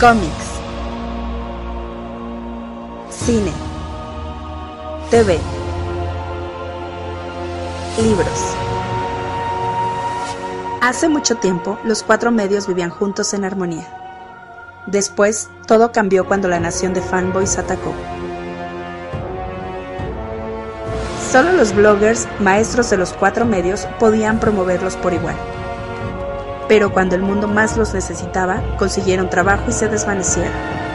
Cómics, cine, TV, libros. Hace mucho tiempo, los cuatro medios vivían juntos en armonía. Después, todo cambió cuando la nación de fanboys atacó. Solo los bloggers, maestros de los cuatro medios, podían promoverlos por igual. Pero cuando el mundo más los necesitaba, consiguieron trabajo y se desvanecieron.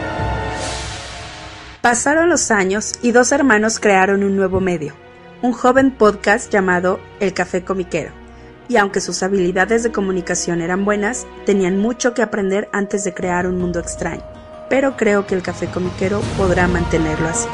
Pasaron los años y dos hermanos crearon un nuevo medio, un joven podcast llamado El Café Comiquero. Y aunque sus habilidades de comunicación eran buenas, tenían mucho que aprender antes de crear un mundo extraño. Pero creo que El Café Comiquero podrá mantenerlo así.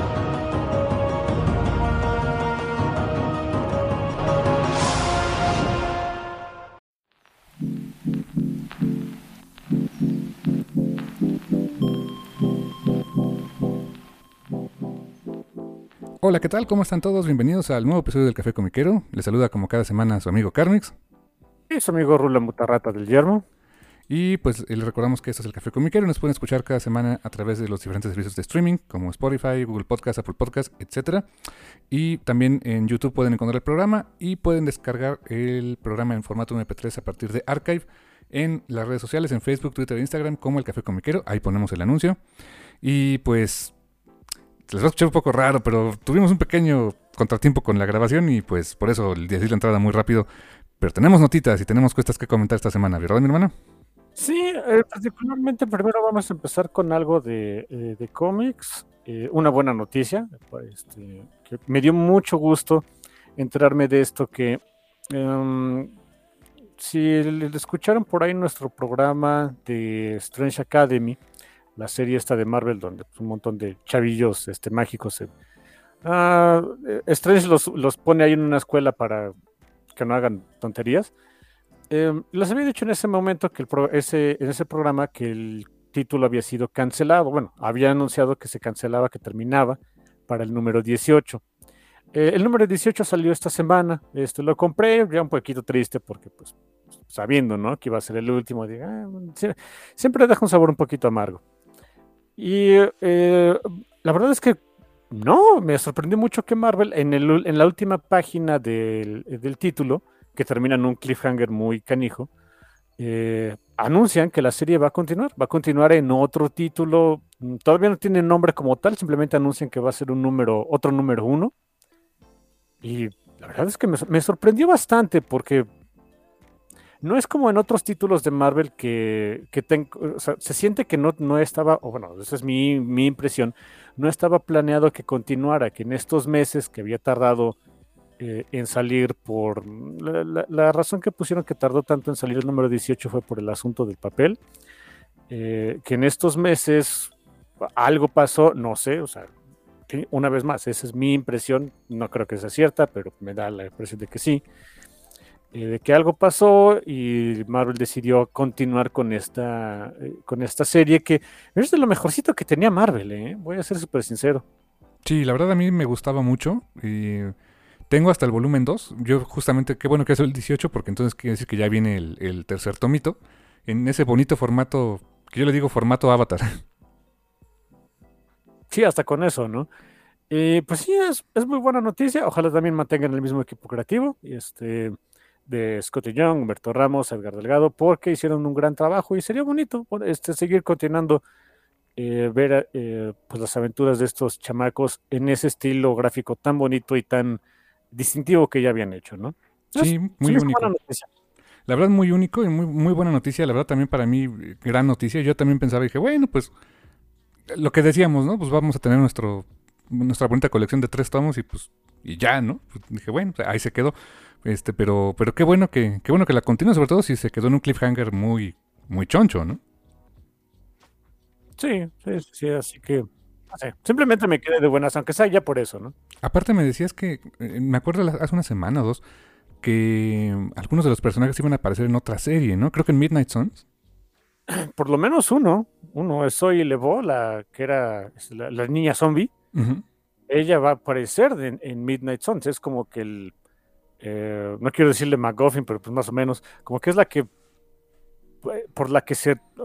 Hola, ¿qué tal? ¿Cómo están todos? Bienvenidos al nuevo episodio del Café Comiquero. Les saluda como cada semana su amigo Carmix. Y su amigo Rula Mutarrata del Yermo. Y pues les recordamos que esto es el Café Comiquero. Nos pueden escuchar cada semana a través de los diferentes servicios de streaming como Spotify, Google Podcast, Apple Podcast, etc. Y también en YouTube pueden encontrar el programa y pueden descargar el programa en formato MP3 a partir de Archive en las redes sociales, en Facebook, Twitter e Instagram como el Café Comiquero. Ahí ponemos el anuncio. Y pues les va a escuchar un poco raro, pero tuvimos un pequeño contratiempo con la grabación y pues por eso decidí la entrada muy rápido. Pero tenemos notitas y tenemos cosas que comentar esta semana, ¿verdad, mi hermano? Sí, particularmente primero vamos a empezar con algo de cómics. Una buena noticia, que me dio mucho gusto enterarme de esto, que si le escucharon por ahí nuestro programa de Strange Academy, la serie esta de Marvel, donde un montón de chavillos mágicos. Strange los pone ahí en una escuela para que no hagan tonterías. Les había dicho en ese momento que en ese programa que el título había sido cancelado. Bueno, había anunciado que se cancelaba, que terminaba para el número 18. El número 18 salió esta semana. Lo compré ya un poquito triste porque, pues, sabiendo, ¿no?, que iba a ser el último, siempre deja un sabor un poquito amargo. Y la verdad es que no, me sorprendió mucho que Marvel en la última página del título, que termina en un cliffhanger muy canijo, anuncian que la serie va a continuar en otro título. Todavía no tiene nombre como tal, simplemente anuncian que va a ser otro número 1. Y la verdad es que me sorprendió bastante porque no es como en otros títulos de Marvel o sea, se siente que no estaba, o bueno, esa es mi impresión, no estaba planeado que continuara, que en estos meses que había tardado en salir por la razón que pusieron que tardó tanto en salir el número 18 fue por el asunto del papel, que en estos meses algo pasó, no sé, o sea, una vez más, esa es mi impresión, no creo que sea cierta, pero me da la impresión de que sí. De que algo pasó y Marvel decidió continuar con esta serie que es de lo mejorcito que tenía Marvel, voy a ser súper sincero. Sí, la verdad a mí me gustaba mucho y tengo hasta el volumen 2. Yo justamente, qué bueno que es el 18 porque entonces quiere decir que ya viene el tercer tomito en ese bonito formato, que yo le digo formato Avatar. Sí, hasta con eso, ¿no? Pues sí, es muy buena noticia. Ojalá también mantengan el mismo equipo creativo de Scotty Young, Humberto Ramos, Edgar Delgado, porque hicieron un gran trabajo y sería bonito seguir continuando, ver pues las aventuras de estos chamacos en ese estilo gráfico tan bonito y tan distintivo que ya habían hecho, ¿no? Sí, muy único. La verdad muy único y muy, muy buena noticia. La verdad también para mí gran noticia. Yo también pensaba y dije, bueno, pues lo que decíamos, ¿no? Pues vamos a tener nuestra bonita colección de 3 tomos y pues y ya, ¿no? Pues dije, bueno, ahí se quedó. Pero qué bueno que la continúe, sobre todo si se quedó en un cliffhanger muy, muy choncho, ¿no? Sí, así que no sé, simplemente me quedé de buenas, aunque sea ya por eso, ¿no? Aparte me decías que, me acuerdo hace una semana o dos, que algunos de los personajes iban a aparecer en otra serie, ¿no? Creo que en Midnight Suns. Por lo menos uno es Zoe Lebeau, que era la niña zombie. Uh-huh. Ella va a aparecer en Midnight Suns, es como que no quiero decirle MacGuffin, pero pues más o menos, como que es la que, por la que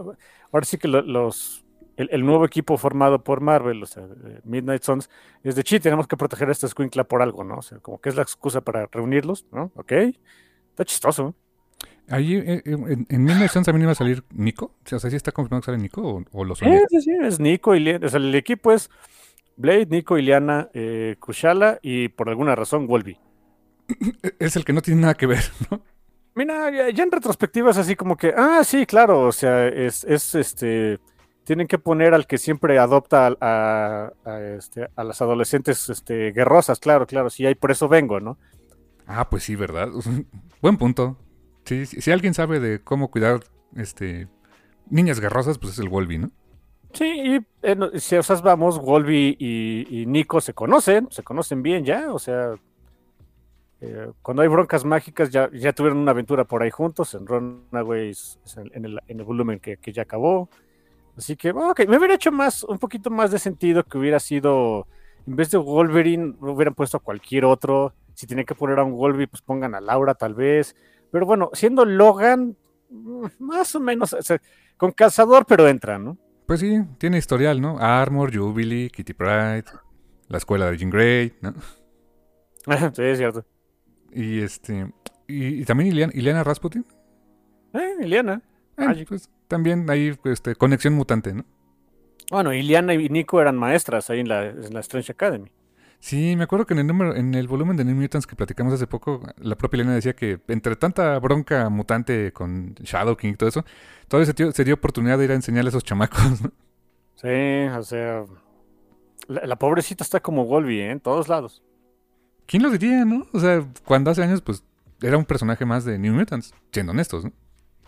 ahora sí que el nuevo equipo formado por Marvel, o sea, Midnight Suns, es de chi, tenemos que proteger a esta escuincla por algo, ¿no? O sea, como que es la excusa para reunirlos, ¿no? Ok, está chistoso. Ahí en Midnight Suns también iba a salir Nico. O sea, ¿sí está confirmado que sale Nico o lo soñé? Sí, sí, es Nico y o sea, el equipo es Blade, Nico, Ileana, Kushala y por alguna razón Wolby. Es el que no tiene nada que ver, ¿no? Mira, ya en retrospectiva es así como que, sí, claro, o sea, tienen que poner al que siempre adopta a las adolescentes guerrosas, claro, claro, sí, ahí por eso vengo, ¿no? Ah, pues sí, ¿verdad? Buen punto. Sí, si alguien sabe de cómo cuidar niñas garrosas, pues es el Wolby, ¿no? Sí, y si a esas vamos, Wolby y Nico se conocen bien ya, o sea, cuando hay broncas mágicas ya tuvieron una aventura por ahí juntos, en Runaways, en el volumen que ya acabó. Así que, ok, me hubiera hecho un poquito más de sentido que hubiera sido, en vez de Wolverine, hubieran puesto a cualquier otro. Si tienen que poner a un Wolverine, pues pongan a Laura tal vez. Pero bueno, siendo Logan, más o menos, o sea, con calzador, pero entra, ¿no? Pues sí, tiene historial, ¿no? Armor, Jubilee, Kitty Pryde, la escuela de Jean Grey, ¿no? Sí, es cierto. Y y también Ileana Rasputin. Ileana. Pues también hay conexión mutante, ¿no? Bueno, Ileana y Nico eran maestras ahí en la Strange Academy. Sí, me acuerdo que en el volumen de New Mutants que platicamos hace poco, la propia Ileana decía que entre tanta bronca mutante con Shadow King y todo eso, todavía se dio oportunidad de ir a enseñarle a esos chamacos, ¿no? Sí, o sea, la pobrecita está como Wolverine, en todos lados. ¿Quién lo diría, no? O sea, cuando hace años, pues, era un personaje más de New Mutants, siendo honestos, ¿no?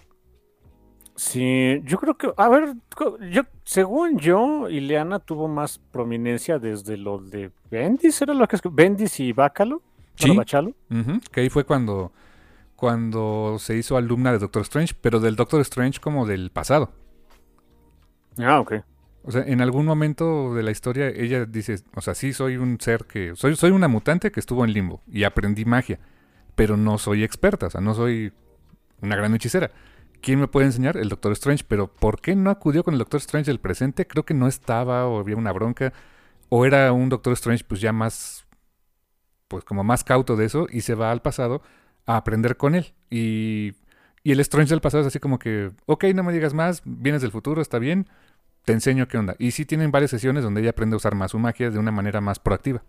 Sí, yo creo que, a ver, según yo, Ileana tuvo más prominencia desde lo de Bendis, era lo que es Bendis y Bácalo, bueno, Sí, Bachalo. que ahí fue cuando se hizo alumna de Doctor Strange, pero del Doctor Strange como del pasado. Ok. O sea, en algún momento de la historia ella dice, o sea, sí soy un ser que, soy una mutante que estuvo en limbo y aprendí magia, pero no soy experta, o sea, no soy una gran hechicera. ¿Quién me puede enseñar? El Doctor Strange, pero ¿por qué no acudió con el Doctor Strange del presente? Creo que no estaba o había una bronca, o era un Doctor Strange pues ya más, pues como más cauto de eso y se va al pasado a aprender con él. Y el Strange del pasado es así como que, ok, no me digas más, vienes del futuro, está bien, te enseño qué onda. Y sí tienen varias sesiones donde ella aprende a usar más su magia de una manera más proactiva.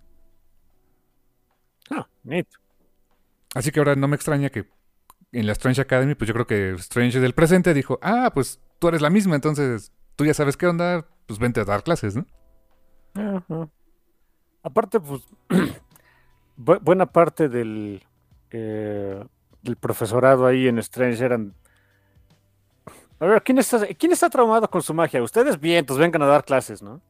Neat. Así que ahora no me extraña que en la Strange Academy, pues yo creo que Strange del presente dijo, pues tú eres la misma, entonces tú ya sabes qué onda, pues vente a dar clases, ¿no? Ajá. Aparte, pues, buena parte del profesorado ahí en Strange eran. A ver, ¿quién está traumado con su magia? Ustedes bien, pues vengan a dar clases, ¿no?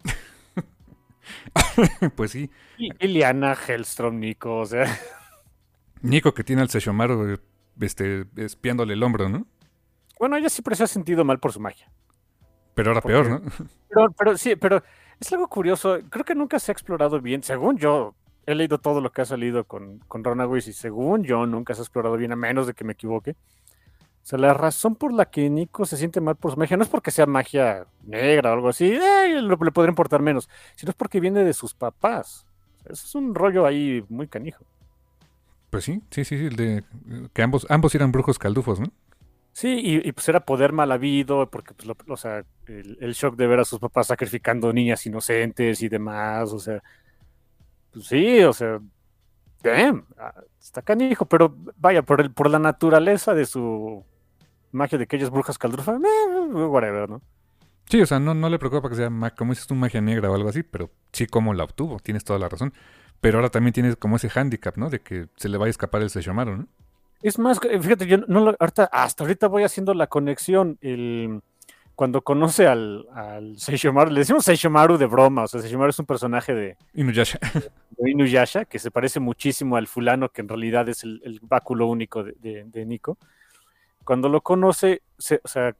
Pues sí. Ileana, Hellstrom, Nico, o sea. Nico que tiene al Sesshomaru espiándole el hombro, ¿no? Bueno, ella siempre se ha sentido mal por su magia. Pero ahora Porque, peor, ¿no? pero sí, pero es algo curioso. Creo que nunca se ha explorado bien. Según yo, he leído todo lo que ha salido con Runaways y según yo, nunca se ha explorado bien, a menos de que me equivoque. O sea, la razón por la que Nico se siente mal por su magia no es porque sea magia negra o algo así, le podría importar menos, sino es porque viene de sus papás. O sea, eso es un rollo ahí muy canijo. Pues sí, que ambos eran brujos caldufos, ¿no? Sí, y pues era poder mal habido, porque pues, o sea, el shock de ver a sus papás sacrificando niñas inocentes y demás, o sea, pues sí, o sea, damn, está canijo, pero vaya, por la naturaleza de su magia de aquellas brujas caldufas, whatever, ¿no? Sí, o sea, no le preocupa que sea, como dices tú, magia negra o algo así, pero sí cómo la obtuvo, tienes toda la razón. Pero ahora también tienes como ese handicap, ¿no? De que se le vaya a escapar el Sesshomaru, ¿no? Es más, fíjate, yo no hasta ahorita voy haciendo la conexión. Cuando conoce al Seishomaru, le decimos Seishomaru de broma, o sea, Seishomaru es un personaje Inuyasha. de Inuyasha que se parece muchísimo al fulano que en realidad es el báculo único de Nico. Cuando lo conoce, o sea,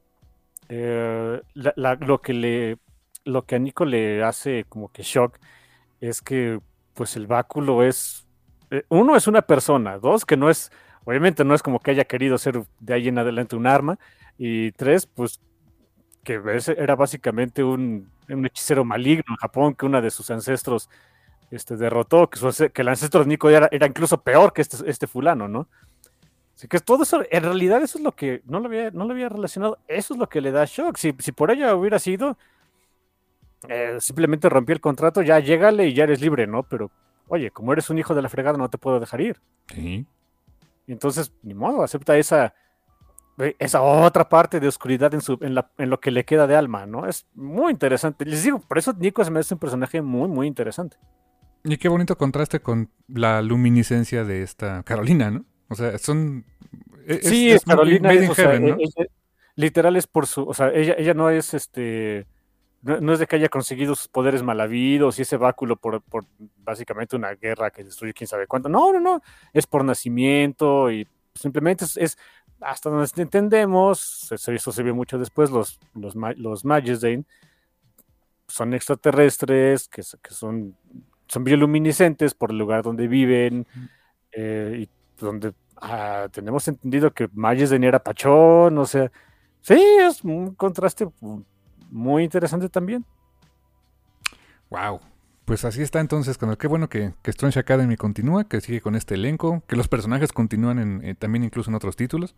lo que a Nico le hace como que shock es que pues el báculo uno es una persona, dos que no es, obviamente no es como que haya querido ser de ahí en adelante un arma, y tres pues era básicamente un hechicero maligno en Japón que una de sus ancestros derrotó, que el ancestro de Nico era incluso peor que este fulano, ¿no? Así que todo eso, en realidad eso es lo que no lo había relacionado, eso es lo que le da shock. Si por ella hubiera sido, simplemente rompí el contrato, ya llégale y ya eres libre, ¿no? Pero, oye, como eres un hijo de la fregada, no te puedo dejar ir. Sí. Y entonces, ni modo, acepta esa otra parte de oscuridad en lo que le queda de alma, ¿no? Es muy interesante. Les digo, por eso Nico se me hace un personaje muy, muy interesante. Y qué bonito contraste con la luminiscencia de esta Carolina, ¿no? O sea, son... Sí, Carolina made es, in o sea, heaven, ¿no? literal es por su, o sea, ella no es no es de que haya conseguido sus poderes mal habidos y ese báculo por básicamente una guerra que destruye quién sabe cuánto. No, no, no. Es por nacimiento y simplemente es hasta donde entendemos, eso se vio mucho después, los Majesdane son extraterrestres que son bioluminiscentes por el lugar donde viven y donde tenemos entendido que Majesdane era pachón, o sea, sí, es un contraste muy interesante también. Wow. Pues así está entonces, con el qué bueno que Strange Academy continúa, que sigue con este elenco, que los personajes continúan también incluso en otros títulos.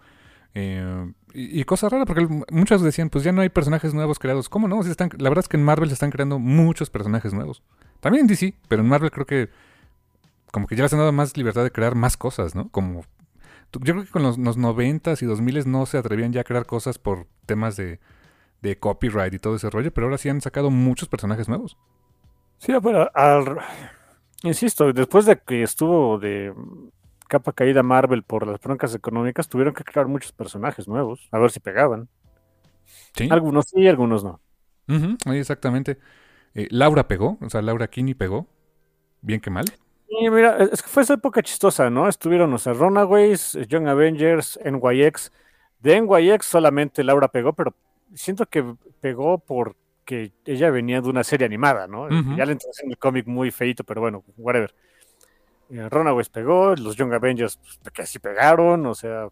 Y cosa rara, porque muchos decían, pues ya no hay personajes nuevos creados. ¿Cómo no? La verdad es que en Marvel se están creando muchos personajes nuevos. También en DC, pero en Marvel creo que como que ya les han dado más libertad de crear más cosas, ¿no? Yo creo que con los 90s y 2000s no se atrevían ya a crear cosas por temas de copyright y todo ese rollo, pero ahora sí han sacado muchos personajes nuevos. Sí, pero insisto, después de que estuvo de capa caída Marvel por las broncas económicas, tuvieron que crear muchos personajes nuevos, a ver si pegaban. Sí. Algunos sí, algunos no. Exactamente. Laura pegó, o sea, Laura Kinney pegó, bien que mal. Y mira, es que fue esa época chistosa, ¿no? Estuvieron, o sea, Runaways, Young Avengers, NYX. De NYX solamente Laura pegó, pero siento que pegó porque ella venía de una serie animada, ¿no? Ya le entró en el cómic muy feito, pero bueno, whatever. Runaways pegó, los Young Avengers pues, que sí pegaron, o sea,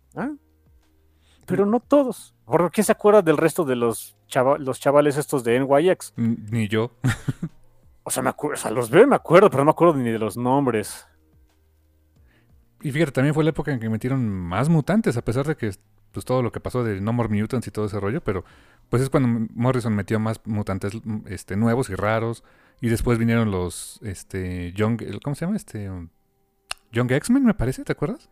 pero no todos. ¿Por qué se acuerda del resto de los chavales estos de NYX? Ni yo. O sea, los veo y me acuerdo, pero no me acuerdo ni de los nombres. Y fíjate, también fue la época en que metieron más mutantes, a pesar de que pues todo lo que pasó de No More Mutants y todo ese rollo, pero pues es cuando Morrison metió más mutantes nuevos y raros, y después vinieron los ¿cómo se llama? Young X-Men, me parece, ¿te acuerdas?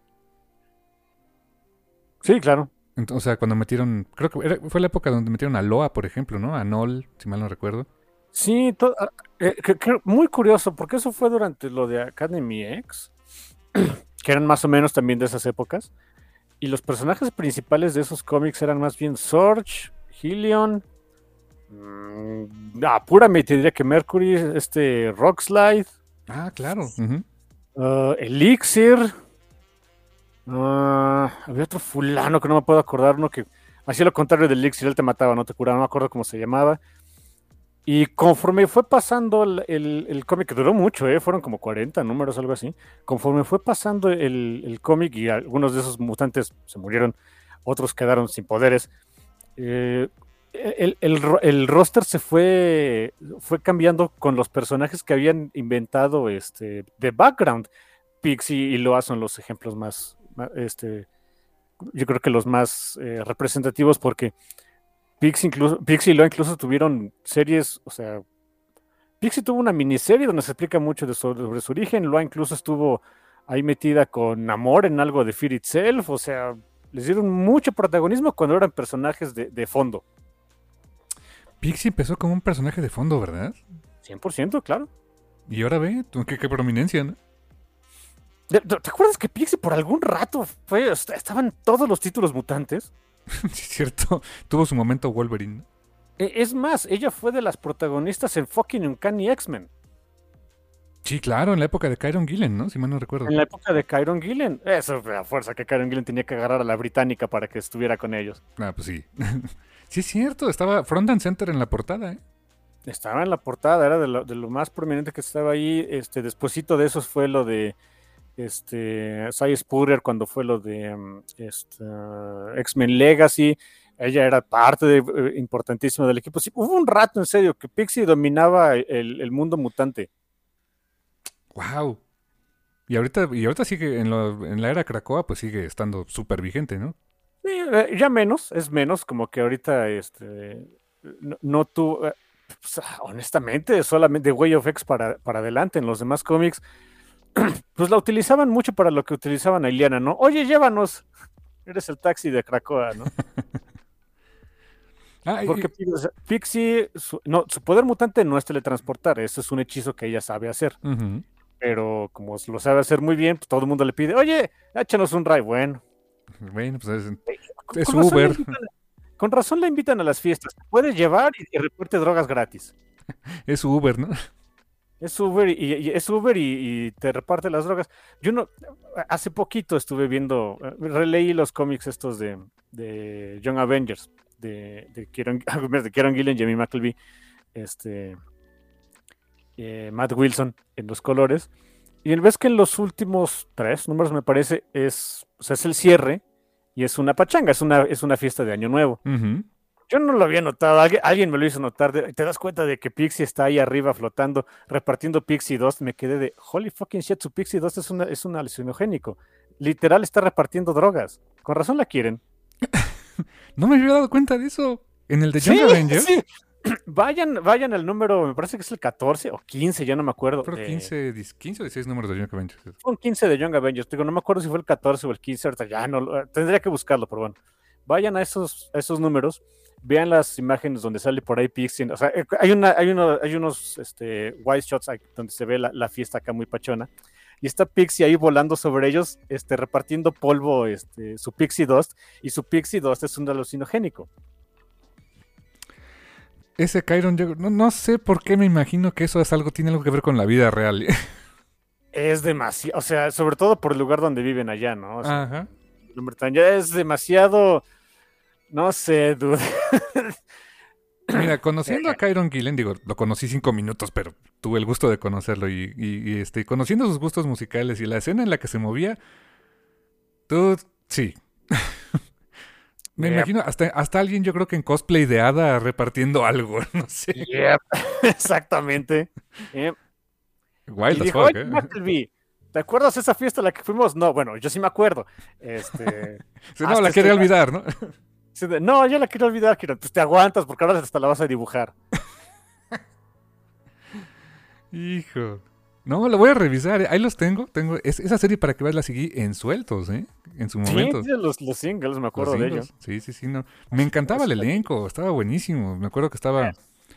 Sí, claro. O sea, cuando metieron, creo que fue la época donde metieron a Loa, por ejemplo, ¿no? A Null, si mal no recuerdo. Sí, muy curioso, porque eso fue durante lo de Academy X, que eran más o menos también de esas épocas. Y los personajes principales de esos cómics eran más bien Surge, Helion, apúrame, te diría que Mercury, Rockslide. Ah, claro. Elixir. Había otro fulano que no me puedo acordar, uno que hacía lo contrario del Elixir, él te mataba, no te curaba, no me acuerdo cómo se llamaba. Y conforme fue pasando el cómic, que duró mucho, fueron como 40 números, algo así. Conforme fue pasando el cómic y algunos de esos mutantes se murieron, otros quedaron sin poderes, el roster se fue cambiando con los personajes que habían inventado de background. Pixie y Loa son los ejemplos más yo creo que los más representativos, porque Pixie y Loa incluso tuvieron series, o sea, Pixie tuvo una miniserie donde se explica mucho sobre su origen, Loa incluso estuvo ahí metida con Namor en algo de Fear Itself, o sea, les dieron mucho protagonismo cuando eran personajes de fondo. Pixie empezó como un personaje de fondo, ¿verdad? 100%, claro. Y ahora ve, qué prominencia, ¿no? ¿Te acuerdas que Pixie por algún rato estaban todos los títulos mutantes? Sí, es cierto. Tuvo su momento Wolverine. Es más, ella fue de las protagonistas en fucking Uncanny X-Men. Sí, claro, en la época de Kieron Gillen, ¿no? Si mal no recuerdo. En la época de Kieron Gillen. Eso fue a fuerza que Kieron Gillen tenía que agarrar a la británica para que estuviera con ellos. Pues sí. Sí, es cierto. Estaba Front and Center en la portada, ¿eh? Estaba en la portada, era de lo más prominente que estaba ahí. Despuésito de eso fue lo de Cy Spurrier, cuando fue lo de X-Men Legacy. ella era importantísima del equipo. Sí, hubo un rato, en serio, que Pixie dominaba el mundo mutante. Wow. Y ahorita sigue, en la era Krakoa, pues sigue estando súper vigente, ¿no? Sí, ya menos, es menos, como que ahorita no tú, pues, honestamente, solamente de Way of X para adelante, en los demás cómics, pues la utilizaban mucho para lo que utilizaban a Iliana, ¿no? Oye, llévanos, eres el taxi de Krakoa, ¿no? Porque Pixie, su poder mutante no es teletransportar, eso es un hechizo que ella sabe hacer. Uh-huh. Pero como lo sabe hacer muy bien, pues todo el mundo le pide, oye, échanos un ride, bueno. Bueno, pues es Uber. Con razón la invitan a las fiestas. Puede llevar y reparte drogas gratis. Es Uber, ¿no? Es Uber y te reparte las drogas. Yo no, hace poquito estuve viendo, releí los cómics estos de Young Avengers, de Kieron Gillen, Jamie McKelvey, Matt Wilson en los colores. Y ves que en los últimos 3 números, me parece, es el cierre y es una pachanga, es una fiesta de Año Nuevo. Uh-huh. Yo no lo había notado, alguien me lo hizo notar. Te das cuenta de que Pixie está ahí arriba flotando, repartiendo Pixie Dust. Me quedé de, holy fucking shit, su Pixie Dust es un alucinogénico. Literal está repartiendo drogas. Con razón la quieren. No me había dado cuenta de eso. En el de Young Avengers. Sí. Vayan al número, me parece que es el 14 o 15, ya no me acuerdo. Pero 15 o 16 números de Young Avengers. Fue un 15 de Young Avengers. Digo, no me acuerdo si fue el 14 o el 15, ahorita ya no, tendría que buscarlo, pero bueno. Vayan a esos números, vean las imágenes donde sale por ahí Pixie. O sea, hay unos wide shots donde se ve la fiesta acá muy pachona. Y está Pixie ahí volando sobre ellos, repartiendo polvo, su Pixie Dust. Y su Pixie Dust es un alucinogénico. Ese Chiron, yo no sé por qué me imagino que eso tiene algo que ver con la vida real. Es demasiado, o sea, sobre todo por el lugar donde viven allá, ¿no? O sea, ajá. Ya es demasiado, no sé, dude. Mira, conociendo a Chiron Gillen, digo, lo conocí 5 minutos, pero tuve el gusto de conocerlo y conociendo sus gustos musicales y la escena en la que se movía, sí. Me imagino hasta alguien, yo creo que en cosplay de hada repartiendo algo, no sé. Exactamente. Wild as fuck, McKelvey, ¿te acuerdas de esa fiesta a la que fuimos? No, bueno, yo sí me acuerdo. No, la quería olvidar, ¿no? No, yo la quiero olvidar, Kiro. Pues te aguantas porque ahora hasta la vas a dibujar. Hijo. No, lo voy a revisar. Ahí los tengo. Esa serie, para que veas, la seguí en sueltos, ¿eh? En su momento. Sí, los singles, me acuerdo de ellos. Sí, no. Me encantaba el elenco, estaba buenísimo. Me acuerdo que estaba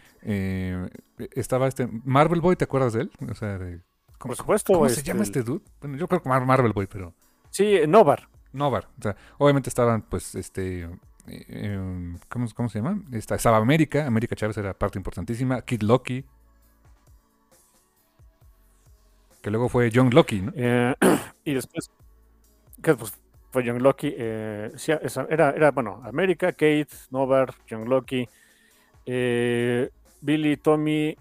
Marvel Boy, ¿te acuerdas de él? O sea, por supuesto. ¿Cómo se llama este dude? Bueno, yo creo que Marvel Boy, pero... Sí, Novar. O sea, obviamente estaban, pues, ¿cómo se llama? Estaba América Chávez era parte importantísima. Kid Loki. Que luego fue Young Loki, ¿no? Y después, que pues fue Young Loki. Sí, era, bueno, América, Kate, Novar, Young Loki, Billy, Tommy,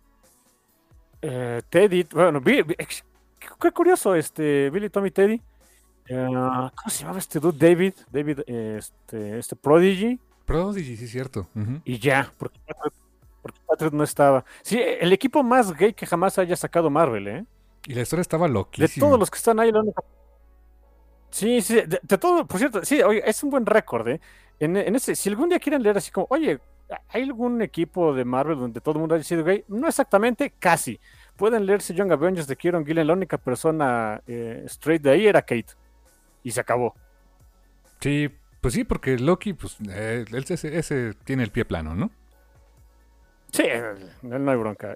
Teddy. Bueno, qué curioso, Billy, Tommy, Teddy. ¿Cómo se llamaba este dude? David, Prodigy. Prodigy, sí, cierto. Uh-huh. Y ya, porque Patriot no estaba. Sí, el equipo más gay que jamás haya sacado Marvel, ¿eh? Y la historia estaba loquísima. De todos los que están ahí, sí, de todo, por cierto, sí, oye, es un buen récord, ¿eh? Si algún día quieren leer así como, oye, ¿hay algún equipo de Marvel donde todo el mundo haya sido gay? No exactamente, casi. Pueden leerse Young Avengers de Kieron Gillen, la única persona straight de ahí era Kate. Y se acabó. Sí, pues sí, porque Loki, pues, ese tiene el pie plano, ¿no? Sí, no hay bronca.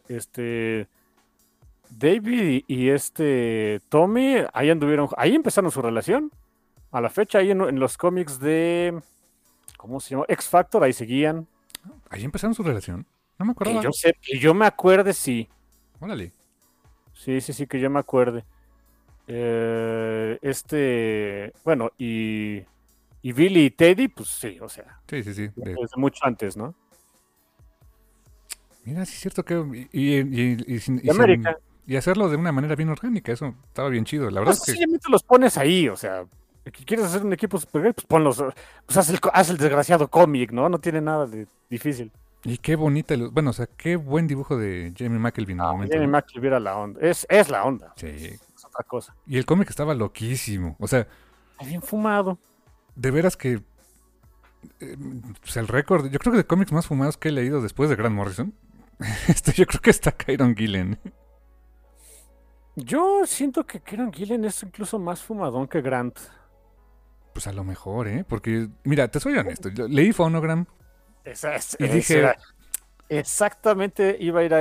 David y Tommy, ahí anduvieron, ahí empezaron su relación. A la fecha, ahí en los cómics de, ¿cómo se llama? X Factor, ahí seguían. Ahí empezaron su relación. No me acuerdo. Que yo me acuerde, sí. Órale. Sí, que yo me acuerde. Bueno, y Billy y Teddy, pues sí, o sea. Sí. Desde mucho antes, ¿no? Mira, sí es cierto que... Y hacerlo de una manera bien orgánica, eso estaba bien chido. La verdad es que... Simplemente los pones ahí, o sea, ¿Quieres hacer un equipo superhéroe? Pues ponlos, pues haz el desgraciado cómic, ¿no? No tiene nada de difícil. Y qué bonita, bueno, o sea, qué buen dibujo de Jamie McKelvey en el momento, Jamie ¿no? McKelvey era la onda. Es la onda. Sí. Es otra cosa. Y el cómic estaba loquísimo. O sea, Bien fumado. de veras que pues el récord, yo creo que de cómics más fumados que he leído después de Grant Morrison, yo creo que está Kieron Gillen. Yo siento que Kieron Gillen es incluso más fumadón que Grant. Pues a lo mejor, ¿eh? Porque, mira, te soy honesto, yo leí Phonogram y dije, Exactamente iba a ir a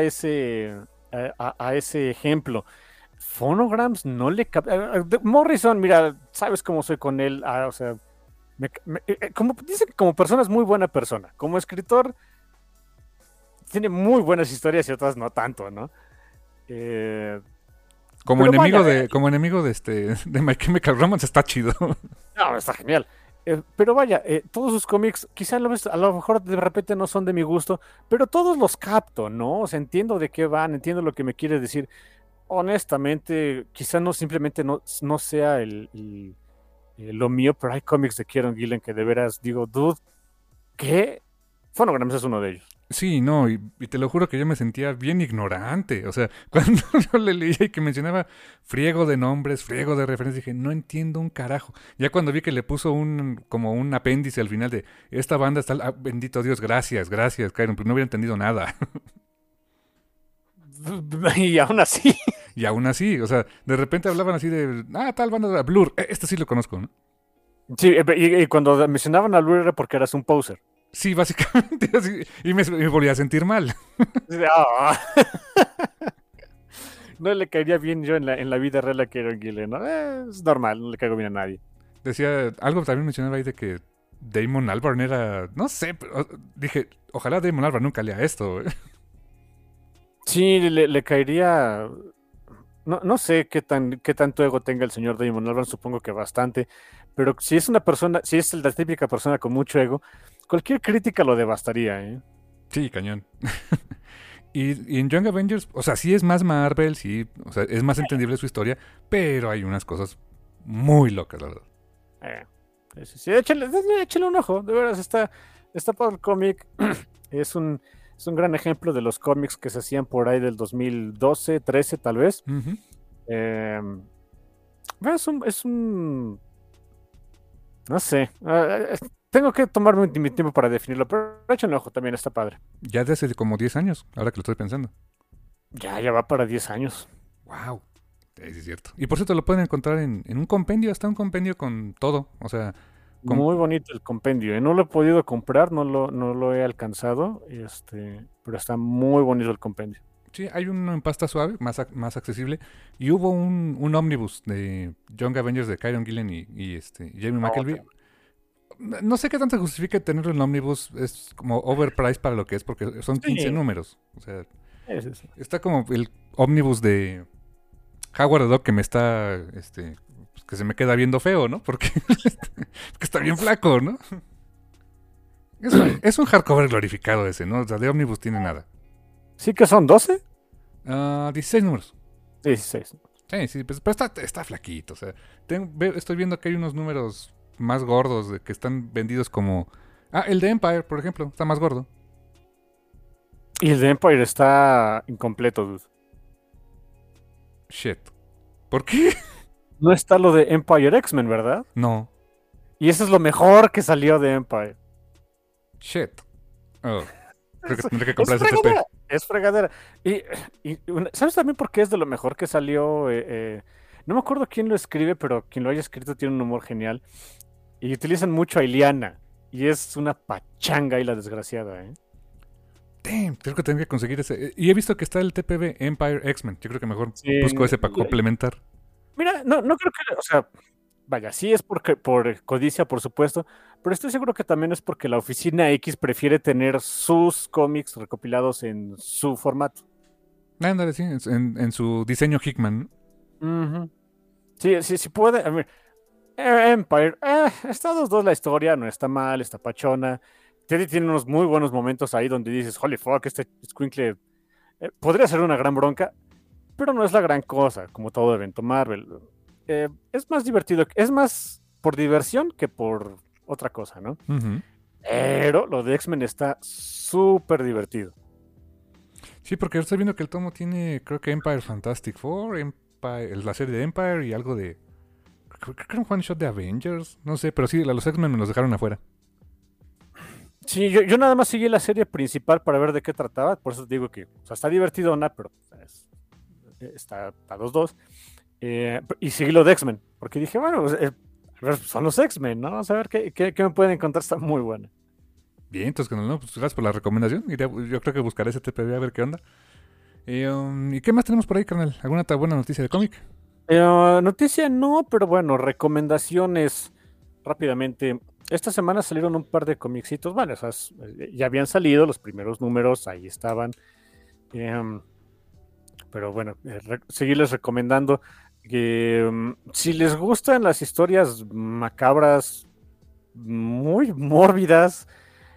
ese ejemplo. Phonograms no le Morrison, mira, sabes cómo soy con él. O sea, como dice que como persona es muy buena persona. Como escritor tiene muy buenas historias y otras no tanto, ¿no? como Pero enemigo vaya, de de My Chemical Romance está chido. no, está genial. Pero vaya, todos sus cómics, quizá a lo mejor de repente no son de mi gusto, pero todos los capto, ¿no? O sea, entiendo de qué van, entiendo lo que me quiere decir. Honestamente, quizá no simplemente no sea lo mío, pero hay cómics de Kieron Gillen que de veras digo, dude, ¿qué? Phonograms es uno de ellos. Sí, no, y te lo juro que yo me sentía bien ignorante. O sea, cuando yo le leía y que mencionaba friego de nombres, friego de referencias, dije, no entiendo un carajo. Ya cuando vi que le puso como un apéndice al final de esta banda está, bendito Dios, gracias, Kieron, pues no hubiera entendido nada. Y aún así. Y aún así, o sea, de repente hablaban así de, tal banda de Blur, este sí lo conozco, ¿no? Sí, y cuando mencionaban a Blur era porque eras un poser. Sí, básicamente, así, y me volví a sentir mal. Ah. No le caería bien yo en la vida real a Kieron Gillen, ¿no? Es normal, no le caigo bien a nadie. Decía, algo también mencionaba ahí de que Damon Albarn era, no sé, pero dije, ojalá Damon Albarn nunca lea esto. Sí, le caería. No sé qué tanto ego tenga el señor Damon Albarn, supongo que bastante. Pero si es una persona, si es la típica persona con mucho ego, cualquier crítica lo devastaría, ¿eh? Sí, cañón. Y en Young Avengers, o sea, sí es más Marvel, sí, o sea, es más entendible su historia, pero hay unas cosas muy locas, la verdad. Sí, échale un ojo, de veras, está para el cómic. Es un gran ejemplo de los cómics que se hacían por ahí del 2012, 13 tal vez. Uh-huh. No sé, tengo que tomarme mi tiempo para definirlo, pero échale un ojo, también está padre. Ya de hace como 10 años, ahora que lo estoy pensando. Ya va para 10 años. Wow. Sí, es cierto. Y por cierto, lo pueden encontrar en un compendio, hasta un compendio con todo. O sea, Muy bonito el compendio. No lo he podido comprar, no lo he alcanzado, pero está muy bonito el compendio. sí, hay uno en pasta suave, más accesible. Y hubo un ómnibus de Young Avengers de Kieron Gillen y Jamie McKelvey. No sé qué tanto justifica tenerlo en ómnibus. Es como overpriced para lo que es, porque son 15 números. O sea, Sí. está como el ómnibus de Howard the Duck que me está, pues que se me queda viendo feo, ¿no? Porque está bien flaco, ¿no? Es un hardcover glorificado ese, ¿no? O sea, de ómnibus tiene nada. ¿Sí que son 12? 16 números. 16. Sí, pues, pero está flaquito. O sea, estoy viendo que hay unos números más gordos que están vendidos como... el de Empire, por ejemplo, está más gordo. Y el de Empire está incompleto, dude. Shit. ¿Por qué? No está lo de Empire X-Men, ¿verdad? No. Y eso es lo mejor que salió de Empire. Shit. Oh. Creo que tendré que comprar ese TP. Es fregadera. ¿Sabes también por qué es de lo mejor que salió? No me acuerdo quién lo escribe, pero quien lo haya escrito tiene un humor genial. Y utilizan mucho a Iliana. Y es una pachanga y la desgraciada, ¿eh? Damn, creo que tengo que conseguir ese. Y he visto que está el TPB Empire X-Men. Yo creo que mejor busco ese para complementar. Mira, no creo que, o sea, vaya, sí es por codicia, por supuesto, pero estoy seguro que también es porque la Oficina X prefiere tener sus cómics recopilados en su formato. Ándale, sí, en su diseño Hickman. Uh-huh. Sí puede. A ver, Empire, está 2-2 la historia, no está mal, está pachona. Teddy tiene unos muy buenos momentos ahí donde dices, holy fuck, este squinkle podría ser una gran bronca, pero no es la gran cosa, como todo evento Marvel. Es más divertido, es más por diversión que por otra cosa, ¿no? Ujú. Pero lo de X-Men está súper divertido. Sí, porque estoy viendo que el tomo tiene, creo que Empire Fantastic Four, Empire, la serie de Empire y algo de... Creo que era un one shot de Avengers, no sé, pero sí, los X-Men me los dejaron afuera. Sí, yo nada más seguí la serie principal para ver de qué trataba, por eso digo que o sea, está divertidona, pero está a 2-2. Y seguí lo de X-Men, porque dije, bueno, pues, a ver, son los X-Men, ¿no? Vamos a ver qué me pueden encontrar, está muy buena. Bien, entonces, no, pues gracias por la recomendación. Yo creo que buscaré ese TPB a ver qué onda. ¿Y qué más tenemos por ahí, carnal? ¿Alguna otra buena noticia de cómic? Noticia no, pero bueno, recomendaciones rápidamente. Esta semana salieron un par de comicitos, bueno, esas ya habían salido, los primeros números ahí estaban. Pero bueno, seguirles recomendando que si les gustan las historias macabras, muy mórbidas,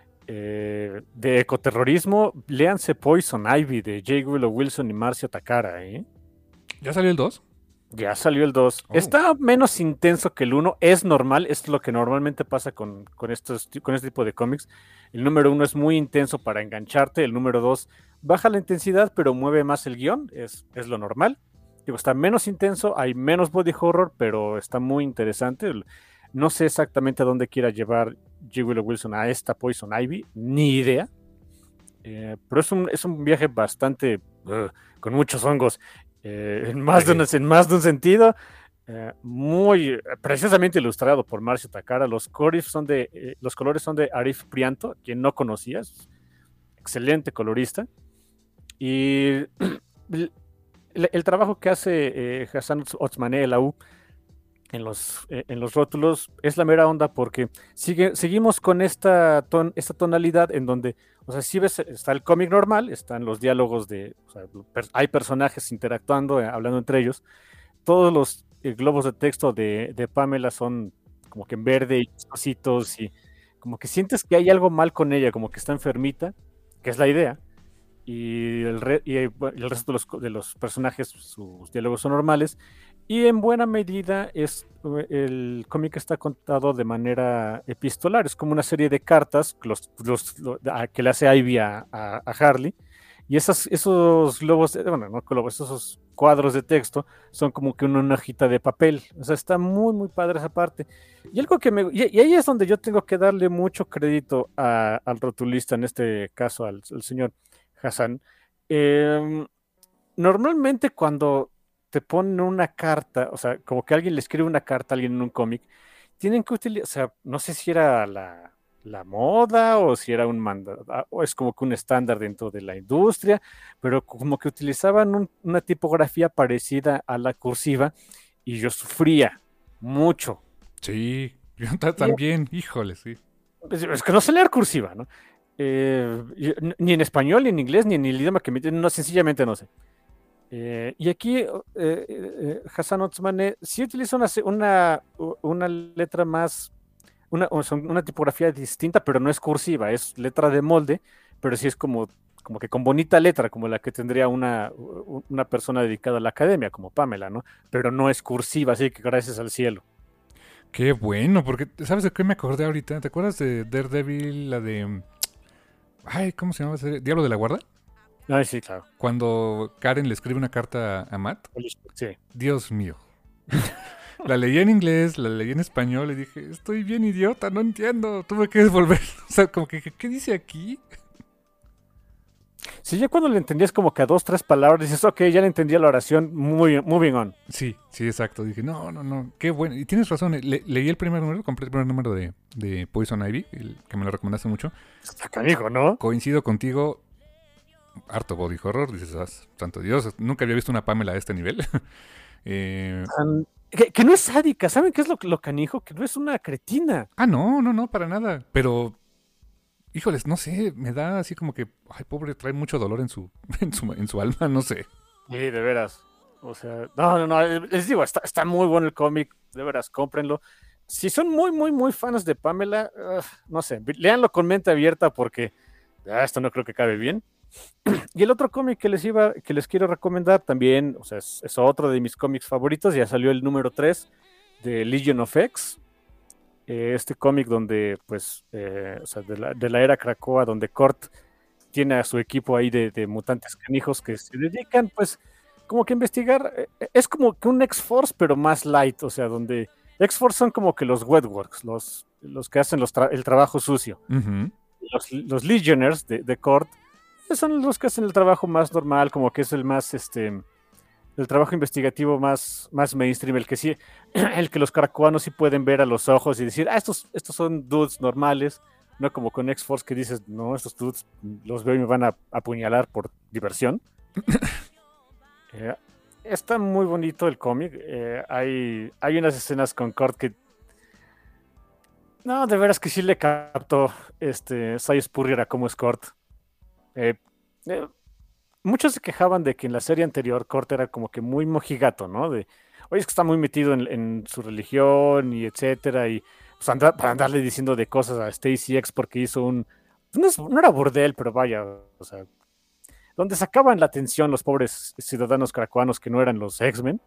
de ecoterrorismo, léanse Poison Ivy de J. Willow Wilson y Marcio Takara, ¿eh? ¿Ya salió el 2? Ya salió el 2. Oh. Está menos intenso que el 1. Es normal, es lo que normalmente pasa con este tipo de cómics. El número 1 es muy intenso para engancharte. El número 2 baja la intensidad, pero mueve más el guión. Es lo normal. Digo, está menos intenso, hay menos body horror, pero está muy interesante. No sé exactamente a dónde quiera llevar J. Willow Wilson a esta Poison Ivy, ni idea. Pero es un viaje bastante con muchos hongos. En más de un sentido, muy precisamente ilustrado por Marcio Takara. Los colores son de Arif Prianto, quien no conocías, excelente colorista. Y el trabajo que hace Hassan Otsmane Elau en los rótulos es la mera onda, porque seguimos con esta tonalidad en donde, o sea, si ves, está el cómic normal, están los diálogos o sea, hay personajes interactuando, hablando entre ellos. Todos los globos de texto de Pamela son como que en verde y cositos, y como que sientes que hay algo mal con ella, como que está enfermita, que es la idea. Y el resto de los personajes, sus diálogos son normales. Y en buena medida el cómic está contado de manera epistolar. Es como una serie de cartas que le hace Ivy a Harley. Y esos globos, bueno, no globos, esos cuadros de texto son como que una hojita de papel. O sea, está muy, muy padre esa parte. Y algo y ahí es donde yo tengo que darle mucho crédito al rotulista, en este caso al señor Hassan. Normalmente cuando te ponen una carta, o sea, como que alguien le escribe una carta a alguien en un cómic, tienen que utilizar, o sea, no sé si era la moda o si era o es como que un estándar dentro de la industria, pero como que utilizaban una tipografía parecida a la cursiva, y yo sufría mucho. Sí, yo también, híjole, sí. Es que no sé leer cursiva, ¿no? Ni en español, ni en inglés, ni en el idioma que no, sencillamente no sé. Y aquí Hassan Otsmane sí utiliza una letra más, una tipografía distinta, pero no es cursiva, es letra de molde, pero sí es como que con bonita letra, como la que tendría una persona dedicada a la academia, como Pamela, ¿no? Pero no es cursiva, así que gracias al cielo. Qué bueno, porque ¿sabes de qué me acordé ahorita? ¿Te acuerdas de Daredevil, la de... Ay, ¿cómo se llama esa serie? ¿Diablo de la Guarda? Ay, sí, claro. Cuando Karen le escribe una carta a Matt. Sí. Dios mío. La leí en inglés, la leí en español y dije, estoy bien idiota, no entiendo. Tuve que devolver. O sea, como que, ¿qué dice aquí? Sí, ya cuando le entendías como que a 2-3 palabras, dices, ok, ya le entendía la oración, muy moving on. Sí, exacto. Dije, no, qué bueno. Y tienes razón, leí el primer número, compré el primer número de Poison Ivy, que me lo recomendaste mucho. Está canijo, ¿no? Coincido contigo, harto body horror, dices, santo Dios, nunca había visto una Pamela a este nivel. Que no es sádica, ¿saben qué es lo canijo? Que no es una cretina. No, para nada. Pero, híjoles, no sé, me da así como que, ay, pobre, trae mucho dolor en su alma, no sé. Sí, de veras. O sea, no, les digo, está muy bueno el cómic, de veras, cómprenlo. Si son muy, muy, muy fans de Pamela, no sé, léanlo con mente abierta, porque esto no creo que cabe bien. Y el otro cómic que les quiero recomendar también, o sea, es otro de mis cómics favoritos. Ya salió el número 3 de Legion of X. este cómic donde, pues, o sea, de la era Krakoa, donde Kurt tiene a su equipo ahí de mutantes canijos que se dedican, pues, como que a investigar. Es como que un X-Force, pero más light, o sea, donde X-Force son como que los Wetworks, los que hacen el trabajo sucio. Ujú. Los Legionnaires de Kurt son los que hacen el trabajo más normal, como que es el más, el trabajo investigativo más mainstream, el que sí, el que los caracuanos sí pueden ver a los ojos y decir, estos son dudes normales, no como con X-Force que dices, no, estos dudes los veo y me van a apuñalar por diversión. Eh, Está muy bonito el cómic. Hay unas escenas con Kurt que, no, de veras que sí le captó Cy Spurrier a cómo es Kurt. Eh, eh, Muchos se quejaban de que en la serie anterior Kurt era como que muy mojigato, ¿no? Oye, es que está muy metido en su religión y etcétera, y pues para andarle diciendo de cosas a Stacy X porque hizo no era burdel, pero vaya, o sea, donde sacaban la atención los pobres ciudadanos caracuanos que no eran los X-Men.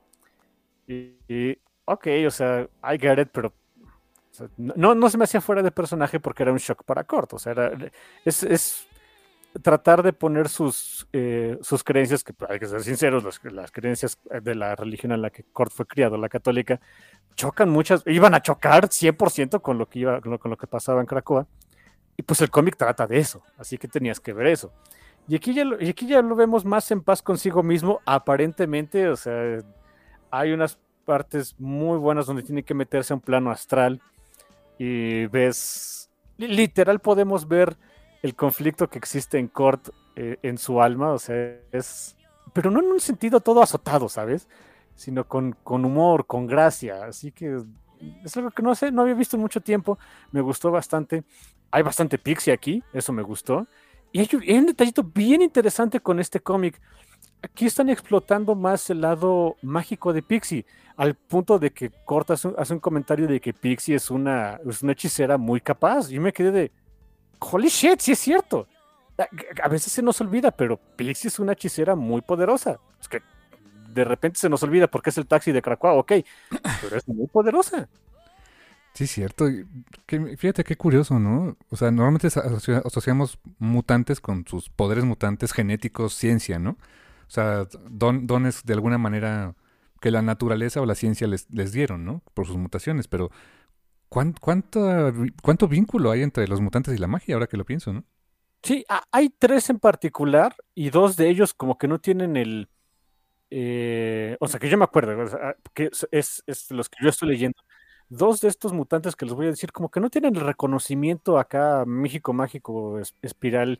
Ok, o sea, I get it, pero o sea, no se me hacía fuera de personaje porque era un shock para Kurt, o sea, es tratar de poner sus creencias, que hay que ser sinceros, las creencias de la religión en la que Kurt fue criado, la católica, iban a chocar 100% con lo que con lo que pasaba en Krakoa, y pues el cómic trata de eso, así que tenías que ver eso. Y aquí ya lo vemos más en paz consigo mismo, aparentemente, o sea, hay unas partes muy buenas donde tiene que meterse a un plano astral, y literal podemos ver el conflicto que existe en Kurt en su alma, o sea, pero no en un sentido todo azotado, ¿sabes? Sino con humor, con gracia, así que es algo que no sé, no había visto en mucho tiempo, me gustó bastante, hay bastante pixie aquí, eso me gustó, y hay un detallito bien interesante con este cómic. Aquí están explotando más el lado mágico de Pixie, al punto de que Kurt hace un comentario de que Pixie es una hechicera muy capaz. Y me quedé de, holy shit, sí es cierto. A veces se nos olvida, pero Pixie es una hechicera muy poderosa. Es que de repente se nos olvida porque es el taxi de Krakoa, ok, pero es muy poderosa. Sí, es cierto. Fíjate qué curioso, ¿no? O sea, normalmente asociamos mutantes con sus poderes mutantes genéticos, ciencia, ¿no? O sea, dones de alguna manera que la naturaleza o la ciencia les dieron, ¿no? Por sus mutaciones, pero ¿cuánto vínculo hay entre los mutantes y la magia, ahora que lo pienso, ¿no? Sí, hay tres en particular y dos de ellos como que no tienen o sea, que yo me acuerdo, o sea, que es los que yo estoy leyendo. Dos de estos mutantes que les voy a decir, como que no tienen el reconocimiento acá, México mágico, espiral,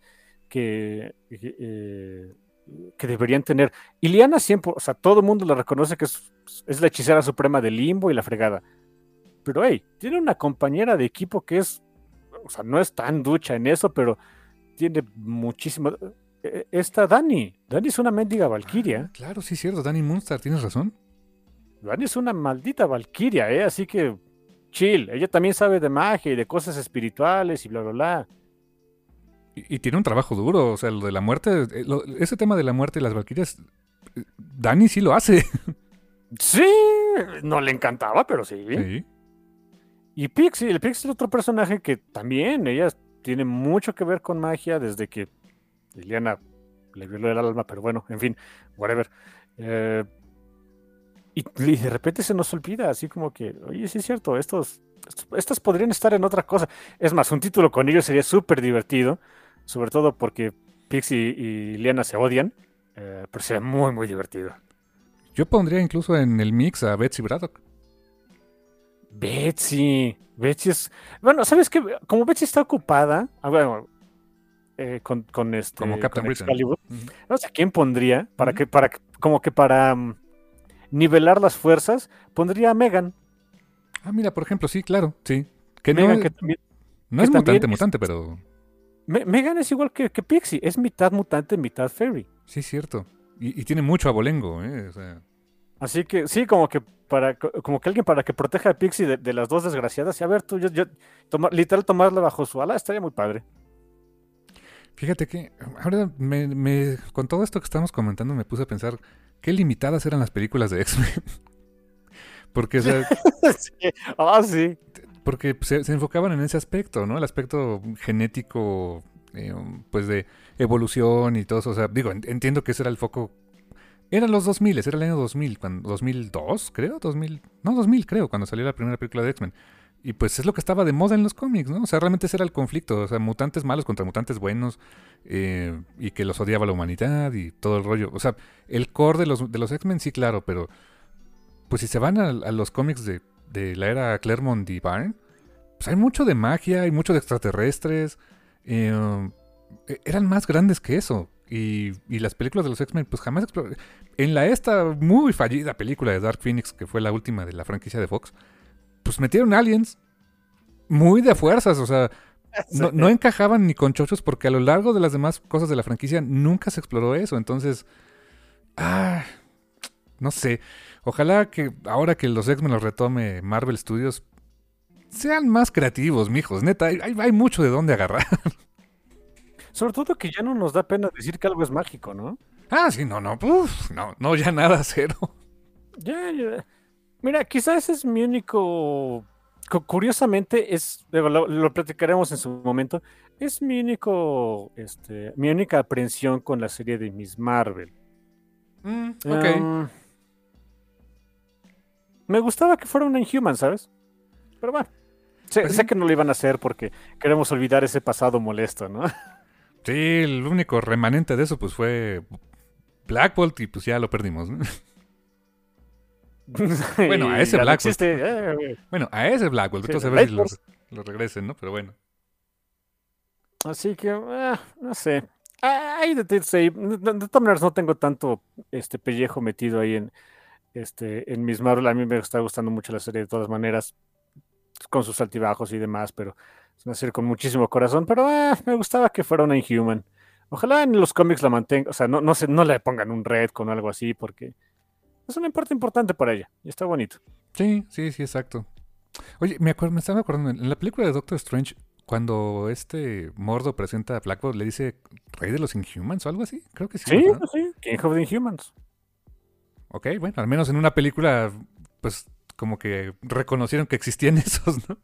que deberían tener. Iliana siempre, o sea, todo el mundo la reconoce que es la hechicera suprema del limbo y la fregada. Pero, hey, tiene una compañera de equipo que o sea, no es tan ducha en eso, pero tiene muchísimo. Esta Dani es una mendiga valquiria. Claro, sí es cierto, Danny Moonstar, tienes razón. Dani es una maldita valquiria, así que chill. Ella también sabe de magia y de cosas espirituales y bla, bla, bla. Y tiene un trabajo duro, o sea, lo de la muerte, ese tema de la muerte y las valquirias, Danny sí lo hace. Sí, no le encantaba, pero sí. Sí. Y Pixie, el Pixie es otro personaje que también, ella tiene mucho que ver con magia desde que Liliana le violó el alma, pero bueno, en fin, whatever. Y de repente se nos olvida, así como que, oye, sí es cierto, estos podrían estar en otra cosa. Es más, un título con ellos sería súper divertido, sobre todo porque Pixie y Liliana se odian, pero sería muy, muy divertido. Yo pondría incluso en el mix a Betsy Braddock. Betsy es... Bueno, ¿sabes qué? Como Betsy está ocupada, bueno, con Como Captain con Britain. Excalibur, Uh-huh. no sé quién pondría, como que para nivelar las fuerzas, pondría a Megan. Ah, mira, por ejemplo, sí, claro, sí. Que Megan, no, que también... no es que también mutante, pero... Megan es igual que Pixie, es mitad mutante, mitad fairy. Sí, es cierto. Y tiene mucho abolengo, ¿eh? O sea... Así que sí, como que alguien para que proteja a Pixie de las dos desgraciadas. Y a ver, tú, literal tomarla bajo su ala, estaría muy padre. Fíjate que ahora con todo esto que estamos comentando me puse a pensar qué limitadas eran las películas de X-Men. Porque, o sea, Sí. Ah, sí. porque se enfocaban en ese aspecto, ¿no? El aspecto genético, pues de evolución y todo eso. O sea, digo, entiendo que ese era el foco. Eran los 2000, era el año 2000, 2002, creo, 2000 creo, cuando salió la primera película de X-Men. Y pues es lo que estaba de moda en los cómics, ¿no? O sea, realmente ese era el conflicto, o sea, mutantes malos contra mutantes buenos, y que los odiaba la humanidad y todo el rollo. O sea, el core de los X-Men sí, claro, pero pues si se van a los cómics de la era Claremont y Byrne, pues hay mucho de magia, hay mucho de extraterrestres, eran más grandes que eso. Y las películas de los X-Men, pues jamás exploraron. En esta muy fallida película de Dark Phoenix, que fue la última de la franquicia de Fox, pues metieron aliens muy de fuerzas, o sea, no encajaban ni con chochos porque a lo largo de las demás cosas de la franquicia nunca se exploró eso. Entonces, no sé. Ojalá que ahora que los X-Men los retome Marvel Studios, sean más creativos, mijos. Neta, hay mucho de dónde agarrar. Sobre todo que ya no nos da pena decir que algo es mágico, ¿no? Sí, no, ya nada, cero. Ya. Mira, quizás ese es mi único... Curiosamente, lo platicaremos en su momento, es mi única aprensión con la serie de Miss Marvel. Ok. Me gustaba que fuera una Inhuman, ¿sabes? Pero bueno, sé que no lo iban a hacer porque queremos olvidar ese pasado molesto, ¿no? Sí, el único remanente de eso pues fue Black Bolt y pues ya lo perdimos, ¿no? Bueno, a ese Black Bolt. Bueno, a ese Black Bolt. Entonces a ver si lo regresen, ¿no? Pero bueno. Así que, no sé. De todas maneras no tengo tanto pellejo metido ahí en Miss Marvel. A mí me está gustando mucho la serie de todas maneras, con sus altibajos y demás, pero es una serie con muchísimo corazón. Pero me gustaba que fuera una Inhuman. Ojalá en los cómics la mantenga, o sea, no le pongan un red con algo así, porque es una parte importante para ella y está bonito. Sí, exacto. Oye, me estaba acordando, en la película de Doctor Strange, cuando Mordo presenta a Black Bolt, le dice Rey de los Inhumans o algo así, creo que sí. Sí, King of the Inhumans. Ok, bueno, al menos en una película, pues como que reconocieron que existían esos, ¿no?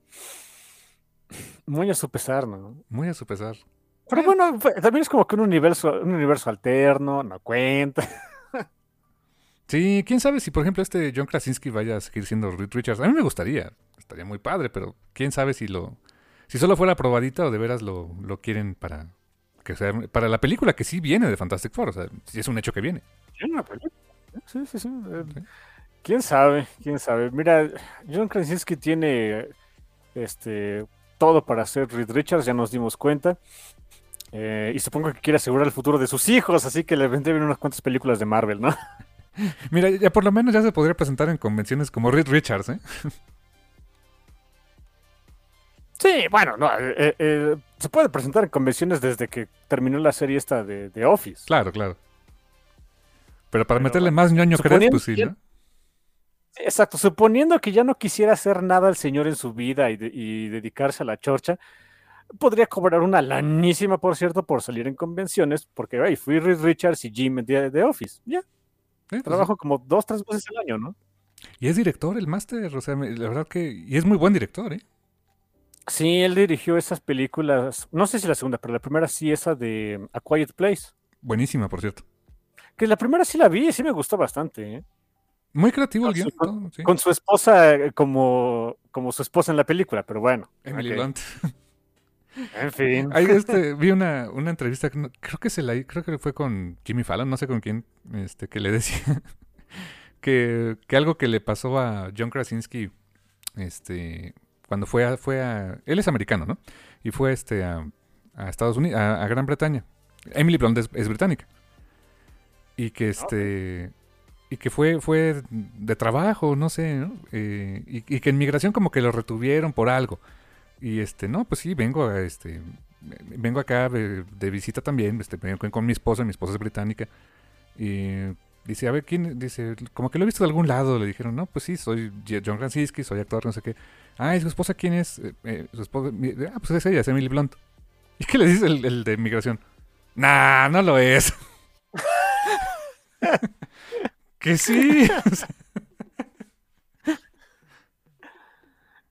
Muy a su pesar, ¿no? Muy a su pesar. Pero bueno, también es como que un universo alterno, no cuenta. Sí, quién sabe si, por ejemplo, John Krasinski vaya a seguir siendo Reed Richards. A mí me gustaría, estaría muy padre, pero quién sabe si solo fuera probadita o de veras lo quieren para que sea para la película que sí viene de Fantastic Four, o sea, sí es un hecho que viene. Sí. ¿Quién sabe? Mira, John Krasinski tiene todo para ser Reed Richards, ya nos dimos cuenta. Y supongo que quiere asegurar el futuro de sus hijos, así que le venden unas cuantas películas de Marvel, ¿no? Mira, ya por lo menos ya se podría presentar en convenciones como Reed Richards, ¿eh? Sí, bueno, no, se puede presentar en convenciones desde que terminó la serie esta de Office. Claro. Pero para meterle más ñoño crees, pues sí, ¿no? Exacto, suponiendo que ya no quisiera hacer nada el señor en su vida y dedicarse a la chorcha, podría cobrar una lanísima, por cierto, por salir en convenciones, porque fui Reed Richards y Jim de Office, ya. Pues trabajo como 2-3 veces al año, ¿no? Y es director, el máster, o sea, la verdad que... Y es muy buen director, ¿eh? Sí, él dirigió esas películas, no sé si la segunda, pero la primera sí, esa de A Quiet Place. Buenísima, por cierto. Que la primera sí la vi y sí me gustó bastante, ¿eh? Muy creativo el guión. Sí. Con su esposa como su esposa en la pelíula, pero bueno. Emily Blunt. En fin. Vi una entrevista, creo que fue con Jimmy Fallon, no sé con quién, que le decía que algo que le pasó a John Krasinski, cuando fue a él es americano, ¿no? Y fue a Estados Unidos, a Gran Bretaña. Emily Blunt es británica. Y que y que fue de trabajo, no sé, ¿no? Y que en migración como que lo retuvieron por algo. Y no, pues sí, vengo acá de visita también, vengo con mi esposa es británica. Y dice, a ver, ¿quién? Dice, como que lo he visto de algún lado, le dijeron, no, pues sí, soy John Krasinski, soy actor, no sé qué. ¿Y su esposa quién es? Su esposa, pues es ella, es Emily Blunt. ¿Y qué le dice el de migración? Nah, no lo es. Que sí.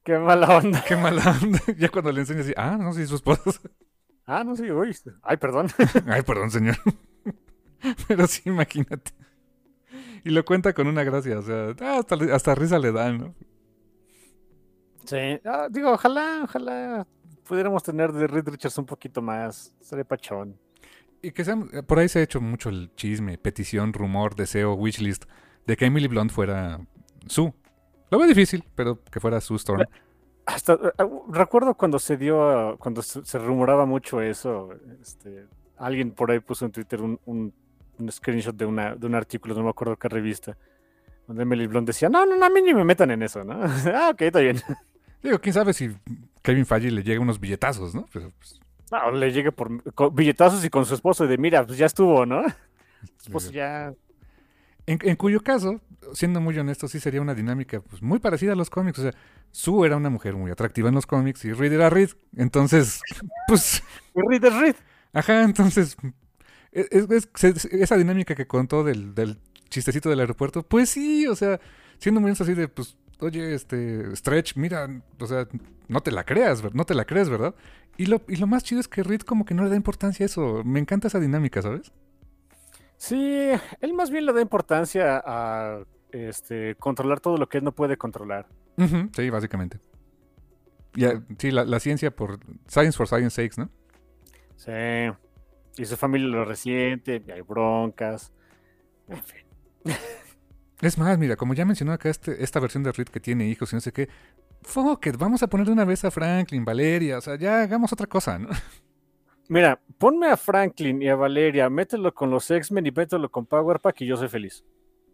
Qué mala onda. Qué mala onda. Ya cuando le enseñas así, no, sí, su esposa. Ah, no, sí, uy. Ay, perdón. Ay, perdón, señor. Pero sí, imagínate. Y lo cuenta con una gracia, o sea, hasta risa le da, ¿no? Sí, digo, ojalá pudiéramos tener de Reed Richards un poquito más. Sería pachón. Y que por ahí se ha hecho mucho el chisme, petición, rumor, deseo, wishlist, de que Emily Blunt fuera Sue. Lo veo difícil, pero que fuera Sue Storm. Hasta recuerdo cuando cuando se rumoraba mucho eso, alguien por ahí puso en Twitter un screenshot de un artículo, no me acuerdo qué revista, donde Emily Blunt decía, no, a mí ni me metan en eso, ¿no? Ok, está bien. Digo, quién sabe si Kevin Feige le llega unos billetazos, ¿no? Pero, pues, No, le llegue con billetazos y con su esposo de, mira, pues ya estuvo, ¿no? Su esposo ya... En cuyo caso, siendo muy honesto, sí sería una dinámica pues, muy parecida a los cómics. O sea, Sue era una mujer muy atractiva en los cómics y Reed era Reed. Entonces, pues... Reed es Reed. Ajá, entonces... esa dinámica que contó del chistecito del aeropuerto, pues sí, o sea, siendo muy así de, pues, oye, Stretch, mira, o sea, no te la creas, no te la crees, ¿verdad? Y lo más chido es que Reed como que no le da importancia a eso. Me encanta esa dinámica, ¿sabes? Sí, él más bien le da importancia a controlar todo lo que él no puede controlar. Uh-huh, sí, básicamente. Sí, la ciencia por... Science for science sakes, ¿no? Sí. Y su familia lo resiente, y hay broncas. En fin. Es más, mira, como ya mencionó acá esta versión de Reed que tiene hijos y no sé qué, fuck it, vamos a poner de una vez a Franklin, Valeria, o sea, ya hagamos otra cosa, ¿no? Mira, ponme a Franklin y a Valeria, mételo con los X-Men y mételo con Power Pack y yo soy feliz.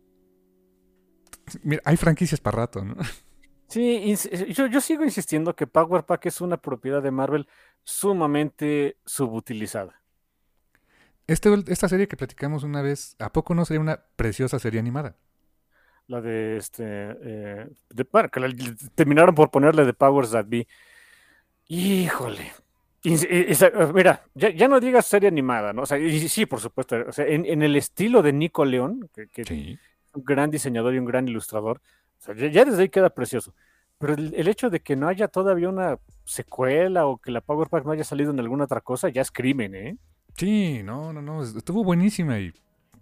Mira, hay franquicias para rato, ¿no? Sí, yo sigo insistiendo que Power Pack es una propiedad de Marvel sumamente subutilizada. Esta serie que platicamos una vez, ¿a poco no sería una preciosa serie animada? La de bueno, que terminaron por ponerle The Powers That Be. Híjole. Mira, ya no digas serie animada, ¿no? O sea, y sí, por supuesto. O sea, en el estilo de Nico León, que Sí. es un gran diseñador y un gran ilustrador, o sea, ya desde ahí queda precioso. Pero el hecho de que no haya todavía una secuela o que la Power Pack no haya salido en alguna otra cosa, ya es crimen, ¿eh? Sí, no, estuvo buenísima y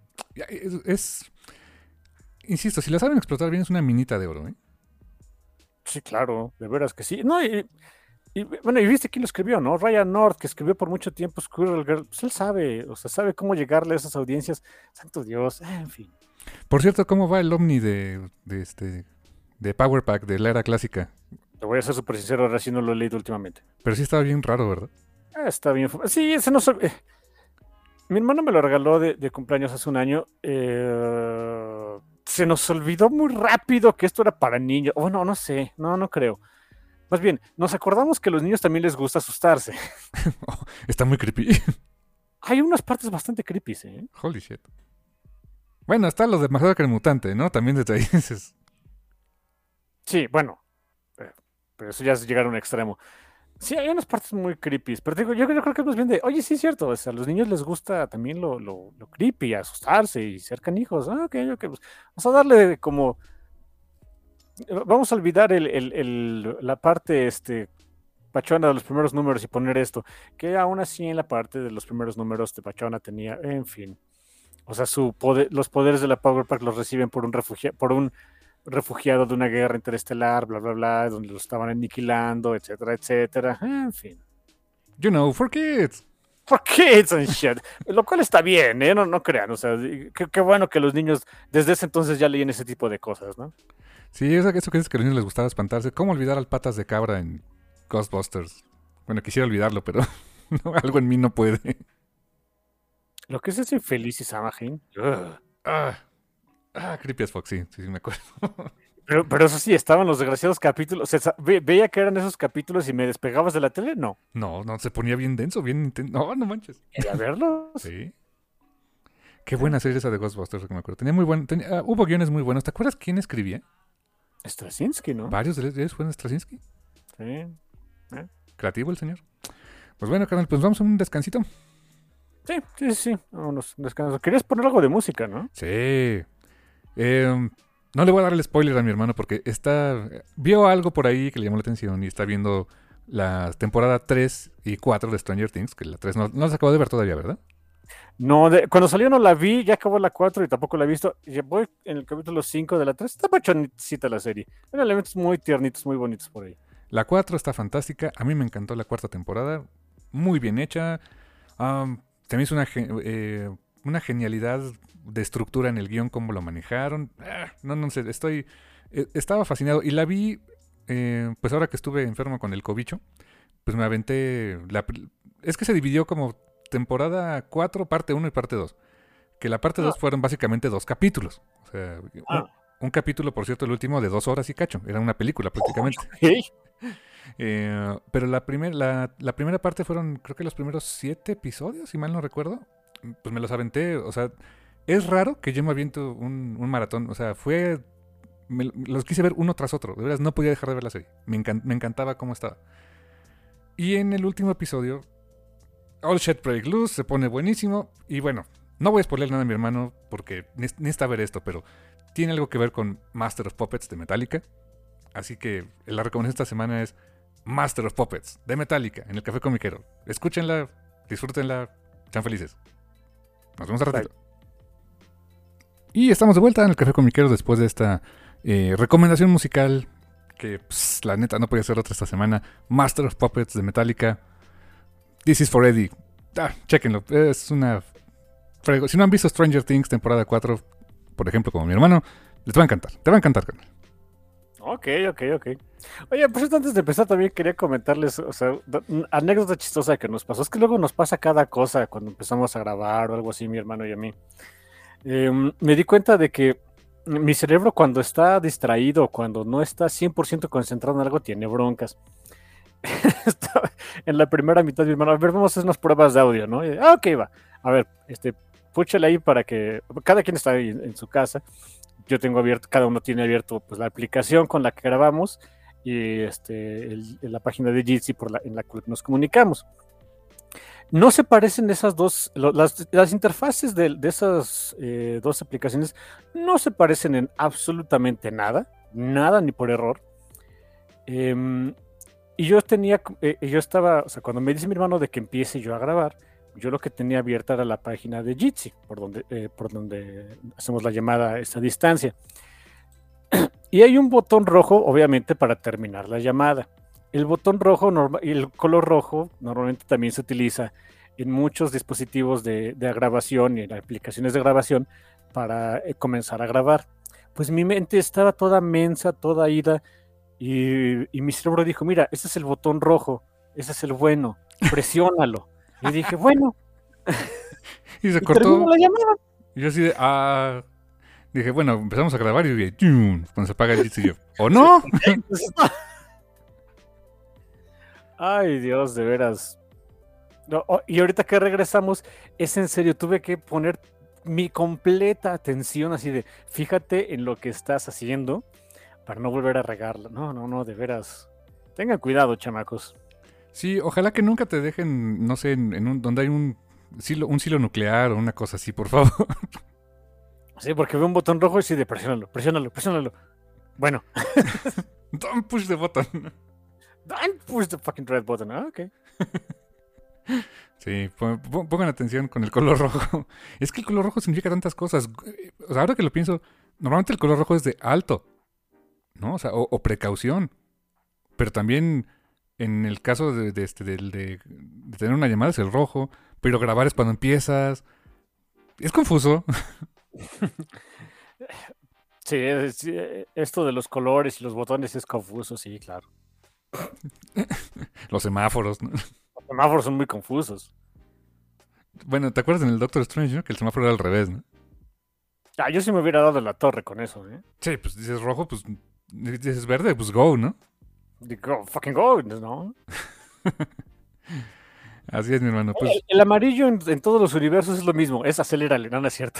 insisto, si la saben explotar bien es una minita de oro, ¿eh? Sí, claro, de veras que sí. No, bueno, y viste quién lo escribió, ¿no? Ryan North, que escribió por mucho tiempo Squirrel Girl, pues él sabe, o sea, sabe cómo llegarle a esas audiencias. Santo Dios, en fin. Por cierto, ¿cómo va el Omni de Power Pack de la era clásica? Te voy a ser súper sincero, ahora sí no lo he leído últimamente. Pero sí estaba bien raro, ¿verdad? Está bien. Sí, ese no soy. Mi hermano me lo regaló de cumpleaños hace un año. Se nos olvidó muy rápido que esto era para niños. Bueno, no sé, no creo. Más bien, nos acordamos que a los niños también les gusta asustarse. Oh, está muy creepy. Hay unas partes bastante creepy, ¿eh? Holy shit. Bueno, está los de Masacre Mutante, ¿no? También desde ahí dices. Sí, bueno. Pero eso ya es llegar a un extremo. Sí, hay unas partes muy creepy, pero digo, yo creo que es más bien de, oye, sí es cierto, o sea, a los niños les gusta también lo creepy, asustarse y ser canijos. Ok, pues, vamos a darle como, vamos a olvidar la parte pachona de los primeros números y poner esto, que aún así en la parte de los primeros números de pachona tenía, en fin, o sea, los poderes de la Power Pack los reciben por un refugiado de una guerra interestelar, bla, bla, bla, donde lo estaban aniquilando, etcétera, etcétera. En fin. You know, for kids. For kids and shit. Lo cual está bien, ¿eh? No crean. O sea, qué bueno que los niños desde ese entonces ya leían ese tipo de cosas, ¿no? Sí, eso que dices que a los niños les gustaba espantarse. ¿Cómo olvidar al Patas de Cabra en Ghostbusters? Bueno, quisiera olvidarlo, pero no, algo en mí no puede. Lo que es ese infeliz Isamahin. Creepy as fuck, sí, me acuerdo. Pero eso sí, estaban los desgraciados capítulos. O sea, veía que eran esos capítulos y me despegabas de la tele, no. No, se ponía bien denso, bien intenso. No manches. ¿Quería verlos? Sí. Qué buena serie esa de Ghostbusters, que me acuerdo. Hubo guiones muy buenos. ¿Te acuerdas quién escribía? Straczynski, ¿no? Varios de ellos fueron Straczynski. Sí. Creativo el señor. Pues bueno, carnal, pues vamos a un descansito. Sí. Vámonos, descanso. Querías poner algo de música, ¿no? Sí. no le voy a dar el spoiler a mi hermano porque vio algo por ahí que le llamó la atención y está viendo la temporada 3 y 4 de Stranger Things, que la 3 no se acabó de ver todavía, ¿verdad? No, cuando salió no la vi, ya acabó la 4 y tampoco la he visto. Ya voy en el capítulo 5 de la 3. Está pachoncita la serie. Hay elementos muy tiernitos, muy bonitos por ahí. La 4 está fantástica. A mí me encantó la cuarta temporada. Muy bien hecha. Se me hizo una genialidad de estructura en el guión, cómo lo manejaron. No sé, estaba fascinado. Y la vi, pues ahora que estuve enfermo con el cobicho, pues me aventé. Es que se dividió como temporada 4, parte 1 y parte 2. Que la parte 2 fueron básicamente 2 capítulos. O sea, un capítulo, por cierto, el último de 2 horas y cacho. Era una película prácticamente. Pero la primera parte fueron, creo que los primeros 7 episodios, si mal no recuerdo. Pues me los aventé. O sea, es raro que yo me aviento un maratón. O sea, los quise ver uno tras otro. De verdad, no podía dejar de ver la serie. Me encantaba cómo estaba. Y en el último episodio, All Shit Break Loose, se pone buenísimo. Y bueno, no voy a spoiler nada a mi hermano porque necesita ver esto, pero tiene algo que ver con Master of Puppets de Metallica. Así que la recomendación esta semana es Master of Puppets de Metallica en el Café Comiquero. Escúchenla, disfrútenla, sean felices. Nos vemos a ratito. Y estamos de vuelta en el Café Comiquero después de esta recomendación musical que la neta no podía ser otra esta semana. Master of Puppets de Metallica. This is for Eddie. Chéquenlo. Es una... Si no han visto Stranger Things temporada 4, por ejemplo, como mi hermano, les va a encantar. Te va a encantar, carnal. Ok. Oye, pues antes de empezar también quería comentarles, o sea, anécdota chistosa que nos pasó. Es que luego nos pasa cada cosa cuando empezamos a grabar o algo así, mi hermano y a mí. Me di cuenta de que mi cerebro cuando está distraído, cuando no está 100% concentrado en algo, tiene broncas. Estaba en la primera mitad de mi hermano, a ver, vamos a hacer unas pruebas de audio, ¿no? Ok, va. A ver, púchale ahí para que cada quien está ahí en su casa. Yo tengo abierto, cada uno tiene abierto pues la aplicación con la que grabamos y la página de Jitsi en la cual nos comunicamos. No se parecen esas dos, las interfaces de esas dos aplicaciones no se parecen en absolutamente nada ni por error. Y yo estaba, o sea, cuando me dice mi hermano de que empiece yo a grabar, yo lo que tenía abierta era la página de Jitsi, por donde hacemos la llamada a esta distancia. Y hay un botón rojo, obviamente, para terminar la llamada. El botón rojo y el color rojo normalmente también se utiliza en muchos dispositivos de grabación y en aplicaciones de grabación para comenzar a grabar. Pues mi mente estaba toda mensa, toda ida, y mi cerebro dijo, mira, ese es el botón rojo, ese es el bueno, presiónalo. Y dije, bueno. Y se cortó. La llamada. Y yo así de, dije, bueno, empezamos a grabar y dije, cuando se apaga el Jitsi, yo, ¿o no? Ay, Dios, de veras. No, y ahorita que regresamos, es en serio, tuve que poner mi completa atención así de, fíjate en lo que estás haciendo para no volver a regarla. No, de veras. Tengan cuidado, chamacos. Sí, ojalá que nunca te dejen, no sé, donde hay un silo nuclear o una cosa así, por favor. Sí, porque veo un botón rojo y sí, de presiónalo. Bueno. Don't push the button. Don't push the fucking red button. Ok. Sí, pongan atención con el color rojo. Es que el color rojo significa tantas cosas. O sea, ahora que lo pienso, normalmente el color rojo es de alto, ¿no? O sea, o precaución. Pero también en el caso de tener una llamada es el rojo, pero grabar es cuando empiezas. Es confuso. Sí, esto de los colores y los botones es confuso, sí, claro. Los semáforos, ¿no? Los semáforos son muy confusos. Bueno, ¿te acuerdas en el Doctor Strange, ¿no? Que el semáforo era al revés, ¿no? Yo sí me hubiera dado la torre con eso, ¿eh? Sí, pues dices rojo, pues dices verde, pues go, ¿no? Go, fucking go, ¿no? Así es, mi hermano. Pues... El amarillo en todos los universos es lo mismo, es acelérale, no es cierto.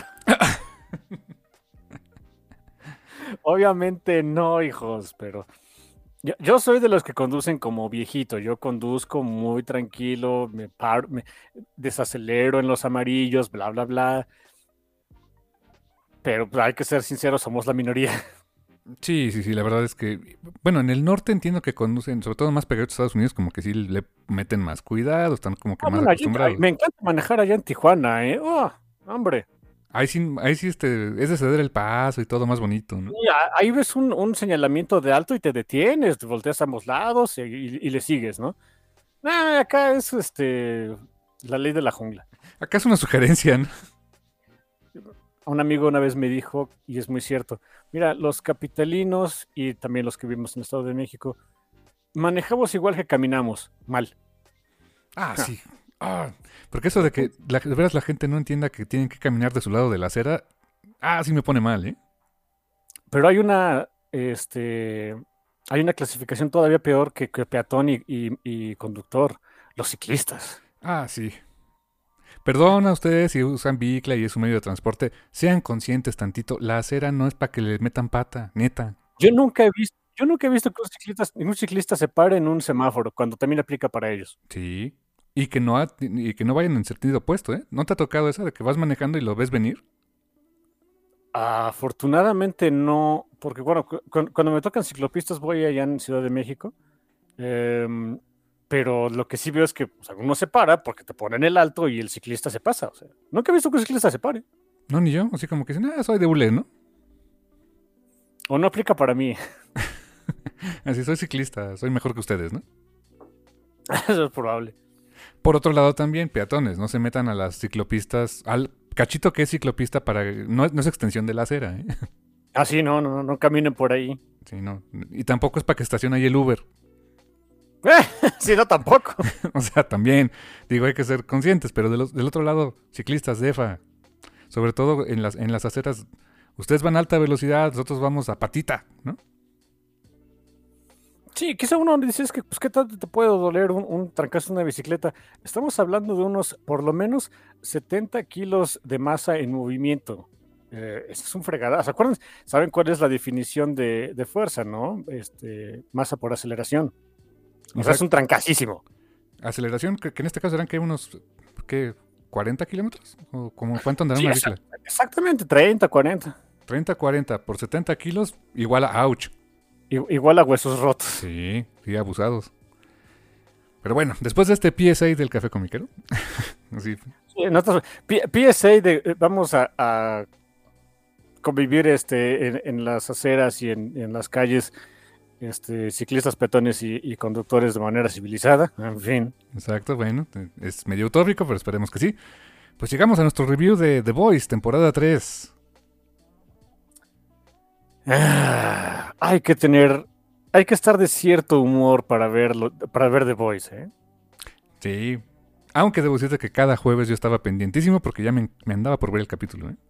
Obviamente no, hijos, pero yo soy de los que conducen como viejito. Yo conduzco muy tranquilo, me paro, me desacelero en los amarillos, bla, bla, bla. Pero hay que ser sinceros, somos la minoría. Sí, sí, sí, la verdad es que, bueno, en el norte entiendo que conducen, sobre todo más pegados a Estados Unidos, como que sí le meten más cuidado, están como que Ah, más bueno, acostumbrados. me encanta manejar allá en Tijuana, ¿eh? Oh, hombre. Ahí sí es de ceder el paso y todo más bonito, ¿no? Y ahí ves un señalamiento de alto y te detienes, te volteas a ambos lados y le sigues, ¿no? Ah, acá es la ley de la jungla. Acá es una sugerencia, ¿no? Un amigo una vez me dijo, y es muy cierto, mira, los capitalinos y también los que vivimos en el Estado de México, manejamos igual que caminamos, mal. Ah, sí. Ah, porque eso de que de veras la gente no entienda que tienen que caminar de su lado de la acera, sí me pone mal, ¿eh? Pero hay una clasificación todavía peor que peatón y conductor, los ciclistas. Ah, sí. Perdón a ustedes si usan bicla y es un medio de transporte, sean conscientes tantito, la acera no es para que le metan pata, neta. Yo nunca he visto que ningún ciclista se pare en un semáforo cuando también aplica para ellos. Sí. Y que no vayan en sentido opuesto, ¿eh? ¿No te ha tocado esa de que vas manejando y lo ves venir? Afortunadamente no, porque bueno, cuando me tocan ciclopistas voy allá en Ciudad de México, em, pero lo que sí veo es que pues, uno se para porque te ponen el alto y el ciclista se pasa. O sea, nunca he visto que un ciclista se pare. No, ni yo. Así como que dicen, soy de hule, ¿no? O no aplica para mí. Así, soy ciclista, soy mejor que ustedes, ¿no? Eso es probable. Por otro lado también, peatones, no se metan a las ciclopistas, al cachito que es ciclopista no es extensión de la acera, ¿eh? Ah, sí, no caminen por ahí. Sí, no. Y tampoco es para que estacione ahí el Uber. Sí, no, tampoco. O sea, también, digo, hay que ser conscientes, pero del otro lado, ciclistas, DEFA, sobre todo en las aceras, ustedes van a alta velocidad, nosotros vamos a patita, ¿no? Sí, quizá uno dice, es que, pues, ¿qué tanto te puede doler un trancazo en una bicicleta? Estamos hablando de unos, por lo menos, 70 kilos de masa en movimiento. Eso es un fregadazo. ¿Acuerdan? ¿Saben cuál es la definición de fuerza, no? Masa por aceleración. O sea, es un trancasísimo. Aceleración, que en este caso eran que unos, ¿qué? ¿40 kilómetros? ¿O como cuánto andará Sí, una bicla? exactamente, 30, 40. 30, 40 por 70 kilos, igual a ouch. Igual a huesos rotos. Sí, sí, abusados. Pero bueno, después de este PSA del Café Comiquero, sí, Sí, PSA vamos a convivir en las aceras y en las calles, ciclistas, peatones y conductores de manera civilizada, en fin. exacto, bueno, es medio utópico, pero esperemos que sí. Pues llegamos a nuestro review de The Boys, temporada 3. Hay que estar de cierto humor para ver The Voice, ¿eh? Sí, aunque debo decirte que cada jueves yo estaba pendientísimo porque ya me andaba por ver el capítulo, ¿eh?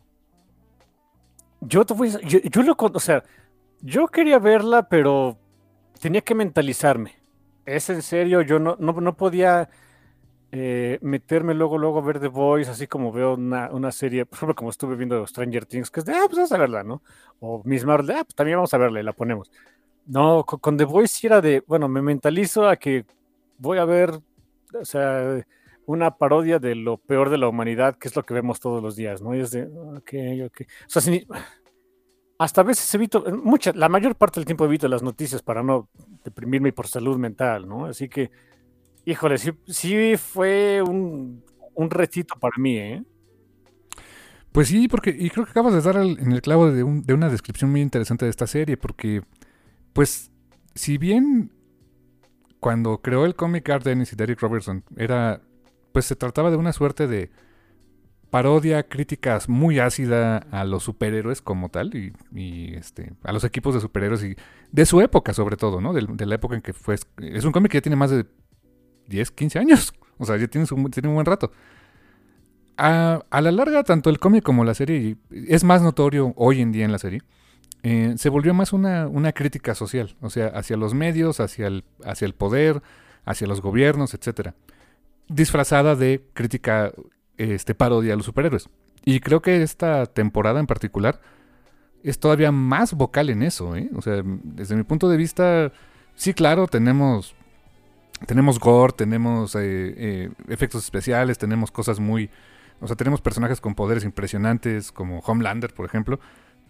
O sea, yo quería verla, pero tenía que mentalizarme. Es en serio, yo no podía meterme luego a ver The Voice, así como veo una serie, por ejemplo, como estuve viendo Stranger Things, que es de, pues vamos a verla, ¿no? O Miss Marvel, pues también vamos a verla y la ponemos. No, con The Voice sí era de, bueno, me mentalizo a que voy a ver, o sea, una parodia de lo peor de la humanidad, que es lo que vemos todos los días, ¿no? Y es de, ok. O sea, hasta a veces la mayor parte del tiempo evito las noticias para no deprimirme por salud mental, ¿no? Así que, híjole, sí fue un retito para mí, ¿eh? Pues sí, y creo que acabas de dar en el clavo de una descripción muy interesante de esta serie, porque, pues, si bien cuando creó el cómic Garth Ennis y Derek Robertson, pues se trataba de una suerte de parodia, críticas muy ácida a los superhéroes como tal, y a los equipos de superhéroes, y de su época sobre todo, ¿no? De la época en que fue. Es un cómic que ya tiene más de 10, 15 años, o sea, ya tiene un buen rato. A la larga, tanto el cómic como la serie, es más notorio hoy en día en la serie, se volvió más una crítica social, o sea, hacia los medios, hacia el poder, hacia los gobiernos, etcétera, disfrazada de crítica, parodia a los superhéroes. Y creo que esta temporada en particular es todavía más vocal en eso, ¿eh? O sea, desde mi punto de vista, sí, claro, tenemos gore, tenemos efectos especiales, tenemos cosas muy... O sea, tenemos personajes con poderes impresionantes, como Homelander, por ejemplo.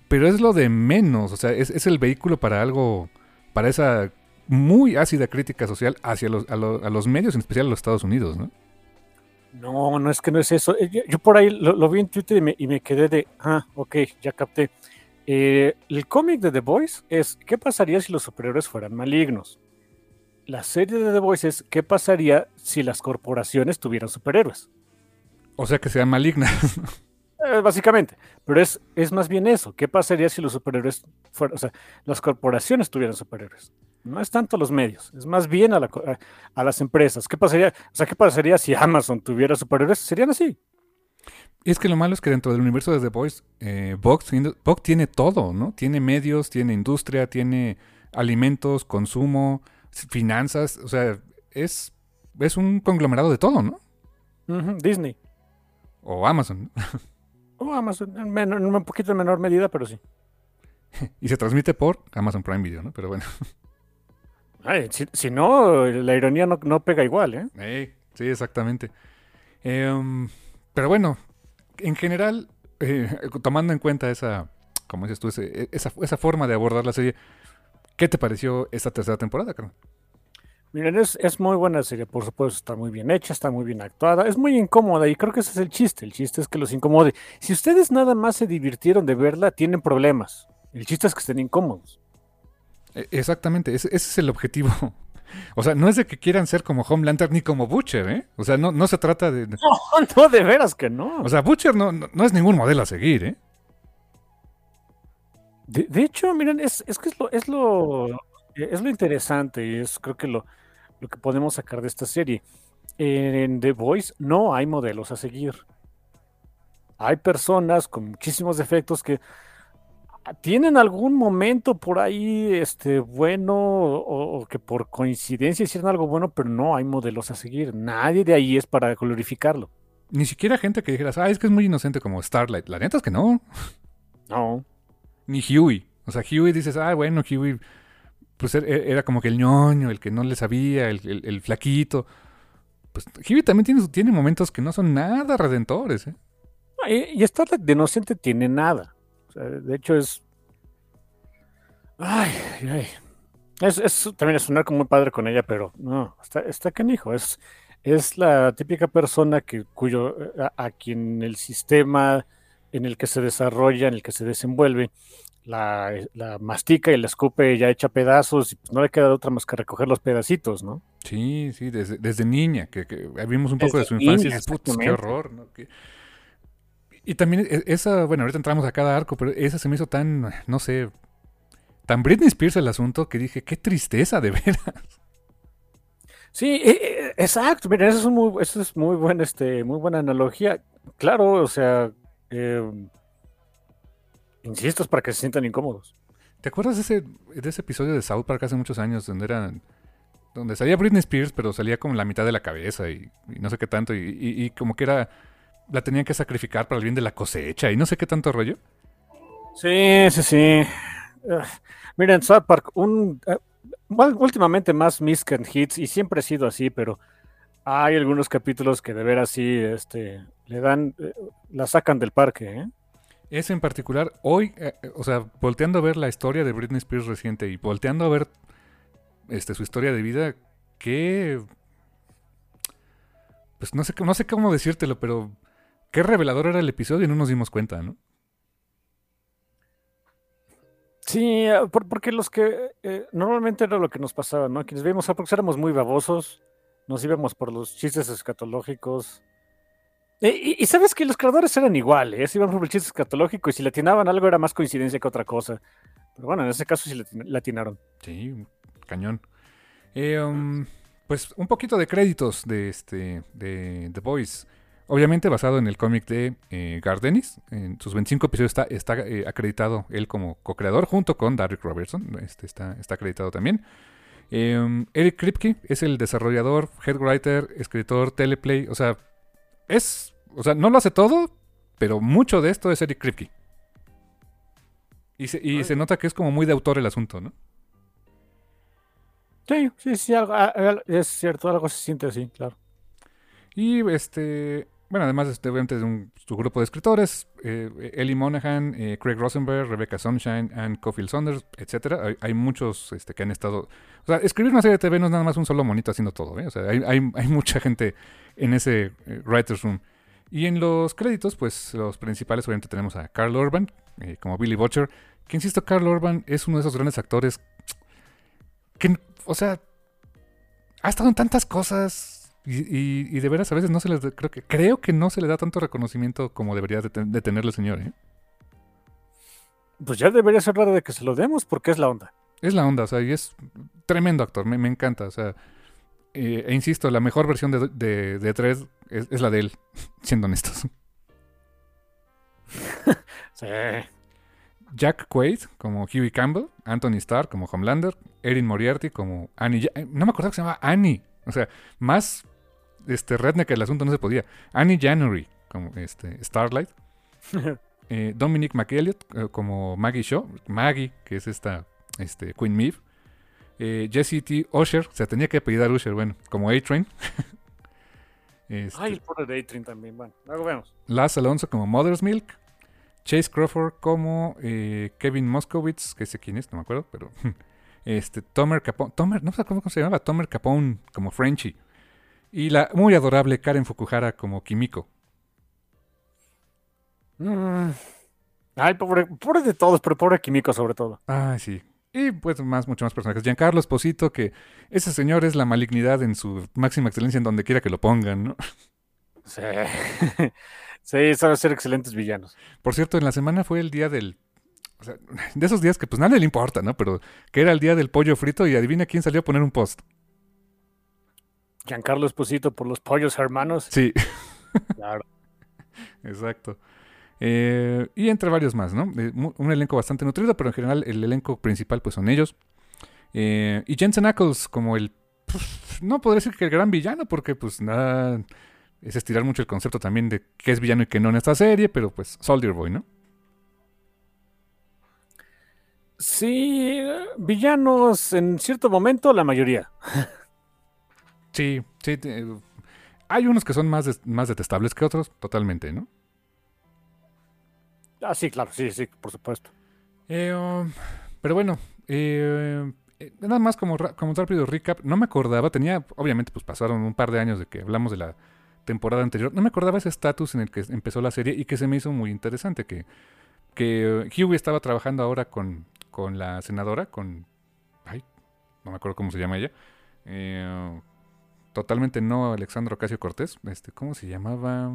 pero es lo de menos, o sea, es el vehículo para algo, para esa muy ácida crítica social hacia a los medios, en especial a los Estados Unidos, ¿no? No, no es que no es eso. Yo por ahí lo vi en Twitter y me quedé de, ok, ya capté. El cómic de The Boys es, ¿qué pasaría si los superhéroes fueran malignos? La serie de The Boys es, ¿qué pasaría si las corporaciones tuvieran superhéroes? O sea, que sean malignas. Básicamente, pero es más bien eso. ¿Qué pasaría si los superhéroes fueran, o sea, las corporaciones tuvieran superhéroes? No es tanto los medios, es más bien a las empresas. ¿Qué pasaría? O sea, ¿qué pasaría si Amazon tuviera superhéroes? Serían así. Y es que lo malo es que dentro del universo de The Boys, Vox tiene todo, ¿no? Tiene medios, tiene industria, tiene alimentos, consumo, finanzas, o sea, es un conglomerado de todo, ¿no? Disney. O Amazon. O Amazon, en un poquito en menor medida, pero sí. Y se transmite por Amazon Prime Video, ¿no? Pero bueno. Ay, si no, la ironía no pega igual, ¿eh? Sí, exactamente. Pero bueno, en general, tomando en cuenta esa, como dices tú, esa forma de abordar la serie, ¿qué te pareció esta tercera temporada, Carmen? Miren, es muy buena serie, por supuesto, está muy bien hecha, está muy bien actuada, es muy incómoda y creo que ese es el chiste es que los incomode. Si ustedes nada más se divirtieron de verla, tienen problemas. El chiste es que estén incómodos. Exactamente, ese es el objetivo. O sea, no es de que quieran ser como Homelander ni como Butcher, ¿eh? O sea, no se trata de... No, de veras que no. O sea, Butcher no es ningún modelo a seguir, ¿eh? De hecho, miren, es que es lo interesante y es creo que lo que podemos sacar de esta serie. En The Voice no hay modelos a seguir. Hay personas con muchísimos defectos que tienen algún momento por ahí bueno o que por coincidencia hicieron algo bueno, pero no hay modelos a seguir. Nadie de ahí es para glorificarlo. Ni siquiera gente que dijeras, es que es muy inocente como Starlight. La neta es que no. No. Ni Huey. O sea, Huey dices, bueno, Huey pues era como que el ñoño, el que no le sabía, el flaquito. Pues Huey también tiene momentos que no son nada redentores, ¿eh? Y Starlight de inocente tiene nada. O sea, de hecho es... Ay. También es sonar como muy padre con ella, pero no, está canijo. Es la típica persona a quien el sistema en el que se desarrolla, en el que se desenvuelve, la mastica y la escupe ya hecha pedazos y pues no le queda de otra más que recoger los pedacitos, ¿no? Sí, desde niña, que vimos un poco Desde de su infancia y niña, dices, putz, qué exactamente. horror, ¿no? Y también esa, bueno, ahorita entramos a cada arco, pero esa se me hizo tan, no sé, tan Britney Spears el asunto que dije, qué tristeza, de veras. Sí, exacto. Mira, eso es muy buena analogía. Claro, o sea, insisto, es para que se sientan incómodos. ¿Te acuerdas de ese episodio de South Park hace muchos años donde salía Britney Spears, pero salía como la mitad de la cabeza y no sé qué tanto, y como que la tenían que sacrificar para el bien de la cosecha y no sé qué tanto rollo? Sí. Miren, South Park, últimamente más miss que hits, y siempre ha sido así, pero hay algunos capítulos que de veras sí, le dan, la sacan del parque, ¿eh? Ese en particular, hoy, o sea, volteando a ver la historia de Britney Spears reciente y volteando a ver su historia de vida, pues no sé cómo decírtelo, pero qué revelador era el episodio y no nos dimos cuenta, ¿no? Sí, porque los que normalmente era lo que nos pasaba, ¿no? Quienes veíamos porque éramos muy babosos, nos íbamos por los chistes escatológicos. Y sabes que los creadores eran iguales, iban por el chiste escatológico y si le atinaban algo era más coincidencia que otra cosa. Pero bueno, en ese caso sí le atinaron. Sí, cañón. Pues un poquito de créditos de The Boys. Obviamente basado en el cómic de Garth Ennis. En sus 25 episodios está acreditado él como co-creador junto con Derek Robertson. Está acreditado también. Eric Kripke es el desarrollador, head writer, escritor, teleplay. O sea, no lo hace todo, pero mucho de esto es Eric Kripke. Y se nota que es como muy de autor el asunto, ¿no? Sí, algo, es cierto, algo se siente así, claro. Y Bueno, además obviamente de su grupo de escritores, Ellie Monahan, Craig Rosenberg, Rebecca Sunshine, Ann Cofield Saunders, etcétera. Hay muchos que han estado... O sea, escribir una serie de TV no es nada más un solo monito haciendo todo, ¿eh? O sea, hay mucha gente en ese writer's room. Y en los créditos, pues los principales obviamente tenemos a Carl Urban, como Billy Butcher, que insisto, Carl Urban es uno de esos grandes actores que, o sea, ha estado en tantas cosas... Y de veras a veces no se les creo que no se le da tanto reconocimiento como debería de tenerle el señor, ¿eh? Pues ya debería ser raro de que se lo demos porque es la onda. Es la onda, o sea, y es tremendo actor, me encanta, o sea, e insisto, la mejor versión de Dredd es la de él, siendo honestos. Sí. Jack Quaid como Huey Campbell, Anthony Starr como Homelander, Erin Moriarty como Annie, no me acordaba que se llamaba Annie, o sea, más redneck el asunto no se podía. Annie January como Starlight, Dominic McElliott como Maggie Shaw, Maggie, que es esta Queen Maeve, Jesse T. Usher, o sea, tenía que apellidar Usher, bueno, como A-Train. Ay, el pobre de A-Train también, bueno, luego vemos. Laz Alonso como Mother's Milk, Chase Crawford como Kevin Moskowitz, que sé quién es, no me acuerdo, pero Tomer Capone, no sé cómo se llamaba, Tomer Capone como Frenchie. Y la muy adorable Karen Fukuhara como Kimiko. Ay, pobre de todos, pero pobre Kimiko sobre todo. Ah, sí. Y pues muchos más personajes. Giancarlo Esposito, que ese señor es la malignidad en su máxima excelencia en donde quiera que lo pongan, ¿no? Sí. Sí, sabe ser excelentes villanos. Por cierto, en la semana fue el día del... O sea, de esos días que pues nadie le importa, ¿no? Pero que era el día del pollo frito y adivina quién salió a poner un post. Giancarlo Esposito por los pollos hermanos. Sí. Claro. Exacto. Y entre varios más, ¿no? Un elenco bastante nutrido, pero en general el elenco principal pues son ellos. Y Jensen Ackles como no podría decir que el gran villano, porque pues nada, es estirar mucho el concepto también de qué es villano y qué no en esta serie, pero pues Soldier Boy, ¿no? Sí, villanos en cierto momento, la mayoría. Sí, sí. Hay unos que son más detestables que otros, totalmente, ¿no? Ah, sí, claro, sí, por supuesto. Pero bueno, nada más como un rápido recap, no me acordaba, obviamente pues pasaron un par de años de que hablamos de la temporada anterior, no me acordaba ese estatus en el que empezó la serie y que se me hizo muy interesante, que Huey estaba trabajando ahora con la senadora, ay, no me acuerdo cómo se llama ella, totalmente no Alexandra Ocasio-Cortez, ¿cómo se llamaba?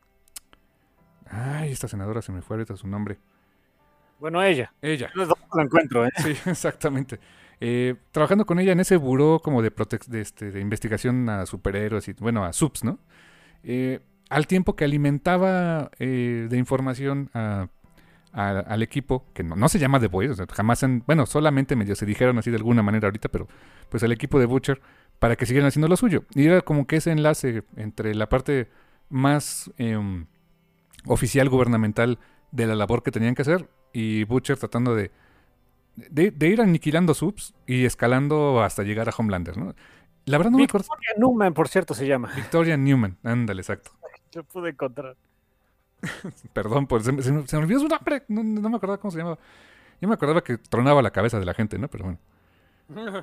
Ay, esta senadora se me fue ahorita su nombre. Bueno, ella. Ella. No la encuentro, ¿eh? Sí, exactamente. Trabajando con ella en ese buró como de investigación a superhéroes y, bueno, a subs, ¿no? Al tiempo que alimentaba de información al equipo, que no se llama The Boys, o sea, jamás solamente medio se dijeron así de alguna manera ahorita, pero pues al equipo de Butcher, para que siguieran haciendo lo suyo. Y era como que ese enlace entre la parte más oficial gubernamental de la labor que tenían que hacer y Butcher tratando de ir aniquilando subs y escalando hasta llegar a Homelander, ¿no? La verdad no me acuerdo. Victoria Newman, por cierto, se llama. Victoria Newman, ándale, exacto. Lo pude encontrar. Perdón, se me olvidó su nombre, no me acordaba cómo se llamaba. Yo me acordaba que tronaba la cabeza de la gente, ¿no? Pero bueno.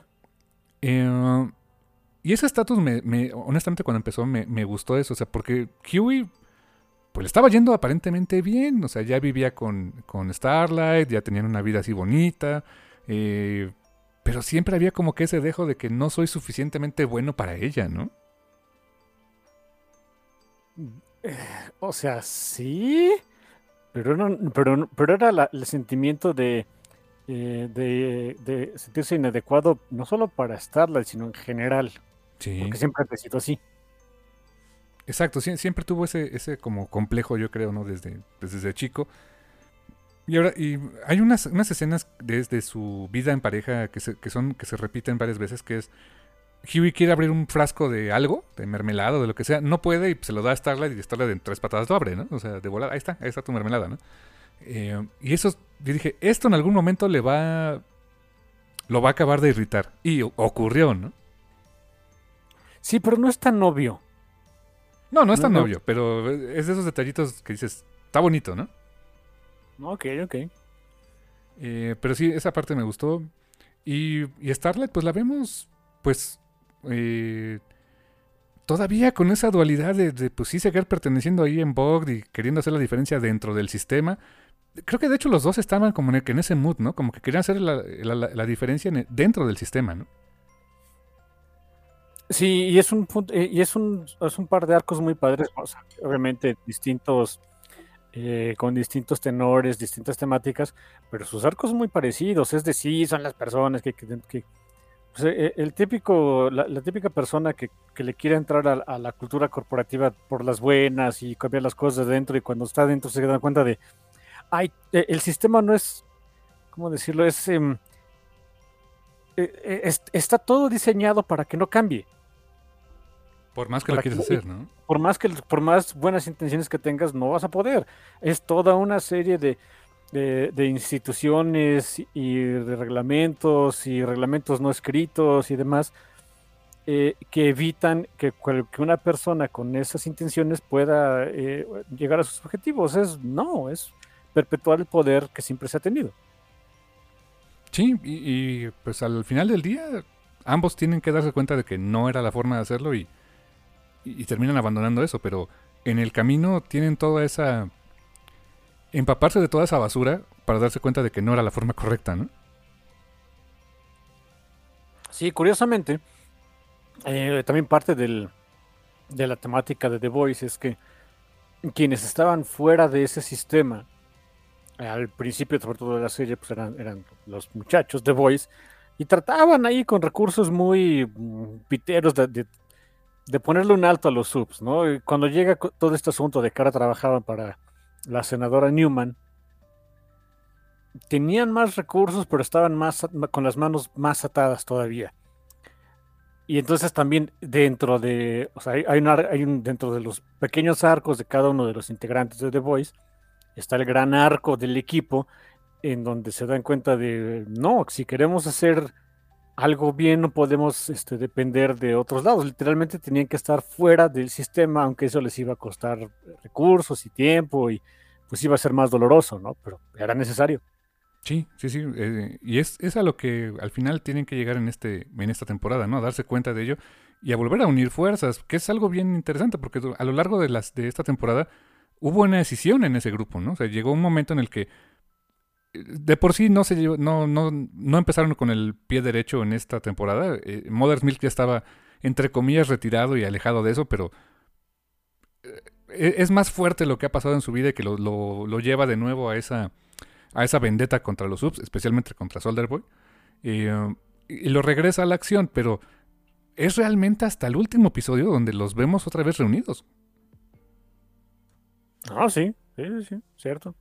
Y ese estatus, honestamente, cuando empezó, me gustó eso. O sea, porque Huey, pues le estaba yendo aparentemente bien. O sea, ya vivía con Starlight, ya tenían una vida así bonita. Pero siempre había como que ese dejo de que no soy suficientemente bueno para ella, ¿no? O sea, sí, pero era el sentimiento de sentirse inadecuado, no solo para Starlight, sino en general. Sí. Porque siempre ha sido así. Exacto, siempre tuvo ese como complejo, yo creo, ¿no? Desde chico. Y ahora, hay unas escenas desde su vida en pareja que se repiten varias veces, que es Huey quiere abrir un frasco de algo, de mermelada o de lo que sea, no puede y se lo da a Starlight y Starlight en 3 patadas lo abre, ¿no? O sea, de volada, ahí está tu mermelada, ¿no? Y eso, yo dije, esto en algún momento lo va a acabar de irritar. Y ocurrió, ¿no? Sí, pero no es tan obvio. No es tan No. obvio, pero es de esos detallitos que dices, está bonito, ¿no? Ok. Pero sí, esa parte me gustó. Y Starlight, pues la vemos, pues, eh, todavía con esa dualidad de, pues sí, seguir perteneciendo ahí en Vogue y queriendo hacer la diferencia dentro del sistema. Creo que de hecho los dos estaban como en ese mood, ¿no? Como que querían hacer la diferencia dentro del sistema, ¿no? Sí, y es un par de arcos muy padres, o sea, obviamente distintos, con distintos tenores, distintas temáticas, pero sus arcos muy parecidos, es decir, son las personas pues, el típico, la típica persona que le quiere entrar a la cultura corporativa por las buenas y cambiar las cosas de dentro, y cuando está dentro se da cuenta de, ay, el sistema no es, ¿cómo decirlo? Está todo diseñado para que no cambie. Por más que lo Para quieres que, hacer, ¿no? por más buenas intenciones que tengas, no vas a poder. Es toda una serie de instituciones y de reglamentos y reglamentos no escritos y demás, que evitan que una persona con esas intenciones pueda llegar a sus objetivos. Es perpetuar el poder que siempre se ha tenido. Sí, y pues al final del día, ambos tienen que darse cuenta de que no era la forma de hacerlo y terminan abandonando eso, pero en el camino tienen toda esa... empaparse de toda esa basura para darse cuenta de que no era la forma correcta, ¿no? Sí, curiosamente, también parte de la temática de The Voice es que quienes estaban fuera de ese sistema, al principio, sobre todo de la serie, pues eran los muchachos de Boys, y trataban ahí con recursos muy piteros de ponerle un alto a los subs, ¿no? Y cuando llega todo este asunto de que ahora trabajaban para la senadora Newman, tenían más recursos, pero estaban con las manos más atadas todavía. Y entonces también dentro de, o sea, dentro de los pequeños arcos de cada uno de los integrantes de The Voice, está el gran arco del equipo en donde se dan cuenta de, no, si queremos hacer algo bien no podemos depender de otros lados. Literalmente tenían que estar fuera del sistema, aunque eso les iba a costar recursos y tiempo y pues iba a ser más doloroso, ¿no? Pero era necesario. Sí. Y es a lo que al final tienen que llegar en esta temporada, ¿no? A darse cuenta de ello y a volver a unir fuerzas, que es algo bien interesante, porque a lo largo de esta temporada hubo una decisión en ese grupo, ¿no? O sea, llegó un momento en el que de por sí no empezaron con el pie derecho en esta temporada. Mother's Milk ya estaba, entre comillas, retirado y alejado de eso, pero es más fuerte lo que ha pasado en su vida y que lo lleva de nuevo a esa vendetta contra los subs, especialmente contra Soldier Boy. Y lo regresa a la acción, pero es realmente hasta el último episodio donde los vemos otra vez reunidos. Ah, sí, cierto.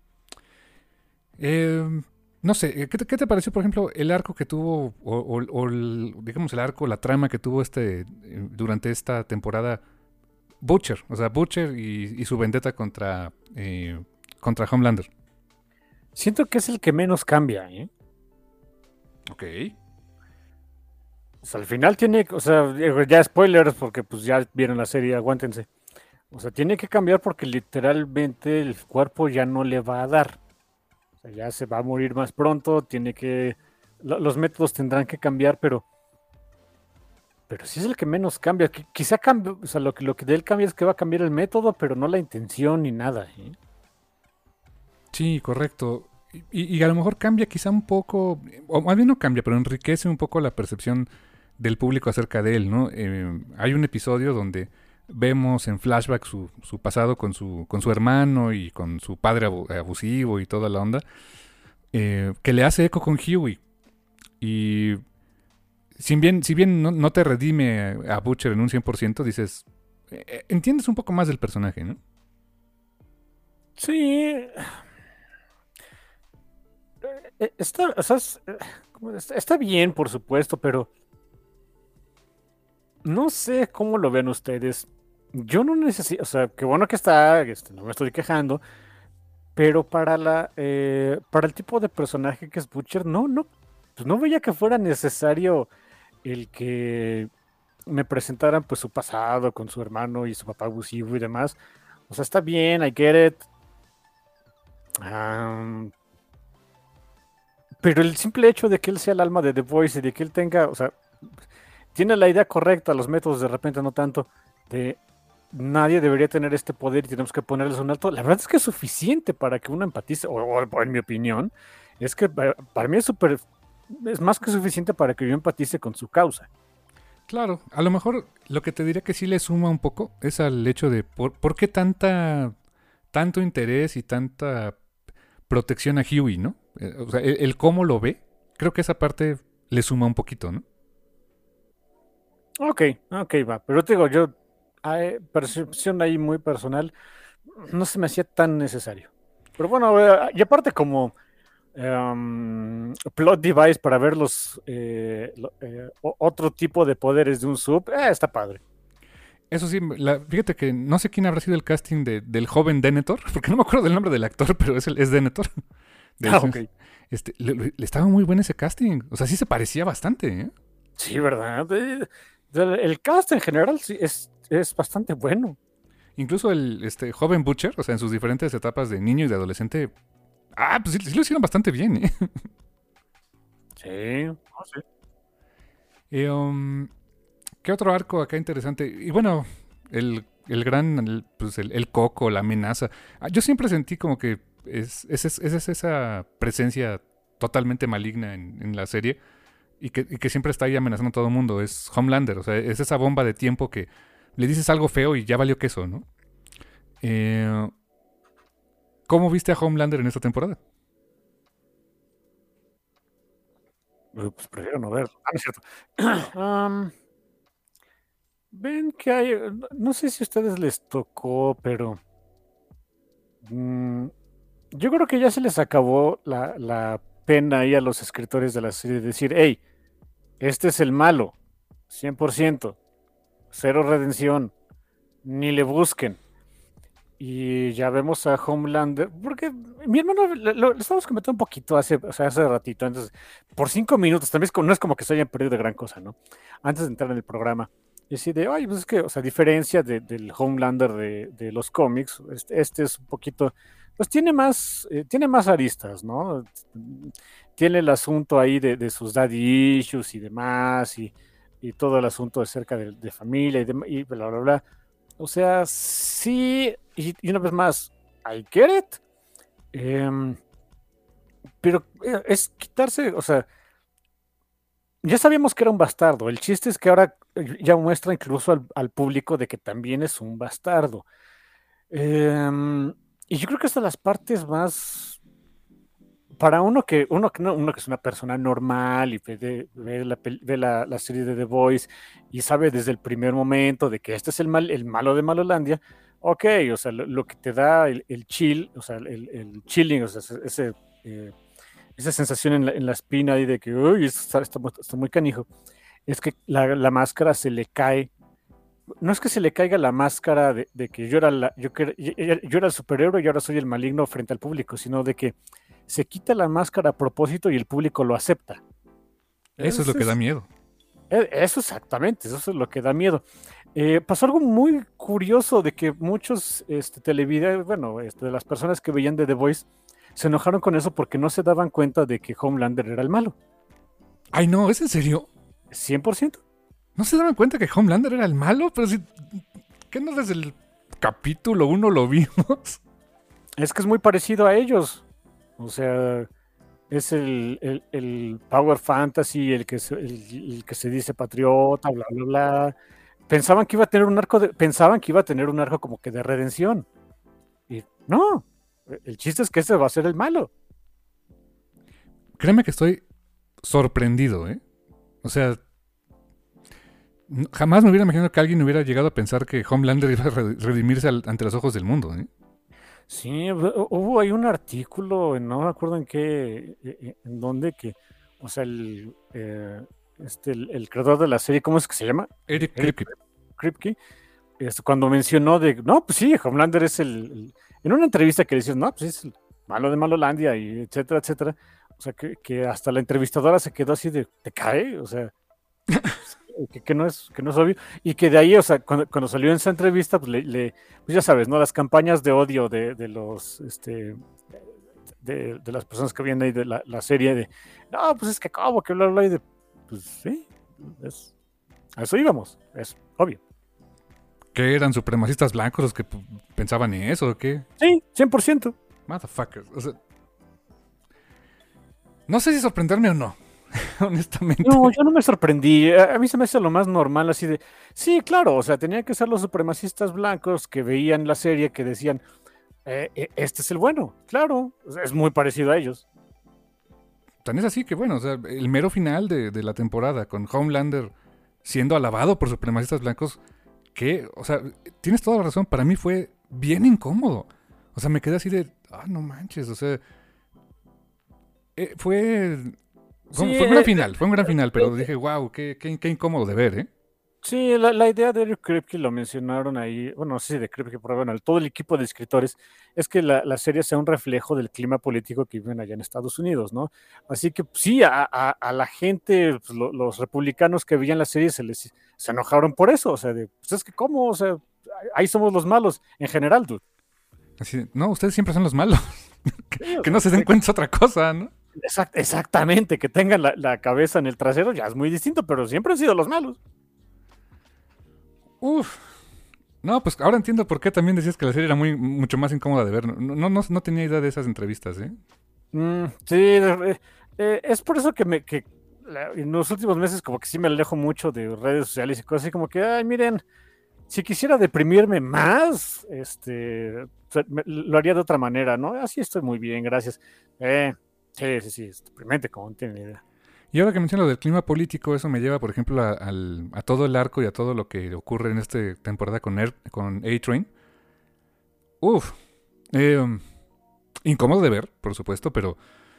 No sé, ¿qué te pareció, por ejemplo, el arco que tuvo, digamos el arco, la trama que tuvo durante esta temporada Butcher? O sea, Butcher y su vendetta contra Homelander. Siento que es el que menos cambia, ¿eh? Ok. O sea, al final tiene, o sea, ya spoilers porque pues ya vieron la serie, aguántense. O sea, tiene que cambiar porque literalmente el cuerpo ya no le va a dar. O sea, ya se va a morir más pronto, los métodos tendrán que cambiar, pero sí es el que menos cambia. Quizá cambie, o sea, lo que de él cambia es que va a cambiar el método, pero no la intención ni nada, ¿eh? Sí, correcto. Y a lo mejor cambia quizá un poco, o más bien no cambia, pero enriquece un poco la percepción del público acerca de él, ¿no? Hay un episodio donde vemos en flashback su pasado con su hermano y con su padre abusivo y toda la onda, que le hace eco con Huey. Y si bien no te redime a Butcher en un 100%, dices, entiendes un poco más del personaje, ¿no? Sí. Está, o sea, está bien, por supuesto, pero no sé cómo lo ven ustedes. Yo no necesito, o sea, qué bueno que está, no me estoy quejando, pero para el tipo de personaje que es Butcher, pues no veía que fuera necesario el que me presentaran pues su pasado con su hermano y su papá abusivo y demás. O sea, está bien, I get it. Pero el simple hecho de que él sea el alma de The Voice y de que él tenga, o sea, tiene la idea correcta, los métodos de repente no tanto, de nadie debería tener este poder y tenemos que ponerles un alto. La verdad es que es suficiente para que uno empatice, o en mi opinión, es que para mí es más que suficiente para que yo empatice con su causa. Claro, a lo mejor lo que te diría que sí le suma un poco es al hecho de por qué tanto interés y tanta protección a Huey, ¿no? O sea, el cómo lo ve, creo que esa parte le suma un poquito, ¿no? Ok, va. Pero te digo, percepción ahí muy personal, no se me hacía tan necesario. Pero bueno, y aparte como plot device para ver otro tipo de poderes de un sub, está padre. Eso sí, fíjate que no sé quién habrá sido el casting del joven Denethor, porque no me acuerdo del nombre del actor, pero es Denethor. Ok. Le estaba muy bueno ese casting. O sea, sí se parecía bastante, ¿eh? Sí, ¿verdad? El cast en general sí es bastante bueno. Incluso el joven Butcher, o sea, en sus diferentes etapas de niño y de adolescente. Pues sí lo hicieron bastante bien, ¿eh? Sí, sí. ¿Qué otro arco acá interesante? Y bueno, el gran, pues el coco, la amenaza. Yo siempre sentí como que es esa presencia totalmente maligna en la serie y que siempre está ahí amenazando a todo el mundo. Es Homelander, o sea, es esa bomba de tiempo que le dices algo feo y ya valió queso, ¿no? ¿Cómo viste a Homelander en esta temporada? Pues prefiero no ver. No es cierto. Ven que hay, no sé si a ustedes les tocó, pero yo creo que ya se les acabó la pena ahí a los escritores de la serie de decir, hey, este es el malo, 100%, cero redención, ni le busquen. Y ya vemos a Homelander, porque mi hermano lo estamos comentando un poquito hace ratito, entonces, por 5 minutos, también no es como que se hayan perdido de gran cosa, ¿no? Antes de entrar en el programa. Y así de, ay, pues es que, o sea, a diferencia del Homelander de los cómics, este es un poquito, pues tiene más aristas, ¿no? Tiene el asunto ahí de sus daddy issues y demás, y todo el asunto acerca de familia y bla, bla, bla. O sea, sí, y una vez más, I get it. Pero es quitarse, o sea, ya sabíamos que era un bastardo. El chiste es que ahora ya muestra incluso al público de que también es un bastardo. Y yo creo que hasta las partes más. Para uno que es una persona normal y ve la serie de The Voice y sabe desde el primer momento de que este es el malo de Malolandia, ok, o sea, lo que te da el chill, o sea, el chilling, o sea, esa sensación en la espina y de que, uy, esto está muy canijo, es que la máscara se le cae. No es que se le caiga la máscara de que yo era el superhéroe y ahora soy el maligno frente al público, sino de que se quita la máscara a propósito y el público lo acepta. Eso es lo que da miedo. Eso exactamente, eso es lo que da miedo. Pasó algo muy curioso de que muchos televidentes, bueno, de las personas que veían de The Voice, se enojaron con eso porque no se daban cuenta de que Homelander era el malo. Ay, no, ¿es en serio? 100%. ¿No se daban cuenta que Homelander era el malo? Pero si, ¿qué no desde el capítulo 1 lo vimos? Es que es muy parecido a ellos. O sea, es el Power Fantasy, el que se dice patriota, bla, bla, bla. Pensaban que iba a tener un arco como que de redención. Y no, el chiste es que ese va a ser el malo. Créeme que estoy sorprendido, ¿eh? O sea, jamás me hubiera imaginado que alguien hubiera llegado a pensar que Homelander iba a redimirse ante los ojos del mundo, ¿eh? Sí, hubo ahí un artículo, no me acuerdo en dónde, que, o sea, el creador de la serie, ¿cómo es que se llama? Eric Kripke, cuando mencionó no, pues sí, Homelander es en una entrevista que le dices, no, pues es el malo de Malolandia, y etcétera, etcétera. O sea, que hasta la entrevistadora se quedó así de, ¿te cae? O sea, que no es obvio, y que de ahí, o sea, cuando salió en esa entrevista, pues, pues ya sabes, ¿no? Las campañas de odio de los, de las personas que vienen ahí de la serie, de, no, pues es que cómo, que bla, bla, y de, pues sí, a eso íbamos, es obvio. ¿Qué eran supremacistas blancos los que pensaban en eso o qué? Sí, 100%. Motherfuckers. O sea, no sé si sorprenderme o no, honestamente. No, yo no me sorprendí. A mí se me hace lo más normal, así de, sí, claro, o sea, tenían que ser los supremacistas blancos que veían la serie que decían, este es el bueno, claro, es muy parecido a ellos. Tan es así que, bueno, o sea, el mero final de la temporada, con Homelander siendo alabado por supremacistas blancos, que, o sea, tienes toda la razón, para mí fue bien incómodo. O sea, me quedé así de, no manches, o sea, fue Sí, un gran final, fue un gran final, pero dije, wow, qué incómodo de ver, ¿eh? sí, la idea de Eric Kripke lo mencionaron ahí, bueno, no sé si de Kripke, pero bueno, todo el equipo de escritores, es que la serie sea un reflejo del clima político que viven allá en Estados Unidos, ¿no? Así que pues, sí, a la gente, pues, los republicanos que veían la serie se enojaron por eso, o sea, pues es que cómo, o sea, ahí somos los malos, en general, dude. Así, no, ustedes siempre son los malos. Sí, o Que sea, no se den cuenta es otra cosa, ¿no? exactamente, que tengan la cabeza en el trasero ya es muy distinto, pero siempre han sido los malos. Uf. No, pues ahora entiendo por qué también decías que la serie era mucho más incómoda de ver. No tenía idea de esas entrevistas, ¿eh? Sí, es por eso en los últimos meses como que sí me alejo mucho de redes sociales y cosas así como que, ay, miren, si quisiera deprimirme más, o sea, lo haría de otra manera, ¿no? Así estoy muy bien, gracias. Sí, es deprimente, como no tienen idea. Y ahora que menciono lo del clima político, eso me lleva, por ejemplo, a todo el arco y a todo lo que ocurre en esta temporada con A-Train. Uf. Incómodo de ver, por supuesto, pero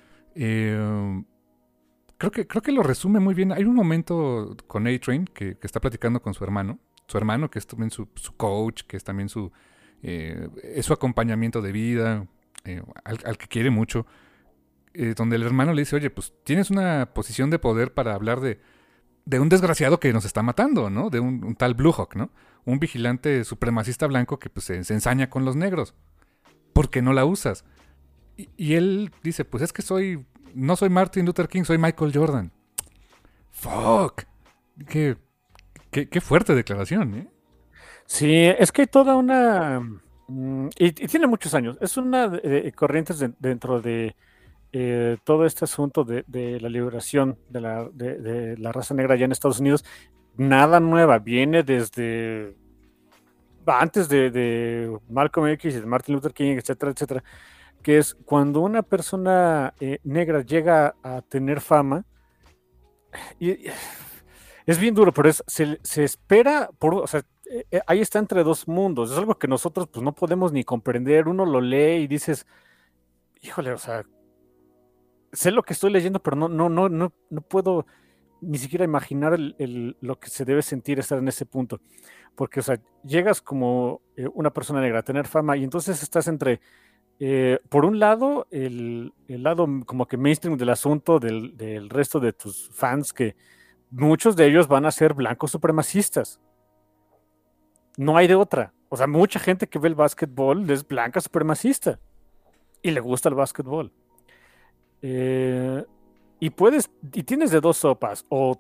creo que lo resume muy bien. Hay un momento con A-Train que está platicando con su hermano que es también su coach, que es también es su acompañamiento de vida, al que quiere mucho. Donde el hermano le dice, oye, pues tienes una posición de poder para hablar de un desgraciado que nos está matando, ¿no? De un tal Blue Hawk, ¿no? Un vigilante supremacista blanco que pues se ensaña con los negros. ¿Por qué no la usas? Y él dice, pues es que no soy Martin Luther King, soy Michael Jordan. ¡Fuck! Qué fuerte declaración, ¿eh? Sí, es que hay toda una... y tiene muchos años. Es una de corrientes dentro de todo este asunto de la liberación de la raza negra allá en Estados Unidos. Nada nueva, viene desde antes de Malcolm X y de Martin Luther King, etcétera, etcétera, que es cuando una persona negra llega a tener fama, y es bien duro, pero se espera, o sea, ahí está entre dos mundos, es algo que nosotros pues no podemos ni comprender, uno lo lee y dices, híjole, o sea, sé lo que estoy leyendo, pero no puedo ni siquiera imaginar lo que se debe sentir estar en ese punto. Porque, o sea, llegas como una persona negra a tener fama y entonces estás entre, por un lado, el lado como que mainstream del asunto del resto de tus fans, que muchos de ellos van a ser blancos supremacistas. No hay de otra. O sea, mucha gente que ve el básquetbol es blanca supremacista y le gusta el básquetbol. Y tienes de dos sopas, o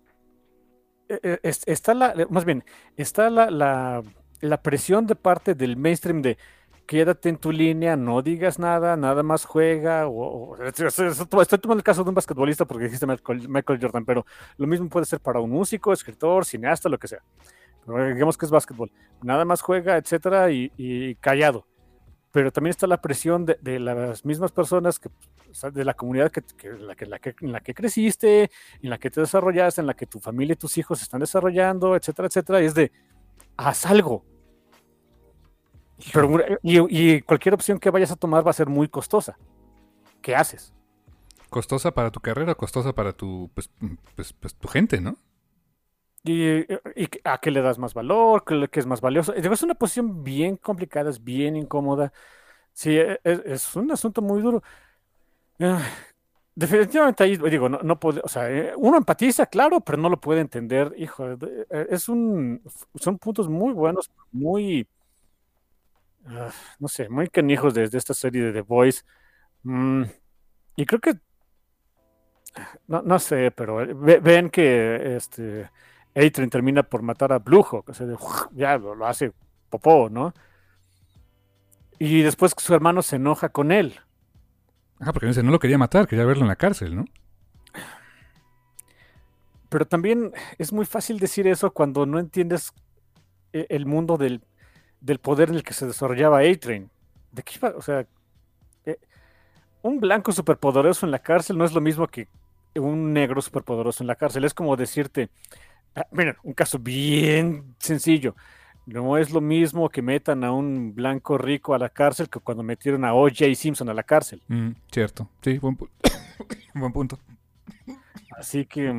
está más bien, está la presión de parte del mainstream de quédate en tu línea, no digas nada, nada más juega, estoy tomando el caso de un basquetbolista porque dijiste Michael Jordan, pero lo mismo puede ser para un músico, escritor, cineasta, lo que sea. Pero digamos que es básquetbol, nada más juega, etcétera, y callado. Pero también está la presión de las mismas personas, de la comunidad en la que creciste, en la que te desarrollaste, en la que tu familia y tus hijos se están desarrollando, etcétera, etcétera. Es de, haz algo. Pero, y cualquier opción que vayas a tomar va a ser muy costosa. ¿Qué haces? Costosa para tu carrera, costosa para pues, tu gente, ¿no? ¿Y a qué le das más valor? ¿Qué es más valioso? Es una posición bien complicada, es bien incómoda. Sí, es un asunto muy duro. definitivamente ahí, digo, no puede, o sea, uno empatiza, claro, pero no lo puede entender. Hijo, son puntos muy buenos, muy, no sé, muy canijos de esta serie de The Boys. Mm, y creo que, no sé, pero ven que A-Train termina por matar a Bluehawk, o sea, ya lo hace popó, ¿no? Y después su hermano se enoja con él. Porque dice, no lo quería matar, quería verlo en la cárcel, ¿no? Pero también es muy fácil decir eso cuando no entiendes el mundo del poder en el que se desarrollaba A-Train. ¿De qué iba? O sea, eh, un blanco superpoderoso en la cárcel no es lo mismo que un negro superpoderoso en la cárcel. Es como decirte, miren, un caso bien sencillo. No es lo mismo que metan a un blanco rico a la cárcel que cuando metieron a O.J. Simpson a la cárcel. Cierto, sí, buen punto. Así que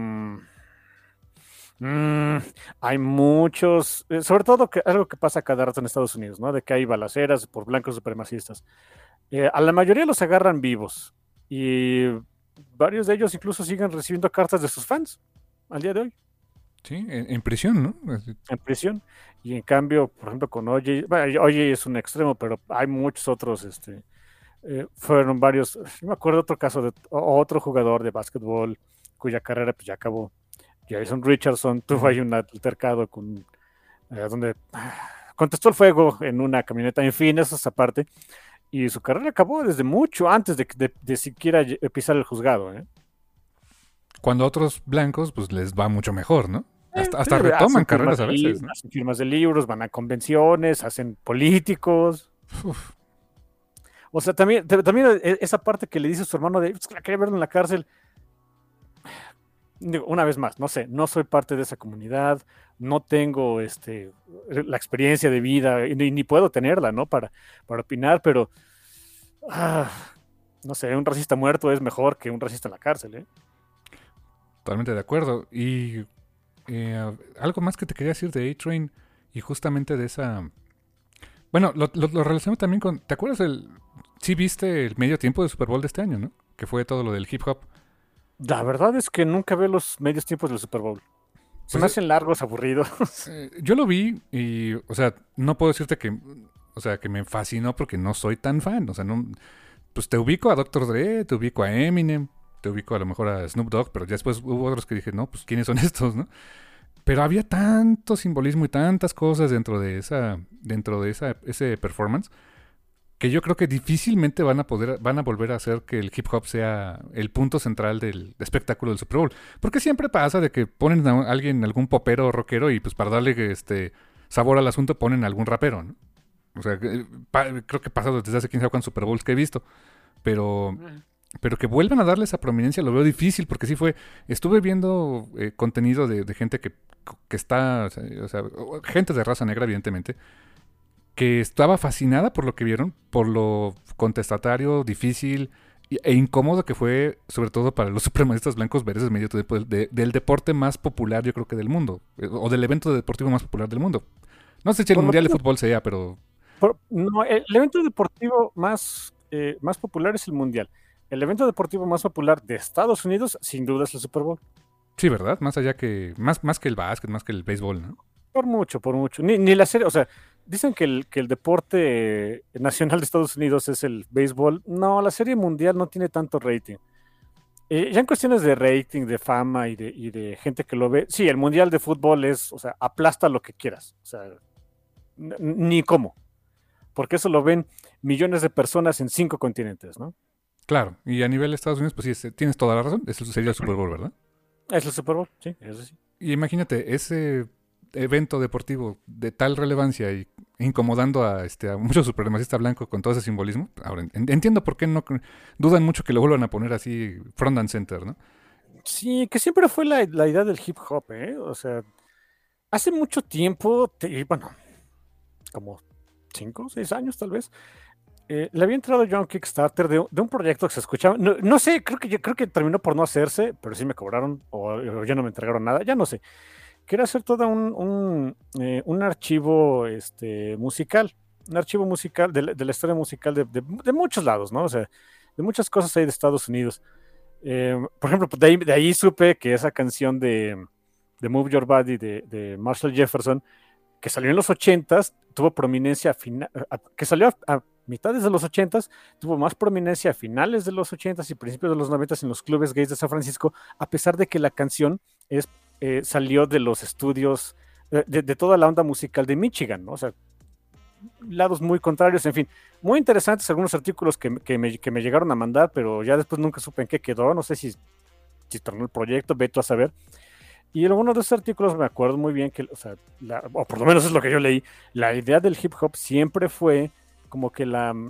hay muchos, sobre todo algo que pasa cada rato en Estados Unidos, ¿no? De que hay balaceras por blancos supremacistas. A la mayoría los agarran vivos y varios de ellos incluso siguen recibiendo cartas de sus fans al día de hoy. Sí, en prisión, ¿no? En prisión. Y en cambio, por ejemplo, con OJ, bueno, OJ es un extremo, pero hay muchos otros, fueron varios, no me acuerdo otro caso de otro jugador de básquetbol cuya carrera pues ya acabó. Jason Richardson tuvo ahí un altercado donde contestó el fuego en una camioneta, en fin, eso es aparte. Y su carrera acabó desde mucho antes de siquiera pisar el juzgado, ¿eh? Cuando a otros blancos, pues les va mucho mejor, ¿no? Hasta retoman carreras a veces, ¿no? Hacen firmas de libros, van a convenciones, hacen políticos. Uf. O sea, también esa parte que le dice a su hermano de la quería verlo en la cárcel. Digo, una vez más, no sé, no soy parte de esa comunidad, no tengo la experiencia de vida, ni puedo tenerla, ¿no? Para opinar, pero no sé, un racista muerto es mejor que un racista en la cárcel, ¿eh? Totalmente de acuerdo. Y algo más que te quería decir de A-Train y justamente de esa... Bueno, lo relaciono también con... ¿Te acuerdas Sí viste el medio tiempo del Super Bowl de este año, ¿no? Que fue todo lo del hip hop. La verdad es que nunca veo los medios tiempos del Super Bowl. Se Pues me hacen largos, aburridos. yo lo vi y, o sea, no puedo decirte que... O sea, que me fascinó porque no soy tan fan. O sea, no... Pues te ubico a Dr. Dre, te ubico a Eminem, te ubico a lo mejor a Snoop Dogg, pero ya después hubo otros que dije, no, pues ¿quiénes son estos, no? Pero había tanto simbolismo y tantas cosas dentro de ese performance que yo creo que difícilmente van a volver a hacer que el hip hop sea el punto central del espectáculo del Super Bowl. Porque siempre pasa de que ponen a alguien, algún popero o rockero, y pues para darle sabor al asunto ponen a algún rapero, ¿no? O sea, creo que ha pasado desde hace 15 años con Super Bowls que he visto. Pero que vuelvan a darle esa prominencia lo veo difícil, porque sí estuve viendo contenido de gente que está, o sea, gente de raza negra, evidentemente, que estaba fascinada por lo que vieron, por lo contestatario, difícil e incómodo que fue, sobre todo para los supremacistas blancos, ver ese medio tiempo del deporte más popular, yo creo que del mundo, o del evento deportivo más popular del mundo. No sé si el Mundial de Fútbol sea, pero... No, el evento deportivo más popular es el Mundial. El evento deportivo más popular de Estados Unidos, sin duda, es el Super Bowl. Sí, ¿verdad? Más allá que... Más que el básquet, más que el béisbol, ¿no? Por mucho. Ni la serie, o sea, dicen que el deporte nacional de Estados Unidos es el béisbol. No, la serie mundial no tiene tanto rating. Ya en cuestiones de rating, de fama y de gente que lo ve, sí, el mundial de fútbol es, o sea, aplasta lo que quieras. O sea, ni cómo. Porque eso lo ven millones de personas en 5 continentes, ¿no? Claro, y a nivel de Estados Unidos, pues sí, tienes toda la razón. Eso sería el Super Bowl, ¿verdad? Es el Super Bowl, sí, eso sí. Y imagínate, ese evento deportivo de tal relevancia y incomodando a muchos supremacistas blancos con todo ese simbolismo. Ahora, entiendo por qué no dudan mucho que lo vuelvan a poner así front and center, ¿no? Sí, que siempre fue la idea del hip hop, ¿eh? O sea, hace mucho tiempo, bueno, como 5 o 6 años tal vez, le había entrado yo a un Kickstarter de un proyecto que se escuchaba, no sé, creo que terminó por no hacerse, pero sí me cobraron o ya no me entregaron nada, ya no sé. Quería hacer todo un archivo musical, un archivo musical de la historia musical de muchos lados, ¿no? O sea, de muchas cosas ahí de Estados Unidos. Por ejemplo, pues, de ahí supe que esa canción de Move Your Body de Marshall Jefferson, que salió en los 80s, tuvo prominencia que salió a mitades de los 80s, tuvo más prominencia a finales de los 80s y principios de los 90s en los clubes gays de San Francisco, a pesar de que la canción salió de los estudios, de toda la onda musical de Michigan, ¿no? O sea, lados muy contrarios, en fin, muy interesantes algunos artículos que me llegaron a mandar, pero ya después nunca supe en qué quedó, no sé si tornó el proyecto, veto a saber. Y en algunos de esos artículos me acuerdo muy bien que, o sea, o por lo menos es lo que yo leí, la idea del hip hop siempre fue como que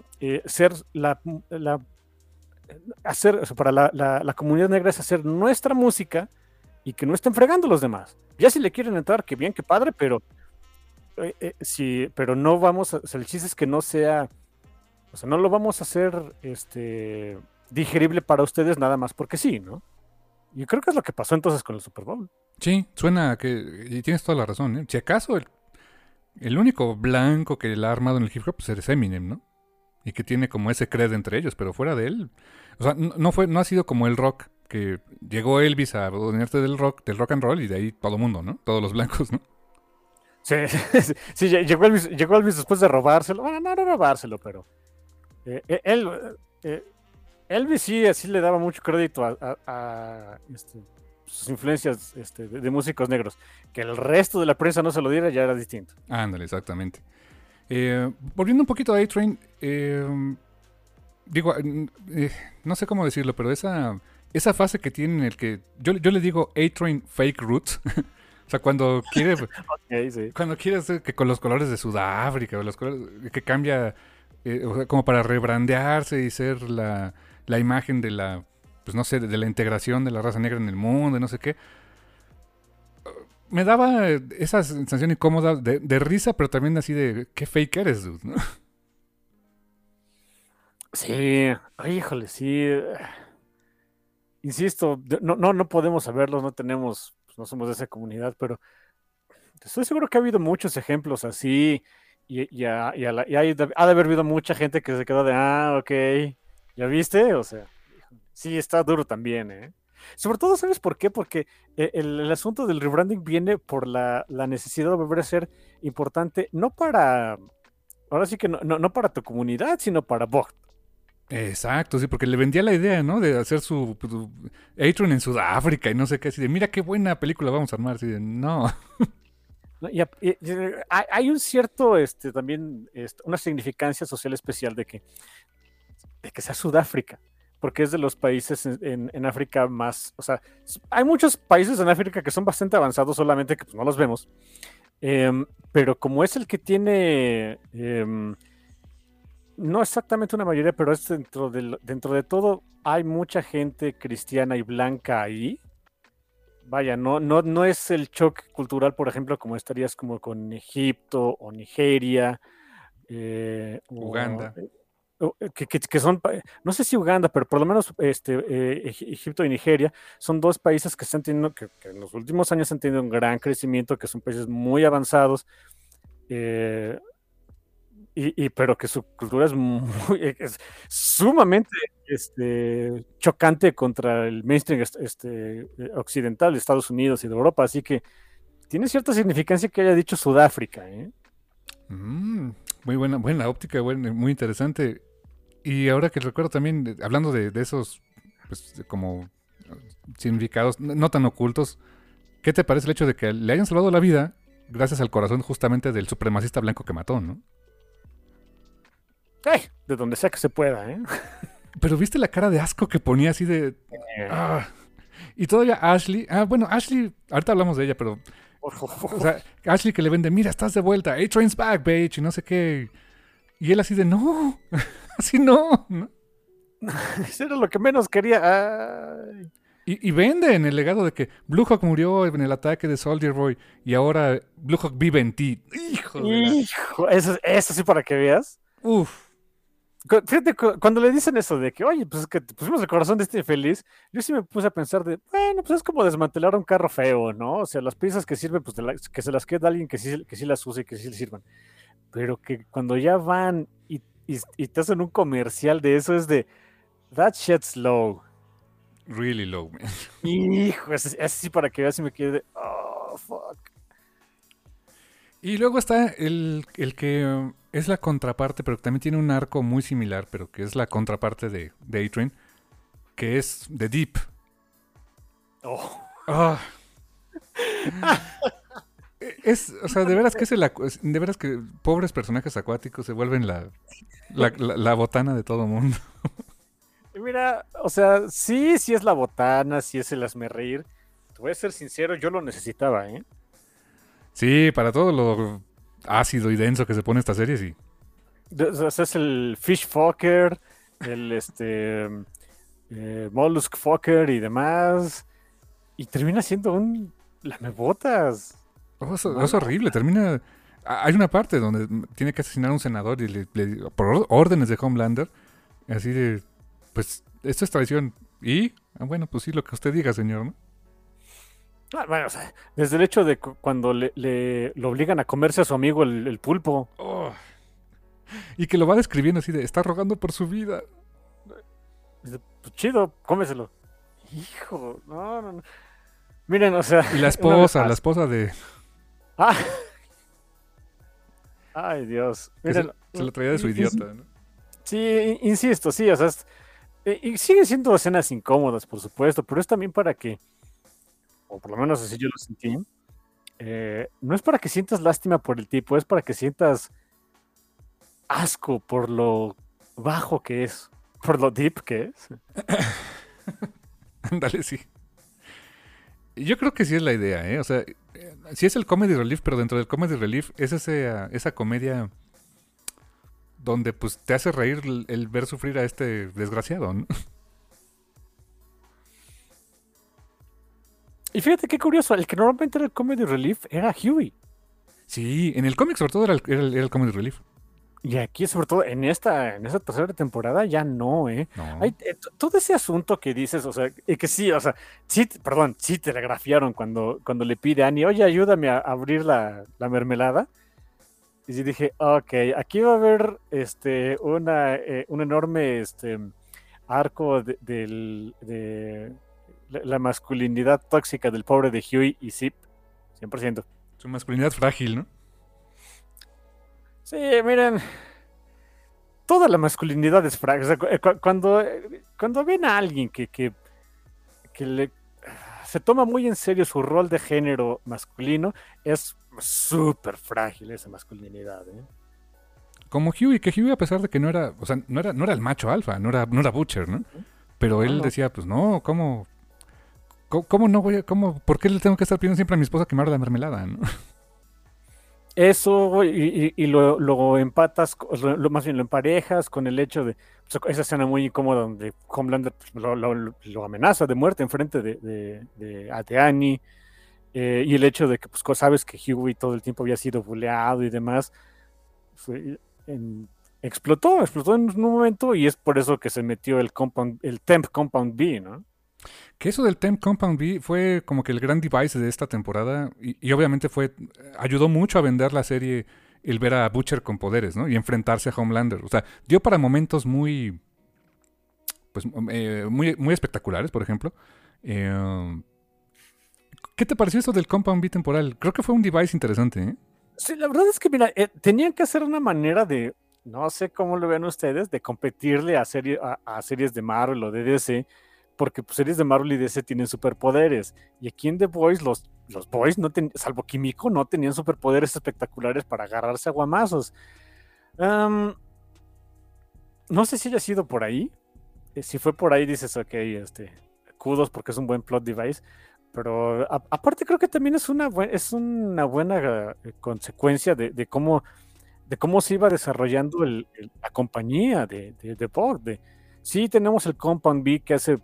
hacer, o sea, para la comunidad negra es hacer nuestra música y que no estén fregando los demás. Ya si le quieren entrar, qué bien, qué padre, pero sí, pero no vamos o sea, el chiste es que no sea, o sea, no lo vamos a hacer digerible para ustedes nada más porque sí, ¿no? Yo creo que es lo que pasó entonces con el Super Bowl. Sí, suena que... Y tienes toda la razón, ¿eh? Si acaso el único blanco que la ha armado en el hip hop pues es Eminem, ¿no? Y que tiene como ese cred entre ellos, pero fuera de él... O sea, no ha sido como el rock, que llegó Elvis a adueñarse del rock and roll y de ahí todo el mundo, ¿no? Todos los blancos, ¿no? Sí, sí, llegó Elvis después de robárselo. Bueno, no robárselo, pero él, Elvis sí, así le daba mucho crédito a sus influencias de músicos negros. Que el resto de la prensa no se lo diera ya era distinto. Ándale, exactamente. Volviendo un poquito a A-Train, digo, no sé cómo decirlo, pero esa fase que tiene en el que yo le digo A-Train Fake Roots. O sea, cuando quiere Okay, sí. cuando quiere hacer que con los colores de Sudáfrica o los colores que cambia o sea, como para rebrandearse y ser la imagen de la pues no sé, de la integración de la raza negra en el mundo, no sé qué. Me daba esa sensación incómoda de risa, pero también así de qué fake eres, dude, ¿no? Sí, ay, híjole, sí. Insisto, no podemos saberlos, no tenemos, pues, no somos de esa comunidad, pero estoy seguro que ha habido muchos ejemplos así ha de haber habido mucha gente que se quedó de, ok, ¿ya viste? O sea, sí, está duro también, ¿eh? Sobre todo, ¿sabes por qué? Porque el asunto del rebranding viene por la necesidad de volver a ser importante, no para, ahora sí que no para tu comunidad, sino para vos. Exacto, sí, porque le vendía la idea, ¿no? De hacer su A-Train en Sudáfrica y no sé qué, así de, mira qué buena película vamos a armar, así de, no. ¿No? Hay un cierto, también, una significancia social especial de que sea Sudáfrica, porque es de los países en África más, o sea, hay muchos países en África que son bastante avanzados, solamente que pues, no los vemos, pero como es el que tiene, no exactamente una mayoría, pero es dentro de todo, hay mucha gente cristiana y blanca ahí. Vaya, no es el choque cultural, por ejemplo, como estarías como con Egipto o Nigeria, Uganda. que son, no sé si Uganda, pero por lo menos Egipto y Nigeria son dos países que están teniendo, que en los últimos años han tenido un gran crecimiento, que son países muy avanzados, eh, pero que su cultura es sumamente chocante contra el mainstream occidental de Estados Unidos y de Europa, así que tiene cierta significancia que haya dicho Sudáfrica, ¿eh? Muy buena óptica, muy interesante. Y ahora que recuerdo también, hablando de esos, pues, como significados no tan ocultos, ¿qué te parece el hecho de que le hayan salvado la vida gracias al corazón justamente del supremacista blanco que mató, ¿no? ¡Ay! De donde sea que se pueda, ¿eh? Pero viste la cara de asco que ponía así de... Ah. Y todavía Ashley... bueno, Ashley... Ahorita hablamos de ella, pero... O sea, Ashley que le vende, mira, estás de vuelta, A-Train's back, bitch, y no sé qué. Y él así de, no, así no. Eso era lo que menos quería. Ay. Y vende en el legado de que Blue Hawk murió en el ataque de Soldier Boy y ahora Blue Hawk vive en ti. Hijo, eso sí para que veas. Uf. Fíjate, cuando le dicen eso de que, oye, pues es que te pusimos el corazón de este infeliz, yo sí me puse a pensar de, bueno, pues es como desmantelar un carro feo, ¿no? O sea, las piezas que sirven, pues que se las quede alguien que sí las use y que sí le sirvan. Pero que cuando ya van y te hacen un comercial de eso es de, that shit's slow. really low, man. Hijo, ese sí para que veas si me quede. Oh, fuck. Y luego está el que es la contraparte, pero que también tiene un arco muy similar, pero que es la contraparte de A-Train, que es The Deep. Oh. Ah. O sea, de veras que de veras que pobres personajes acuáticos se vuelven la botana de todo mundo. Mira, o sea, sí es la botana, sí es el hazmerreír. Te voy a ser sincero, yo lo necesitaba, ¿eh? Sí, para todo lo ácido y denso que se pone esta serie, sí. O sea, es el fish fucker, el mollusk fucker y demás. Y termina siendo un lamebotas. Es horrible, termina... Hay una parte donde tiene que asesinar a un senador y por órdenes de Homelander, así de, pues, esto es traición. Y, bueno, pues sí, lo que usted diga, señor, ¿no? Bueno, o sea, desde el hecho de cuando lo obligan a comerse a su amigo el pulpo. Oh. Y que lo va describiendo así de, está rogando por su vida. Pues chido, cómeselo. Hijo, no. Miren, o sea... Y la esposa de... Ah. Ay, Dios. Miren, se lo traía de su idiota, ¿no? Sí, insisto, sí, o sea, y siguen siendo escenas incómodas, por supuesto, pero es también para que, o por lo menos así yo lo sentí, no es para que sientas lástima por el tipo, es para que sientas asco por lo bajo que es, por lo deep que es. Ándale, sí. Yo creo que sí es la idea, ¿eh? O sea, sí es el comedy relief, pero dentro del comedy relief es esa comedia donde pues te hace reír el ver sufrir a este desgraciado, ¿no? Y fíjate qué curioso, el que normalmente era el comedy relief era Huey. Sí, en el cómic sobre todo era el comedy relief. Y aquí, sobre todo, en esta tercera temporada, ya no, ¿eh? No. Hay, todo ese asunto que dices, o sea, que sí, o sea, sí, perdón, sí telegrafiaron cuando le pide a Annie, oye, ayúdame a abrir la mermelada. Y sí dije, ok, aquí va a haber un enorme arco de la masculinidad tóxica del pobre de Huey, y sí, 100%. Su masculinidad frágil, ¿no? Sí, miren, toda la masculinidad es frágil. O sea, cuando ven a alguien que se toma muy en serio su rol de género masculino, es súper frágil esa masculinidad, ¿eh? Como Huey, que Huey a pesar de que no era, o sea, no era el macho alfa, no era Butcher, ¿no? Pero él decía, pues no, ¿cómo no voy a, por qué le tengo que estar pidiendo siempre a mi esposa que me abra la mermelada, ¿no? Eso, y lo empatas, más bien lo emparejas con el hecho de esa escena muy incómoda donde Homelander lo amenaza de muerte enfrente de Annie, y el hecho de que pues sabes que Huey todo el tiempo había sido buleado y demás, explotó en un momento, y es por eso que se metió el Temp Compound B, ¿no? Que eso del Temp Compound B fue como que el gran device de esta temporada y obviamente ayudó mucho a vender la serie el ver a Butcher con poderes, ¿no? Y enfrentarse a Homelander. O sea, dio para momentos muy muy espectaculares, por ejemplo. ¿Qué te pareció eso del Compound B temporal? Creo que fue un device interesante, ¿eh? Sí, la verdad es que, mira, tenían que hacer una manera de, no sé cómo lo ven ustedes, de competirle a series de Marvel o de DC, porque pues, series de Marvel y DC tienen superpoderes, y aquí en The Boys los Boys, salvo Kimiko, no tenían superpoderes espectaculares para agarrarse a guamazos. No sé si haya sido por ahí. Si fue por ahí, dices, ok, kudos porque es un buen plot device, pero aparte creo que también es una buena consecuencia de cómo se iba desarrollando la compañía de Borg. Sí, tenemos el Compound B que hace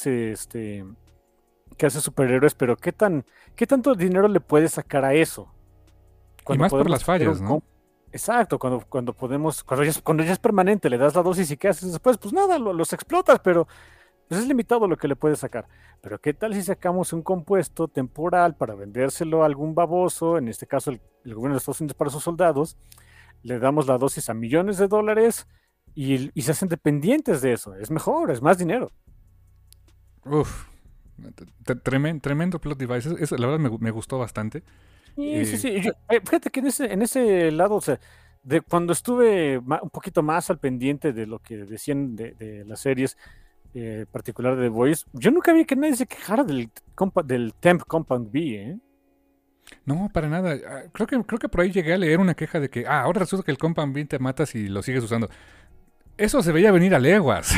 superhéroes, pero ¿qué tanto dinero le puedes sacar a eso? Y más por las fallas, ¿no? Exacto, cuando ya es permanente, le das la dosis y ¿qué haces después? Pues nada, los explotas, pero pues es limitado lo que le puedes sacar. Pero ¿qué tal si sacamos un compuesto temporal para vendérselo a algún baboso, en este caso el gobierno de Estados Unidos para sus soldados, le damos la dosis a millones de dólares y se hacen dependientes de eso? Es mejor, es más dinero. Uf, tremendo plot device. Eso, la verdad me gustó bastante. Sí, sí, sí. Fíjate que en ese lado, o sea, de cuando estuve un poquito más al pendiente de lo que decían de las series, particular de The Voice, yo nunca vi que nadie se quejara del Temp Compound B, ¿eh? No, para nada. Creo que por ahí llegué a leer una queja de que, ahora resulta que el Compound Bean te mata si lo sigues usando. Eso se veía venir a leguas.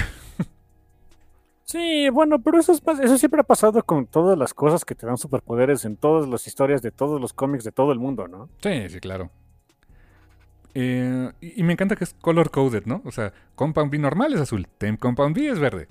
Sí, bueno, pero eso siempre ha pasado con todas las cosas que te dan superpoderes en todas las historias de todos los cómics de todo el mundo, ¿no? Sí, sí, claro. Y me encanta que es color coded, ¿no? O sea, Compound B normal es azul, Temp Compound B es verde.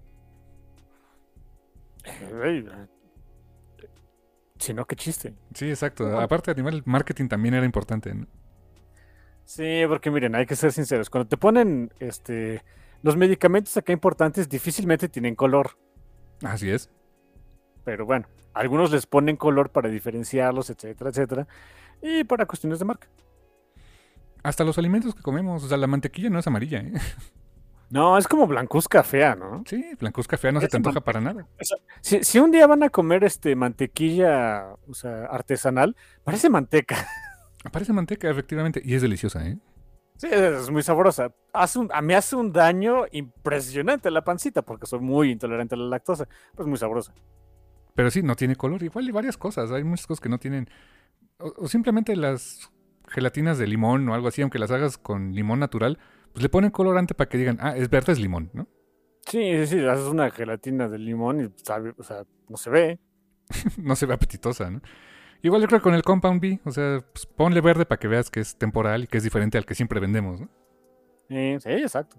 Ey, si no, qué chiste. Sí, exacto. Bueno, Aparte, a nivel marketing también era importante, ¿no? sí, porque miren, hay que ser sinceros. Cuando te ponen los medicamentos acá importantes, difícilmente tienen color. Así es. Pero bueno, algunos les ponen color para diferenciarlos, etcétera, etcétera. Y para cuestiones de marca. Hasta los alimentos que comemos, o sea, la mantequilla no es amarilla, ¿eh? No, es como blancuzca fea, ¿no? Sí, blancuzca fea no se te Ese antoja man- para nada. o sea, si un día van a comer mantequilla, o sea, artesanal, parece manteca. Parece manteca, efectivamente, y es deliciosa, ¿eh? Sí, es muy sabrosa. Me hace un daño impresionante la pancita porque soy muy intolerante a la lactosa. Pues muy sabrosa. Pero sí, no tiene color. Igual y varias cosas. Hay muchas cosas que no tienen. O simplemente las gelatinas de limón o algo así, aunque las hagas con limón natural, pues le ponen colorante para que digan, es verde, es limón, ¿no? Sí, sí, sí, haces una gelatina de limón y sabe, o sea, no se ve. No se ve apetitosa, ¿no? Igual yo creo que con el Compound B, o sea, pues ponle verde para que veas que es temporal y que es diferente al que siempre vendemos, ¿no? Sí, exacto.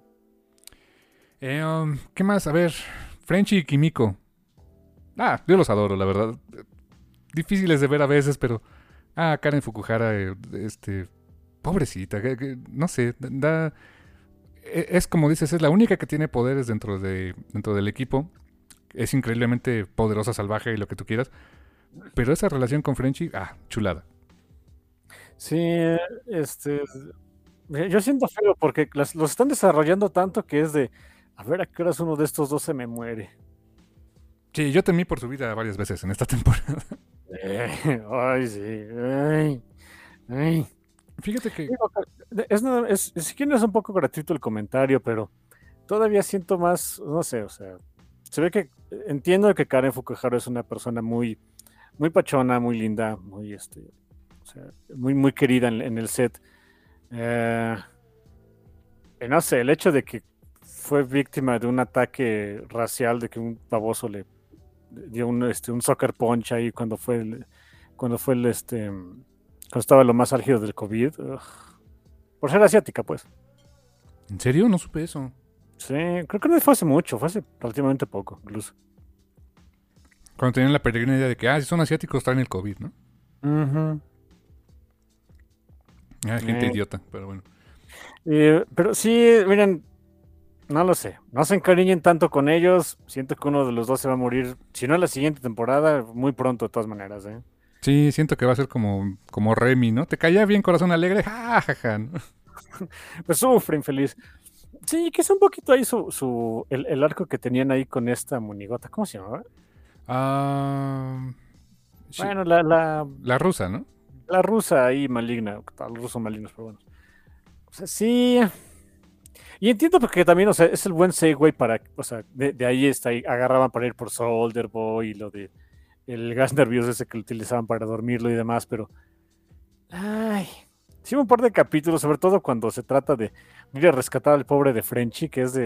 ¿Qué más? A ver, Frenchy y Kimiko. Yo los adoro, la verdad. Difíciles de ver a veces, pero... Karen Fukuhara, pobrecita, no sé, es como dices, es la única que tiene poderes dentro del equipo. Es increíblemente poderosa, salvaje y lo que tú quieras. Pero esa relación con Frenchy, chulada. Sí, este, yo siento feo porque los están desarrollando tanto que es de, a ver a qué horas uno de estos dos se me muere. Sí, yo temí por su vida varias veces en esta temporada. Ay, sí. Ay, ay. Fíjate que, Digo, si quieren es un poco gratuito el comentario, pero todavía siento más, no sé, o sea, se ve que entiendo que Karen Fukuhara es una persona muy, muy pachona, muy linda, muy, o sea, muy, muy querida en el set. Eh, no sé, el hecho de que fue víctima de un ataque racial, de que un baboso le dio un sucker punch ahí cuando estaba lo más álgido del COVID. Ugh. Por ser asiática, pues. ¿en serio? No supe eso. Sí, creo que no fue hace mucho, fue hace relativamente poco, incluso. Cuando tenían la peregrina idea de que, si son asiáticos, traen el COVID, ¿no? Ujú. Gente idiota, pero bueno. Pero sí, miren, no lo sé, no se encariñen tanto con ellos. Siento que uno de los dos se va a morir, si no en la siguiente temporada, muy pronto de todas maneras, ¿eh? Sí, siento que va a ser como Remy, ¿no? Te caía bien, corazón alegre, jajaja, ¿no? Pues sufre, infeliz. Sí, que es un poquito ahí el arco que tenían ahí con esta monigota, ¿cómo se llamaba? Sí, Bueno, la la rusa, ¿no? rusa ahí maligna, los rusos malignos, pero bueno. O sea, sí. Y entiendo porque también, o sea, es el buen segue para, o sea, de ahí agarraban para ir por Soldier Boy y lo de el gas nervioso ese que utilizaban para dormirlo y demás, pero ay, sí un par de capítulos, sobre todo cuando se trata de ir a rescatar al pobre de Frenchy, que es de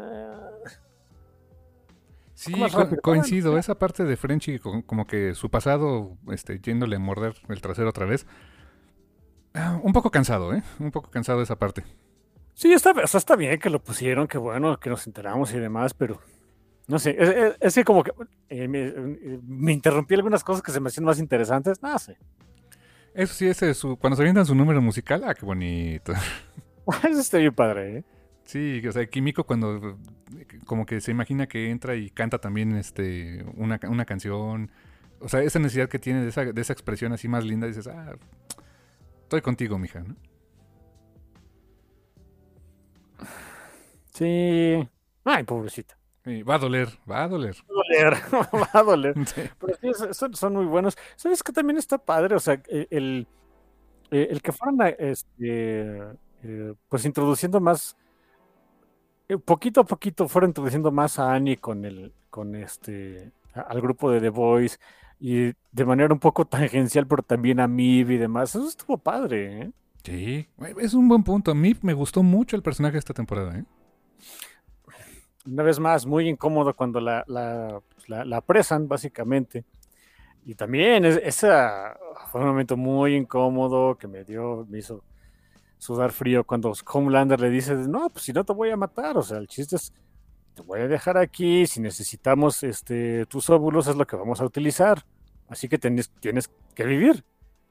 Sí, más rápido. coincido. Esa parte de Frenchy, como que su pasado, yéndole a morder el trasero otra vez. Un poco cansado, ¿eh? Un poco cansado esa parte. Sí, o sea, está bien que lo pusieron, que bueno, que nos enteramos y demás, pero no sé, es que como que me interrumpí algunas cosas que se me hacían más interesantes, no sé. Eso sí, cuando se avientan su número musical, qué bonito. Eso está bien padre, ¿eh? Sí, o sea, Kimiko cuando como que se imagina que entra y canta también una canción. O sea, esa necesidad que tiene de esa expresión así más linda, dices, estoy contigo, mija, ¿no? Sí. Ay, pobrecita. Va a doler, va a doler. doler, va a doler. Sí. Pero sí, son muy buenos. ¿Sabes que también está padre? O sea, el que fueran pues introduciendo más, poquito a poquito fueron introduciendo más a Annie al grupo de The Boys y de manera un poco tangencial, pero también a Mib y demás. Eso estuvo padre, ¿eh? Sí, es un buen punto. A mí me gustó mucho el personaje de esta temporada, ¿eh? Una vez más, muy incómodo cuando la apresan, básicamente. Y también esa fue un momento muy incómodo que me hizo sudar frío cuando Homelander le dice, no, pues si no te voy a matar, o sea, el chiste es, te voy a dejar aquí, si necesitamos tus óvulos es lo que vamos a utilizar, así que tienes que vivir.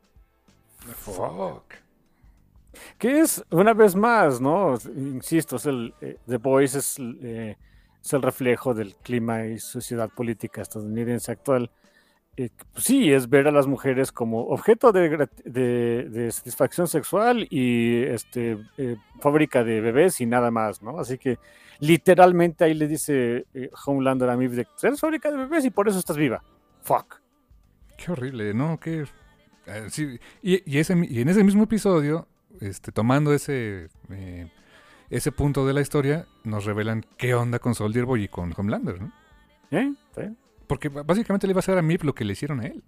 Fuck. Que es, una vez más, ¿no? Insisto, The Voice es el reflejo del clima y sociedad política estadounidense actual. Pues sí, es ver a las mujeres como objeto de satisfacción sexual y fábrica de bebés y nada más, ¿no? Así que literalmente ahí le dice Homelander a Mib de eres fábrica de bebés y por eso estás viva. Fuck. Qué horrible, ¿no? Sí, y en ese mismo episodio, tomando ese punto de la historia, nos revelan qué onda con Soldier Boy y con Homelander, ¿no? ¿Sí? Porque básicamente le iba a hacer a Mip lo que le hicieron a él.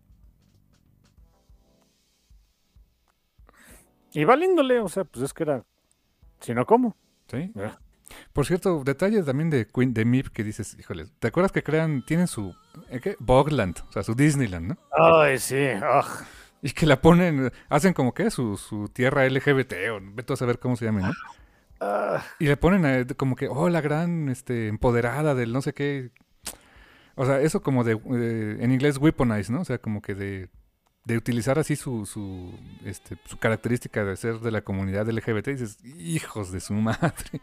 Y valiéndole, o sea, pues es que era, si no, ¿cómo? ¿Sí? Eh. Por cierto, detalles también de Mip que dices, híjole, ¿te acuerdas que tienen su ¿qué? Bogland, o sea, su Disneyland, ¿no? Ay, sí. Ugh. Y que la ponen, hacen como que su tierra LGBT, o vete a saber cómo se llama, ¿no? Y le ponen como que, la gran empoderada del no sé qué. O sea, eso como en inglés weaponize, ¿no? O sea, como que de utilizar así su característica de ser de la comunidad LGBT, y dices, hijos de su madre.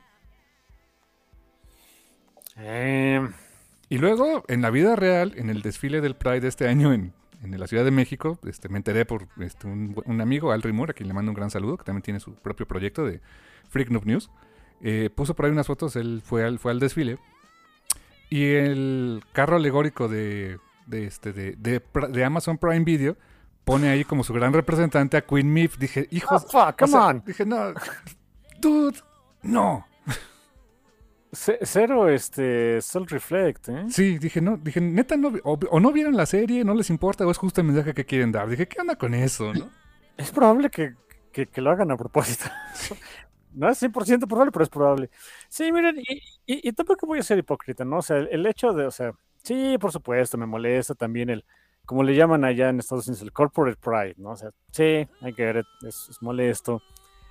Y luego, en la vida real, en el desfile del Pride de este año en la Ciudad de México, me enteré por un amigo, Al Rimur, a quien le mando un gran saludo, que también tiene su propio proyecto de Freak Noob News. Puso por ahí unas fotos, él fue al desfile. Y el carro alegórico de Amazon Prime Video pone ahí como su gran representante a Queen Mif. Dije, hijos... fuck, come on. Dije, no, dude, no. Cero, self-reflect, ¿eh? Sí, dije, neta, no, o no vieron la serie, no les importa, o es justo el mensaje que quieren dar. Dije, ¿qué onda con eso, no? Es probable que lo hagan a propósito. No es 100% probable, pero es probable. Sí, miren, y tampoco voy a ser hipócrita, ¿no? O sea, el hecho de, o sea, sí, por supuesto, me molesta también como le llaman allá en Estados Unidos, el corporate pride, ¿no? O sea, sí, I get it, es molesto.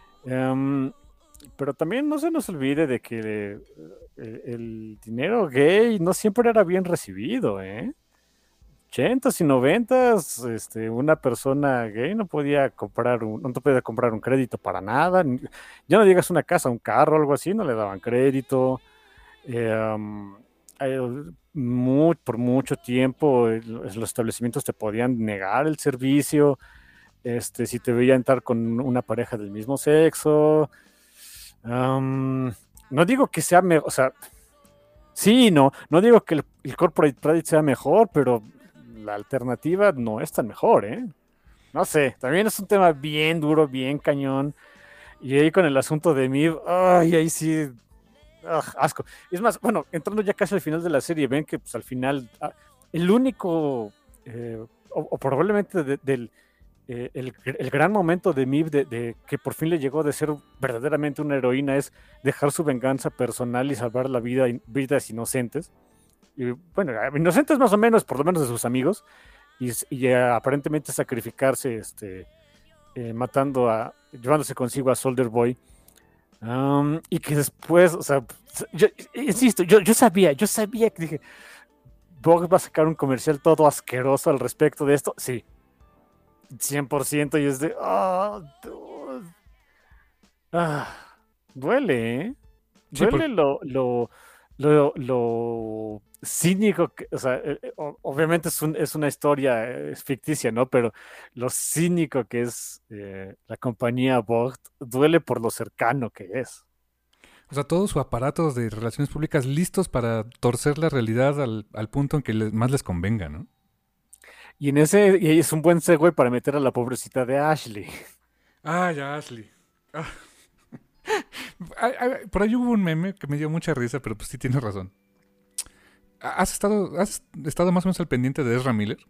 Pero también no se nos olvide de que el dinero gay no siempre era bien recibido, ¿eh? 80s y 90s, una persona gay no podía comprar un crédito para nada. Ya no digas una casa, un carro, algo así, no le daban crédito. Por mucho tiempo los establecimientos te podían negar el servicio, si te veían entrar con una pareja del mismo sexo. No digo que sea mejor, o sea, sí, no digo que el corporate credit sea mejor, pero la alternativa no es tan mejor, ¿eh? No sé, también es un tema bien duro, bien cañón. Y ahí con el asunto de Mib, ay, ahí sí, asco. Es más, bueno, entrando ya casi al final de la serie, ven que pues al final, el único, o probablemente el gran momento de Mib, de que por fin le llegó de ser verdaderamente una heroína, es dejar su venganza personal y salvar la vidas inocentes. Y, bueno, inocentes más o menos, por lo menos de sus amigos, y aparentemente sacrificarse, llevándose consigo a Soldier Boy, y que después, o sea, yo insisto, yo sabía que dije, Vogue va a sacar un comercial todo asqueroso al respecto de esto, sí, 100%, y es de, duele, ¿eh? Sí, Duele lo cínico o sea, obviamente es una historia ficticia, ¿no? Pero lo cínico que es la compañía Vogt duele por lo cercano que es. O sea, todo su aparato de relaciones públicas listos para torcer la realidad al punto en que más les convenga, ¿no? Y y es un buen segue para meter a la pobrecita de Ashley. Ah, ya, Ashley. Ah. Por ahí hubo un meme que me dio mucha risa, pero pues sí tienes razón. ¿Has estado más o menos al pendiente de Ezra Miller?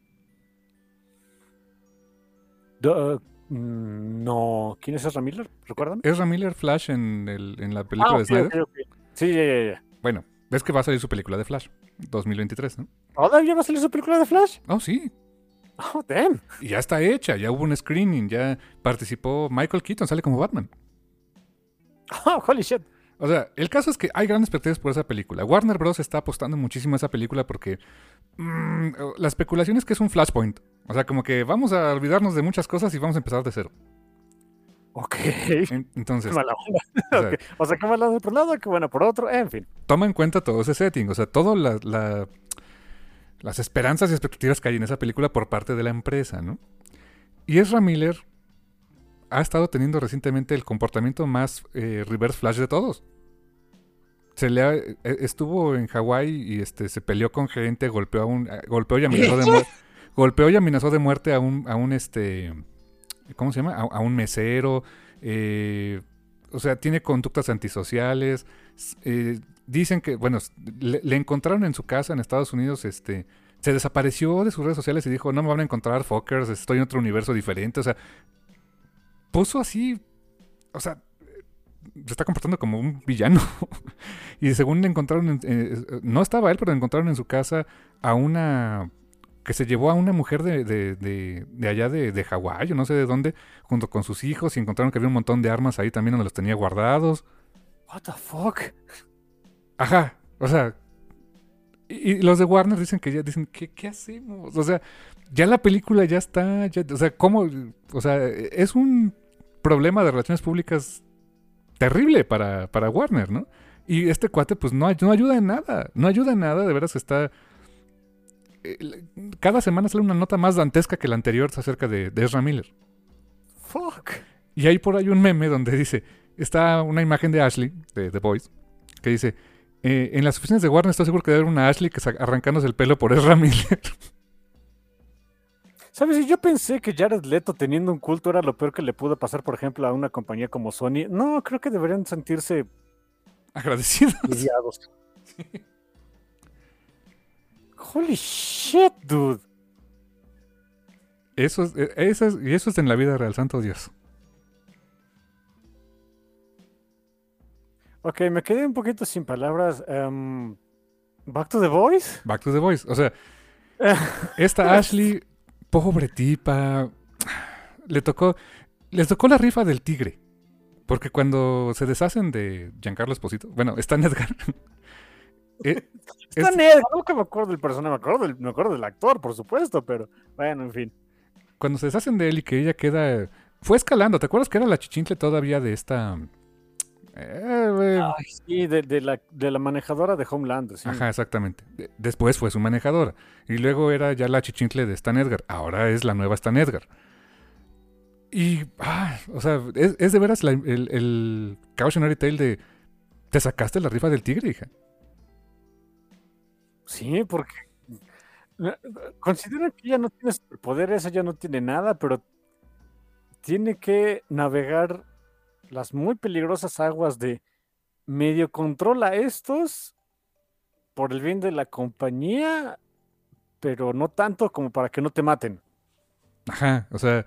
No. ¿Quién es Ezra Miller? ¿Recuerdan? Ezra Miller Flash en la película de Ok, Snyder. ok. Sí, ya. Bueno, ves que va a salir su película de Flash, 2023, ¿no? ¿Todavía va a salir su película de Flash? Oh, sí. Oh, damn. Y ya está hecha, ya hubo un screening, ya participó Michael Keaton, sale como Batman. Oh, holy shit. O sea, el caso es que hay grandes expectativas por esa película. Warner Bros. Está apostando muchísimo a esa película porque la especulación es que es un Flashpoint. O sea, como que vamos a olvidarnos de muchas cosas y vamos a empezar de cero. Ok. Entonces, Qué mala onda. o sea, Ok. O sea, qué mala onda por un lado, qué buena por otro. En fin. toma en cuenta todo ese setting. O sea, todas las esperanzas y expectativas que hay en esa película por parte de la empresa, ¿no? Y Ezra Miller ha estado teniendo recientemente el comportamiento más reverse flash de todos. Estuvo en Hawái y se peleó con gente, golpeó y amenazó de muerte. Golpeó y amenazó de muerte a un ¿cómo se llama? A un mesero. O sea, tiene conductas antisociales. Dicen que, bueno, le encontraron en su casa en Estados Unidos, se desapareció de sus redes sociales y dijo, no me van a encontrar, fuckers, estoy en otro universo diferente. O sea, puso así, o sea, se está comportando como un villano. Y según le encontraron, no estaba él, pero le encontraron en su casa a una que se llevó a una mujer de allá de Hawái, o no sé de dónde, junto con sus hijos, y encontraron que había un montón de armas ahí también donde los tenía guardados. What the fuck? Ajá, o sea, y los de Warner dicen que ya dicen, ¿qué hacemos? O sea, ya la película ya está, o sea, ¿cómo? O sea, es un problema de relaciones públicas terrible para Warner, ¿no? Y este cuate pues no ayuda en nada, de veras está... Cada semana sale una nota más dantesca que la anterior acerca de Ezra Miller. Fuck. Y hay por ahí un meme donde dice, está una imagen de Ashley, de The Voice, que dice, en las oficinas de Warner estoy seguro que debe haber una Ashley que está arrancándose el pelo por Ezra Miller. ¿Sabes? Yo pensé que Jared Leto teniendo un culto era lo peor que le pudo pasar, por ejemplo, a una compañía como Sony. No, creo que deberían sentirse Agradecidos. aliviados. Holy shit, dude. Eso es en la vida real, santo Dios. Ok, me quedé un poquito sin palabras. Back to the Voice. Back to the Voice. O sea, esta Ashley, pobre tipa, les tocó la rifa del tigre. Porque cuando se deshacen de Giancarlo Esposito, bueno, Stan Edgar. Está negro, nunca me acuerdo del personaje, me acuerdo del actor, por supuesto, pero bueno, en fin. Cuando se deshacen de él y que ella queda... Fue escalando, ¿te acuerdas que era la chichincle todavía de esta... Ay, sí, de la manejadora de Homelander, sí. Ajá, exactamente. Después fue su manejadora. Y luego era ya la chichincle de Stan Edgar. Ahora es la nueva Stan Edgar. Y, o sea, es de veras el cautionary tale de... ¿Te sacaste la rifa del tigre, hija? Sí, porque considera que ella no tiene superpoderes, ella no tiene nada, pero tiene que navegar las muy peligrosas aguas de medio controla estos por el bien de la compañía, pero no tanto como para que no te maten. Ajá, o sea,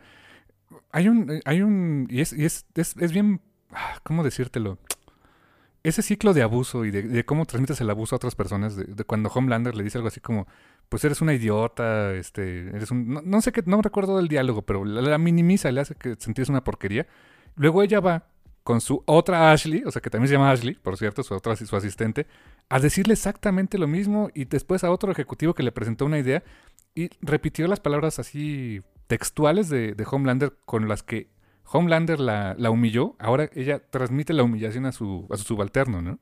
y es bien, ¿cómo decírtelo? Ese ciclo de abuso y de cómo transmites el abuso a otras personas, de cuando Homelander le dice algo así como, pues eres una idiota, eres un... No sé qué, no recuerdo del diálogo, pero la minimiza, le hace que sentirse una porquería. Luego ella va con su otra Ashley, o sea, que también se llama Ashley, por cierto, su asistente, a decirle exactamente lo mismo y después a otro ejecutivo que le presentó una idea y repitió las palabras así textuales de Homelander con las que Homelander la humilló. Ahora ella transmite la humillación a su subalterno, ¿no?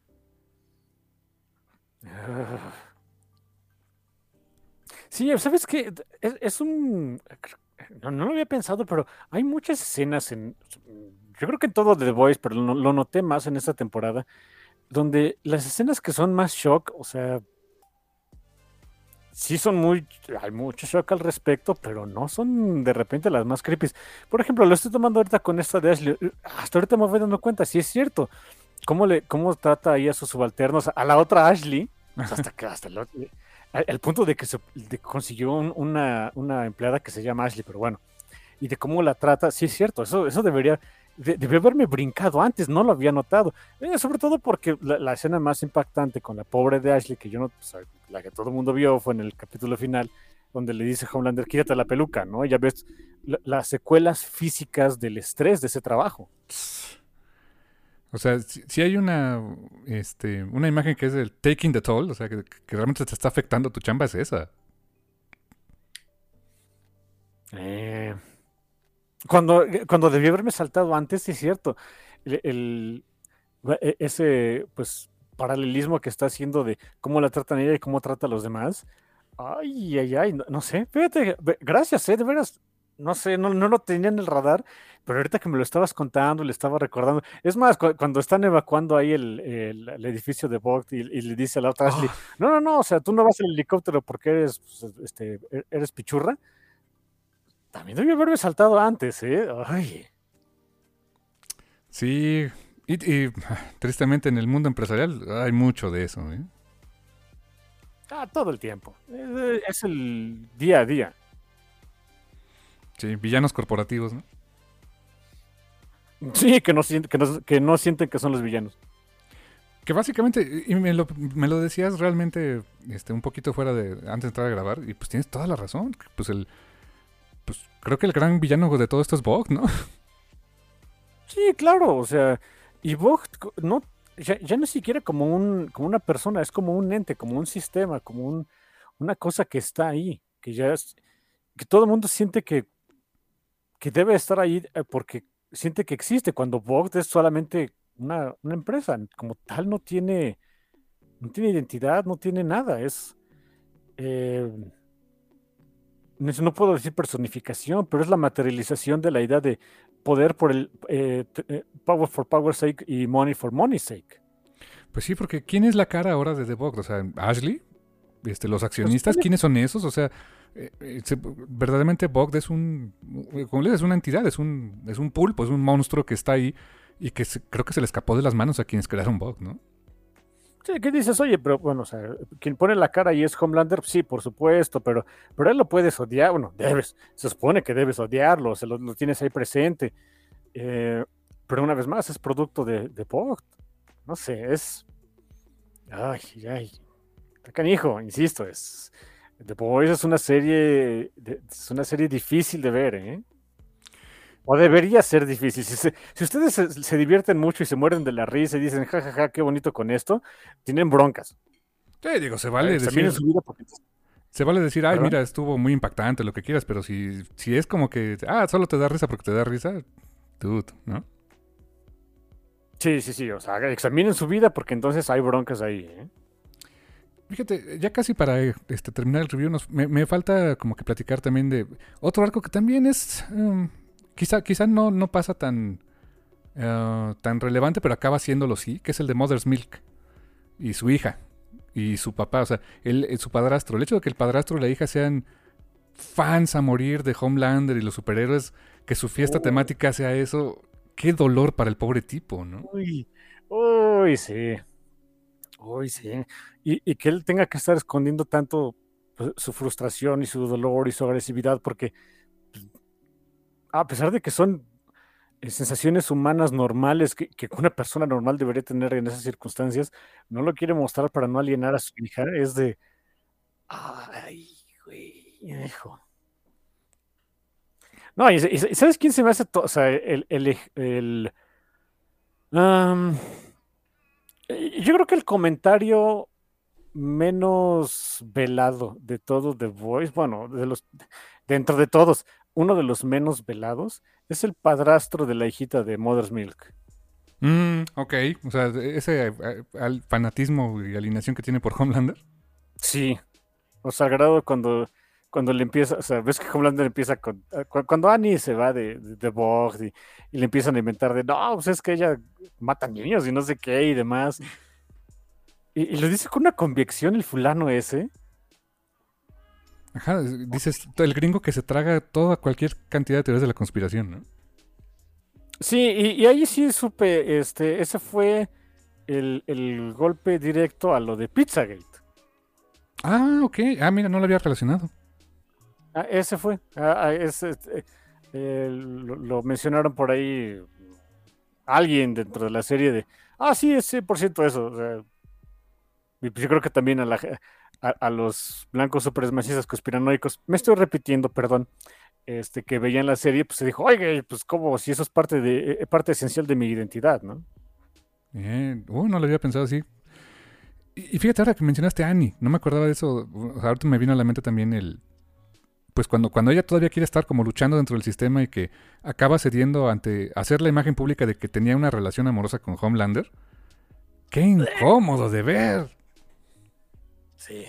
Sí, ¿sabes qué? Es un... No lo había pensado, pero hay muchas escenas en yo creo que en todo The Voice, pero lo noté más en esta temporada, donde las escenas que son más shock, o sea, sí hay mucho shock al respecto, pero no son de repente las más creepy. Por ejemplo, lo estoy tomando ahorita con esta de Ashley. Hasta ahorita me voy dando cuenta, sí es cierto. Cómo trata ahí a sus subalternos, a la otra Ashley, o sea, al punto de que consiguió una empleada que se llama Ashley, pero bueno, y de cómo la trata, sí es cierto, eso debió haberme brincado antes, no lo había notado. Sobre todo porque la escena más impactante con la pobre de Ashley, que yo no, o sea, la que todo el mundo vio, fue en el capítulo final, donde le dice a Homelander, quítate la peluca, ¿no? Y ya ves las secuelas físicas del estrés de ese trabajo. O sea, si hay una imagen que es el taking the toll, o sea, que realmente te está afectando tu chamba, es esa. Cuando debí haberme saltado antes, sí es cierto. Ese, pues, paralelismo que está haciendo de cómo la tratan ella y cómo trata a los demás. Ay, ay, ay, no sé. Fíjate, gracias, de veras. No sé, no lo tenía en el radar, pero ahorita que me lo estabas contando, le estaba recordando. Es más, cuando están evacuando ahí el edificio de Vogt y le dice a la otra Ashley, no, o sea, tú no vas en el helicóptero porque eres, pues, eres pichurra. También debí haberme saltado antes, ¿eh? Ay. Sí, y tristemente en el mundo empresarial hay mucho de eso, ¿eh? Todo el tiempo. Es el día a día. Sí, villanos corporativos, ¿no? Sí, que no sienten que son los villanos. Que básicamente, y me lo decías realmente un poquito fuera de antes de entrar a grabar, y pues tienes toda la razón. Pues creo que el gran villano de todo esto es Vogt, ¿no? Sí, claro, o sea, y Vogt no, ya no siquiera como una persona, es como un ente, como un sistema, como una cosa que está ahí, que todo el mundo siente que debe estar ahí porque siente que existe, cuando Vogt es solamente una empresa, como tal no tiene identidad, no tiene nada, eh, no puedo decir personificación, pero es la materialización de la idea de poder por el power for power's sake y money for money's sake. Pues sí, porque ¿quién es la cara ahora de The Vogt? O sea, Ashley, los accionistas, Pues, ¿quiénes son esos? O sea, verdaderamente Vogt es como le dices, es una entidad, es un pulpo, es un monstruo que está ahí y que creo que se le escapó de las manos a quienes crearon Vogt, ¿no? sí, ¿qué dices? Oye, pero bueno, o sea, quien pone la cara ahí es Homelander, sí, por supuesto, pero él lo puedes odiar, bueno, se supone que debes odiarlo, lo tienes ahí presente, eh, pero una vez más es producto de Vogt, no sé, ay, ay, está canijo, insisto, The Boys es una serie difícil de ver, ¿eh? O debería ser difícil. Si ustedes se divierten mucho y se mueren de la risa y dicen, jajaja, qué bonito con esto, tienen broncas. Sí, digo, se vale decir, Su vida porque... ay, ¿Perdón? mira, estuvo muy impactante, lo que quieras, pero si es como que, solo te da risa porque te da risa, dude, ¿no? Sí, o sea, examinen su vida porque entonces hay broncas ahí, ¿eh? Fíjate, ya casi para terminar el review, me falta como que platicar también de otro arco que también es, quizá no pasa tan relevante, pero acaba siéndolo sí, que es el de Mother's Milk y su hija y su papá, o sea, su padrastro. El hecho de que el padrastro y la hija sean fans a morir de Homelander y los superhéroes, que su fiesta temática sea eso, qué dolor para el pobre tipo, ¿no? Uy, sí. Uy, sí. Y que él tenga que estar escondiendo tanto pues, su frustración y su dolor y su agresividad, porque pues, a pesar de que son sensaciones humanas normales que una persona normal debería tener en esas circunstancias, no lo quiere mostrar para no alienar a su hija, es de, ay, güey, hijo. No, y ¿sabes quién se me hace? O sea, am, yo creo que el comentario menos velado de todo The Voice, bueno, dentro de todos, uno de los menos velados es el padrastro de la hijita de Mother's Milk. Ok, o sea, ese fanatismo y alineación que tiene por Homelander. Sí, o sea, al grado cuando cuando le empieza, o sea, ves que Homelander empieza cuando Annie se va de Vogue y le empiezan a inventar no, pues es que ella mata niños y no sé qué y demás. Y lo dice con una convicción el fulano ese. Ajá, dices, el gringo que se traga toda cualquier cantidad de teorías de la conspiración, ¿no? Sí, y ahí sí supe, ese fue el golpe directo a lo de Pizzagate. Ah, ok. Ah, mira, no lo había relacionado. Ese fue. Lo mencionaron por ahí alguien dentro de la serie sí, es 100% eso. O sea, y pues yo creo que también a los blancos supremacistas conspiranoicos, me estoy repitiendo, perdón, que veían la serie, pues se dijo, oye, pues como si eso es parte esencial de mi identidad, ¿no? No lo había pensado así. Y fíjate, ahora que mencionaste a Annie, no me acordaba de eso. O sea, ahorita me vino a la mente también pues cuando ella todavía quiere estar como luchando dentro del sistema y que acaba cediendo ante hacer la imagen pública de que tenía una relación amorosa con Homelander. ¡Qué incómodo de ver! Sí.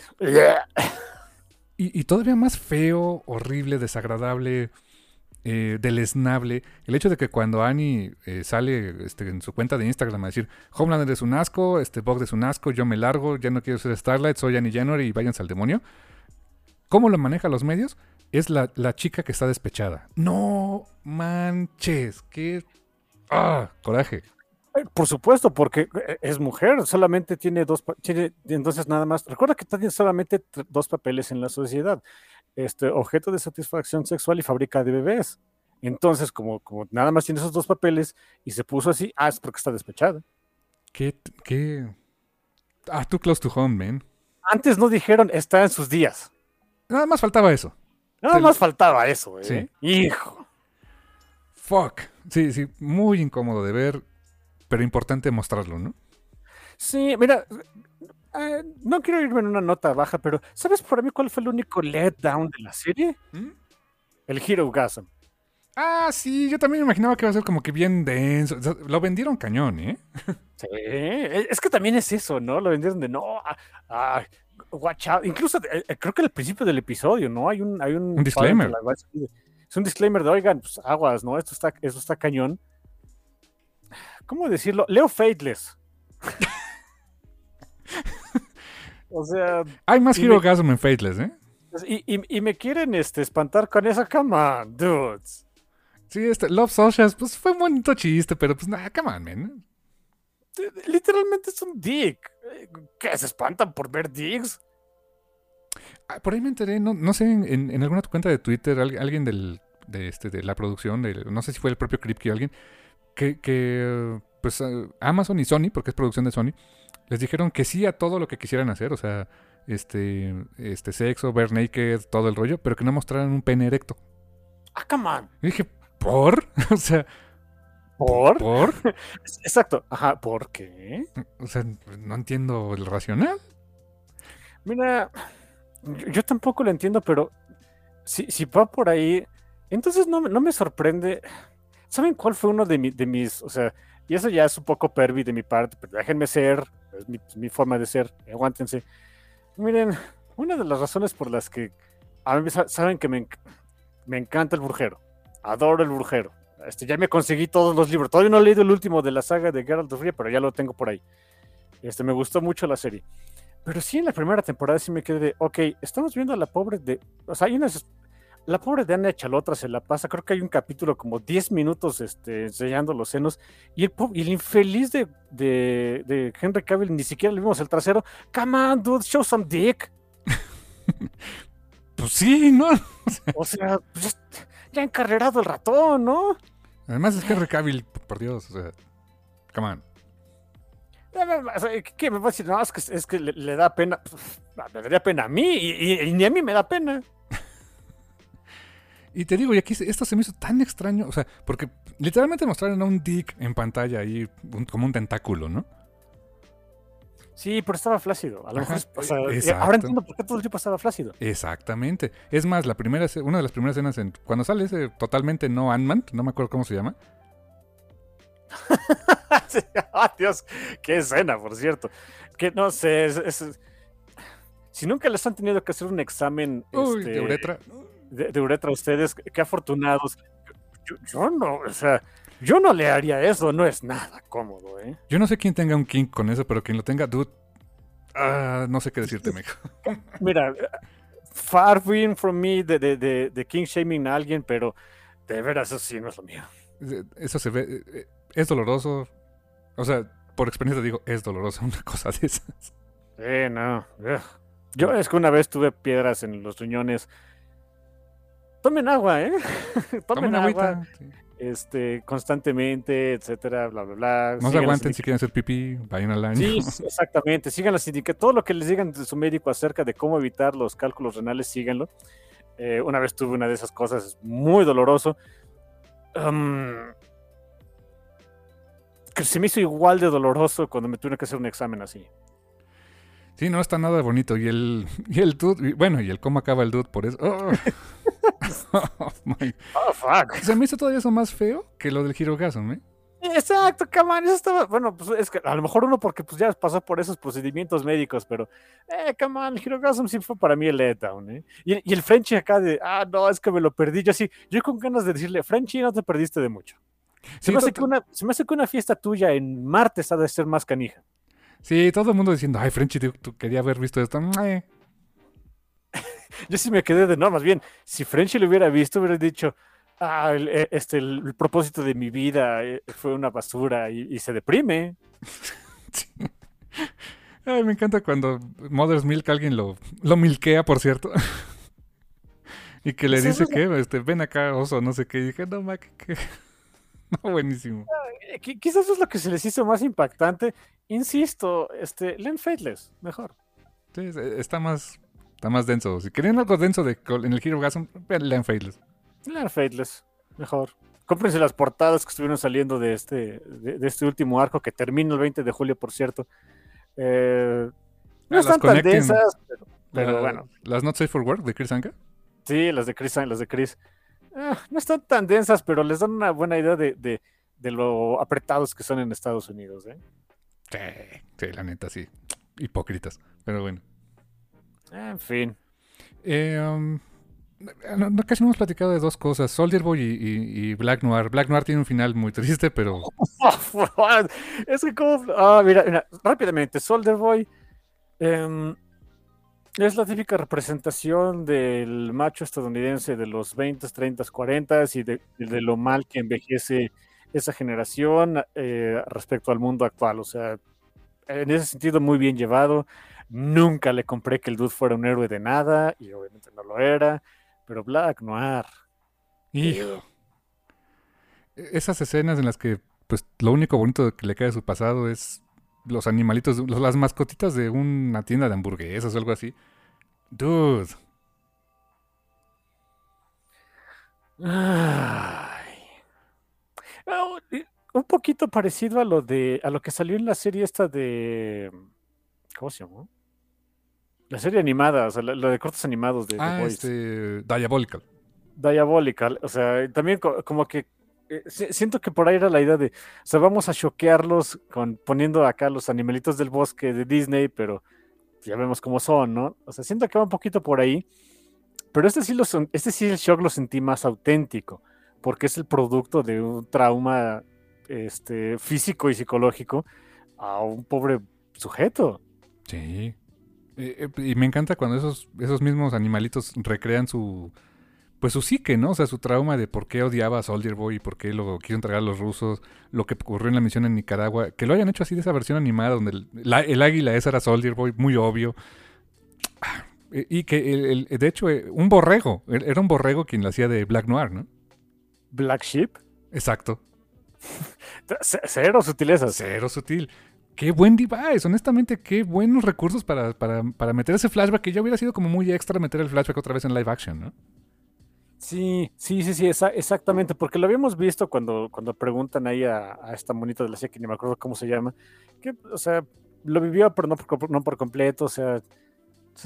Y todavía más feo, horrible, desagradable, deleznable, el hecho de que cuando Annie sale en su cuenta de Instagram a decir Homelander es un asco, Vogue es un asco, yo me largo, ya no quiero ser Starlight, soy Annie January y váyanse al demonio. ¿Cómo lo maneja los medios? Es la chica que está despechada. No manches, qué coraje. Por supuesto, porque es mujer, solamente tiene entonces nada más, recuerda que tiene solamente dos papeles en la sociedad, objeto de satisfacción sexual y fábrica de bebés. Entonces, como nada más tiene esos dos papeles y se puso así, es porque está despechada. ¿Qué? Too close to home, man. Antes no dijeron, está en sus días. Nada más faltaba eso. Nada más faltaba eso, Sí. Hijo. Fuck. Sí, muy incómodo de ver, pero importante mostrarlo, ¿no? Sí, mira, no quiero irme en una nota baja, pero ¿sabes para mí cuál fue el único letdown de la serie? El Herogasm. Sí, yo también me imaginaba que iba a ser como que bien denso. O sea, lo vendieron cañón, ¿eh? Sí, es que también es eso, ¿no? Lo vendieron de watch out. Incluso creo que al principio del episodio, ¿no? Hay un disclaimer. Es un disclaimer de, oigan, pues aguas, ¿no? Eso está cañón. ¿Cómo decirlo? Leo Fateless. O sea. Hay más Herogasm en Fateless, ¿eh? Y me quieren espantar con esa, come on, dudes. Sí, Love Socials, pues fue un bonito chiste, pero pues nada, come on, man. Literalmente es un dick. ¿Qué? ¿Se espantan por ver dicks? Por ahí me enteré, no sé, en alguna cuenta de Twitter, alguien de la producción, no sé si fue el propio Kripke o alguien, que pues Amazon y Sony, porque es producción de Sony, les dijeron que sí a todo lo que quisieran hacer, o sea, sexo, ver naked, todo el rollo, pero que no mostraran un pene erecto. Come on. Y dije, ¿por? O sea, ¿por? Exacto. Ajá, ¿por qué? O sea, no entiendo el racional. Mira, yo tampoco lo entiendo, pero si va por ahí, entonces no me sorprende. ¿Saben cuál fue uno de mis, o sea, y eso ya es un poco pervi de mi parte, pero déjenme ser, es mi forma de ser, aguántense. Miren, una de las razones por las que a mí saben que me encanta el Brujero, adoro el Brujero. Ya me conseguí todos los libros, todavía no he leído el último de la saga de Geralt of Rivia, pero ya lo tengo por ahí. Me gustó mucho la serie. Pero sí, en la primera temporada sí me quedé de, ok, estamos viendo a la pobre o sea, la pobre de Anna Chalotra se la pasa, creo que hay un capítulo como 10 minutos enseñando los senos, y el infeliz de Henry Cavill ni siquiera le vimos el trasero. Come on, dude, show some dick. Pues sí, ¿no? O sea, pues ya encarrerado el ratón, ¿no? Además es Henry Cavill, por Dios, o sea, come on. ¿Qué me va a decir? No, es que le da pena. Me daría pena a mí y ni a mí me da pena. Y te digo, y aquí esto se me hizo tan extraño, o sea, porque literalmente mostraron a un dick en pantalla ahí, como un tentáculo, ¿no? Sí, pero estaba flácido. A lo mejor, exacto. Ahora entiendo por qué todo el tiempo estaba flácido. Exactamente. Es más, una de las primeras escenas, cuando sale ese totalmente no Ant-Man, no me acuerdo cómo se llama. Dios, qué escena, por cierto. Que no sé, Si nunca les han tenido que hacer un examen Uy, de uretra. de uretra a ustedes, qué afortunados. Yo no, o sea, yo no le haría eso, no es nada cómodo, ¿eh? Yo no sé quién tenga un kink con eso, pero quien lo tenga, dude, no sé qué decirte, mijo. Mira, far from me de king shaming a alguien, pero de veras eso sí no es lo mío. Eso se ve, es doloroso. O sea, por experiencia digo, es doloroso una cosa de esas. No. Yo es que una vez tuve piedras en los riñones. Tomen agua, ¿eh? Tomen agua. Agüita. Sí. Constantemente, etcétera, bla, bla, bla. No se aguanten si quieren hacer pipí, vayan al Sí, baño. exactamente. Sigan las indicaciones. Todo lo que les digan de su médico acerca de cómo evitar los cálculos renales, síganlo. Una vez tuve una de esas cosas, es muy doloroso. Que se me hizo igual de doloroso cuando me tuve que hacer un examen así. Sí, no está nada bonito. Y el dude, bueno, y el cómo acaba el dude por eso. Oh, Oh, fuck. se me hizo todavía eso más feo que lo del Hirogasm, ¿eh? Exacto, cabrón, eso estaba, bueno, pues es que a lo mejor uno porque pues ya pasó por esos procedimientos médicos, pero, come on, el Hirogasm sí fue para mí el letdown, ¿eh? Y el Frenchie acá de, no, es que me lo perdí, yo con ganas de decirle, Frenchie, no te perdiste de mucho. Se me hace que una fiesta tuya en martes ha de ser más canija. Sí, todo el mundo diciendo, ay, Frenchy, tú quería haber visto esto. Yo sí me quedé de, no, más bien, si Frenchie lo hubiera visto, hubiera dicho, el propósito de mi vida fue una basura y se deprime. Sí. Ay, me encanta cuando Mother's Milk alguien lo milquea, por cierto. Y que le Sí, dice que, ven acá, oso, no sé qué. Y dije, no, Mac, que... No, buenísimo. quizás es lo que se les hizo más impactante. Insisto, Len Faithless, mejor. Sí, está más denso. Si querían algo denso en el Hirogasm, vean Faithless. Len Faithless, mejor. Cómprense las portadas que estuvieron saliendo de este último arco que termina el 20 de julio, por cierto. No están tan densas, pero bueno. ¿Las Not Safe for Work de Chris Anka? Sí, las de Chris. No están tan densas, pero les dan una buena idea de lo apretados que son en Estados Unidos, ¿eh? Sí, la neta, sí. Hipócritas, pero bueno. En fin. Casi no hemos platicado de dos cosas, Soldier Boy y Black Noir. Black Noir tiene un final muy triste, pero... Es que como... mira, rápidamente, Soldier Boy es la típica representación del macho estadounidense de los 20, 30, 40 y de lo mal que envejece esa generación respecto al mundo actual. O sea, en ese sentido muy bien llevado. Nunca le compré que el dude fuera un héroe de nada y obviamente no lo era. Pero Black Noir. Hijo. Esas escenas en las que pues lo único bonito que le cae de su pasado es los animalitos, las mascotitas de una tienda de hamburguesas o algo así. Dude. Un poquito parecido a lo que salió en la serie esta de... ¿Cómo se llamó? La serie animada, o sea, lo de cortos animados de The Boys. Diabolical. Diabolical, o sea, también como que siento que por ahí era la idea de, o sea, vamos a choquearlos poniendo acá los animalitos del bosque de Disney, pero ya vemos cómo son, ¿no? O sea, siento que va un poquito por ahí, pero este sí el shock lo sentí más auténtico, porque es el producto de un trauma físico y psicológico a un pobre sujeto. Sí. Y me encanta cuando esos mismos animalitos recrean su psique, ¿no? O sea, su trauma de por qué odiaba a Soldier Boy y por qué lo quiso entregar a los rusos, lo que ocurrió en la misión en Nicaragua, que lo hayan hecho así de esa versión animada donde el águila esa era Soldier Boy, muy obvio. Y que, de hecho, un borrego, era un borrego quien la hacía de Black Noir, ¿no? Black Sheep. Exacto. Cero sutilezas. Cero sutil. Qué buen device, honestamente, qué buenos recursos para meter ese flashback, que ya hubiera sido como muy extra meter el flashback otra vez en live action, ¿no? Sí, exactamente, porque lo habíamos visto cuando preguntan ahí a esta monita de la serie, que ni me acuerdo cómo se llama, que, o sea, lo vivió, pero no por completo, o sea, sí.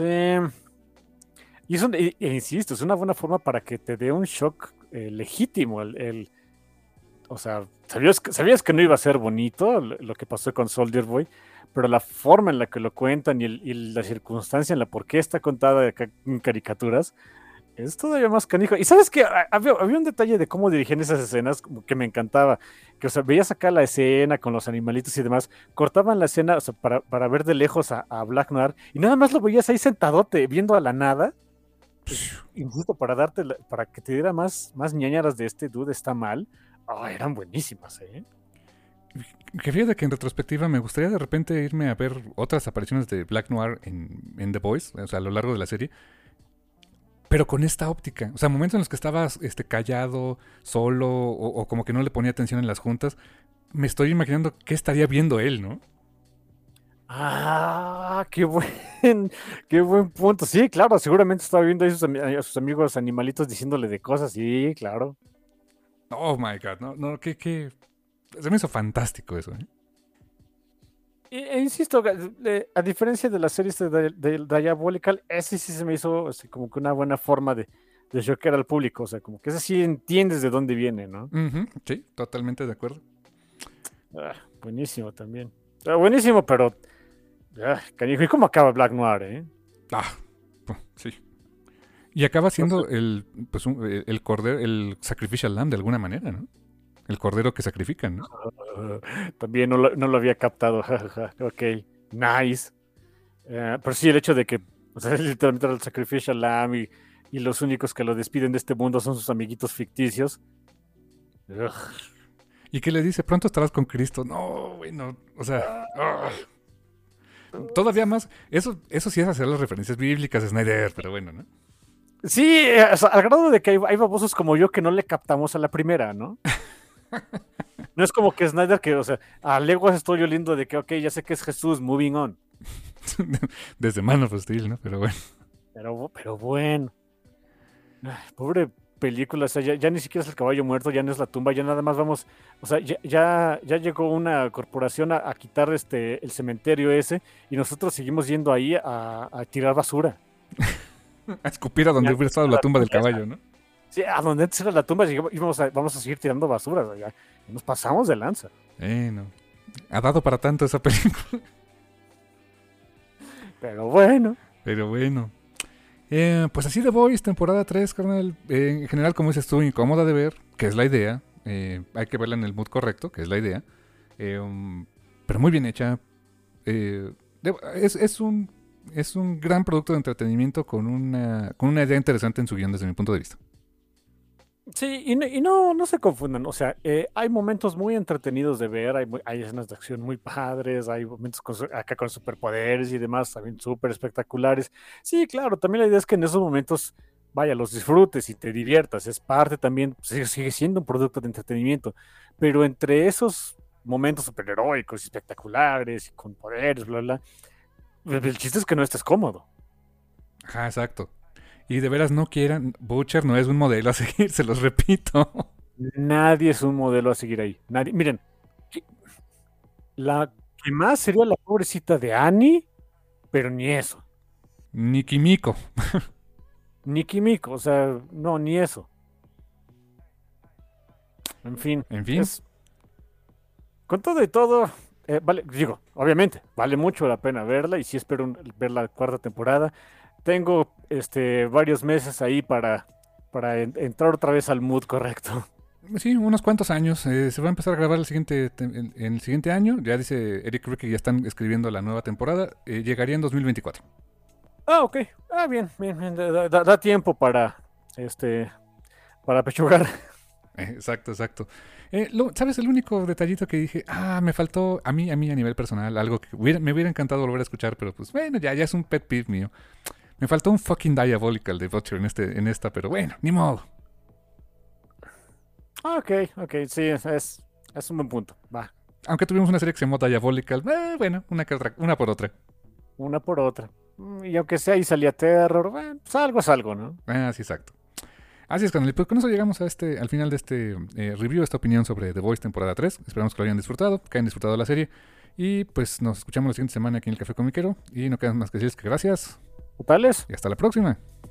Y insisto, es una buena forma para que te dé un shock legítimo, o sea, sabías que no iba a ser bonito lo que pasó con Soldier Boy, pero la forma en la que lo cuentan y la circunstancia en la por qué está contada acá en caricaturas es todavía más canijo. Y sabes que había un detalle de cómo dirigían esas escenas como que me encantaba. Que, o sea, veías acá la escena con los animalitos y demás, cortaban la escena, o sea, para ver de lejos a Black Noir, y nada más lo veías ahí sentadote, viendo a la nada. Insisto, para que te diera más ñañaras de este dude está mal. Eran buenísimas, ¿eh? Que fíjate que en retrospectiva me gustaría de repente irme a ver otras apariciones de Black Noir en The Boys, o sea, a lo largo de la serie. Pero con esta óptica. O sea, momentos en los que estabas callado, solo, o como que no le ponía atención en las juntas. Me estoy imaginando qué estaría viendo él, ¿no? Qué buen punto. Sí, claro, seguramente estaba viendo a sus amigos animalitos diciéndole de cosas. Sí, claro. Oh my God, no, que se me hizo fantástico eso, ¿eh? Insisto, a diferencia de la serie de Diabolical, ese sí se me hizo como que una buena forma de choquear al público. O sea, como que ese sí entiendes de dónde viene, ¿no? Sí, totalmente de acuerdo. Buenísimo también. Buenísimo, pero canijo, ¿y cómo acaba Black Noir, Sí. Y acaba siendo el cordero, el sacrificial lamb de alguna manera, ¿no? El cordero que sacrifican, ¿no? También no lo había captado. Ok, nice. Pero sí, el hecho de que, o sea, literalmente era el sacrificial lamb y los únicos que lo despiden de este mundo son sus amiguitos ficticios. Y que le dice, pronto estarás con Cristo. No, bueno, o sea... Todavía más, eso sí es hacer las referencias bíblicas de Snyder, pero bueno, ¿no? Sí, o sea, al grado de que hay babosos como yo que no le captamos a la primera, ¿no? No es como que Snyder que, o sea, a leguas estoy oliendo de que, ok, ya sé que es Jesús, moving on. Desde Man of Steel, ¿no? Pero bueno. Pero bueno. Pobre película, o sea, ya ni siquiera es el caballo muerto, ya no es la tumba, ya nada más vamos, o sea, ya llegó una corporación a quitar el cementerio ese y nosotros seguimos yendo ahí a tirar basura. A escupir a donde hubiera estado la tumba del caballo, ¿no? Sí, a donde antes era la tumba y vamos a seguir tirando basura, o sea, ya nos pasamos de lanza. No. Ha dado para tanto esa película. Pero bueno. Pues así The Boys, temporada 3, carnal. En general, como dices tú, incómoda de ver, que es la idea. Hay que verla en el mood correcto, que es la idea. Pero muy bien hecha. Es un gran producto de entretenimiento con una idea interesante en su guión desde mi punto de vista. Sí, y no se confundan, o sea, hay momentos muy entretenidos de ver, hay escenas de acción muy padres, hay momentos acá con superpoderes y demás, también súper espectaculares. Sí, claro, también la idea es que en esos momentos, vaya, los disfrutes y te diviertas, es parte también, sigue siendo un producto de entretenimiento, pero entre esos momentos superheroicos y espectaculares y con poderes, bla, bla, el chiste es que no estés cómodo. Ajá, exacto. Y de veras no quieran, Butcher no es un modelo a seguir, se los repito. Nadie es un modelo a seguir ahí. Nadie. Miren, la que más sería la pobrecita de Annie, pero ni eso. Ni Kimiko. Ni Kimiko, o sea, no, ni eso. En fin. Con todo y todo, obviamente, vale mucho la pena verla y sí espero ver la cuarta temporada. Tengo varios meses ahí para entrar otra vez al mood correcto. Sí, unos cuantos años. Se va a empezar a grabar en el siguiente año. Ya dice Eric Rick que ya están escribiendo la nueva temporada. Llegaría en 2024. Ok. Bien. Da tiempo para pechugar. Exacto. ¿Sabes? El único detallito que dije, me faltó a mí a nivel personal, algo que me hubiera encantado volver a escuchar, pero pues bueno, ya es un pet peeve mío. Me faltó un fucking Diabolical de Butcher en esta, pero bueno, ni modo. Ok, sí, es un buen punto, va. Aunque tuvimos una serie que se llamó Diabolical, bueno, una por otra. Una por otra. Y aunque sea ahí salía Terror, bueno, pues algo es algo, ¿no? Sí, exacto. Así es, canal. Pues con eso llegamos al final de este review, esta opinión sobre The Boys temporada 3. Esperamos que lo hayan disfrutado, que hayan disfrutado la serie. Y pues nos escuchamos la siguiente semana aquí en el Café Comiquero. Y no queda más que decirles que gracias. Totales. Y hasta la próxima.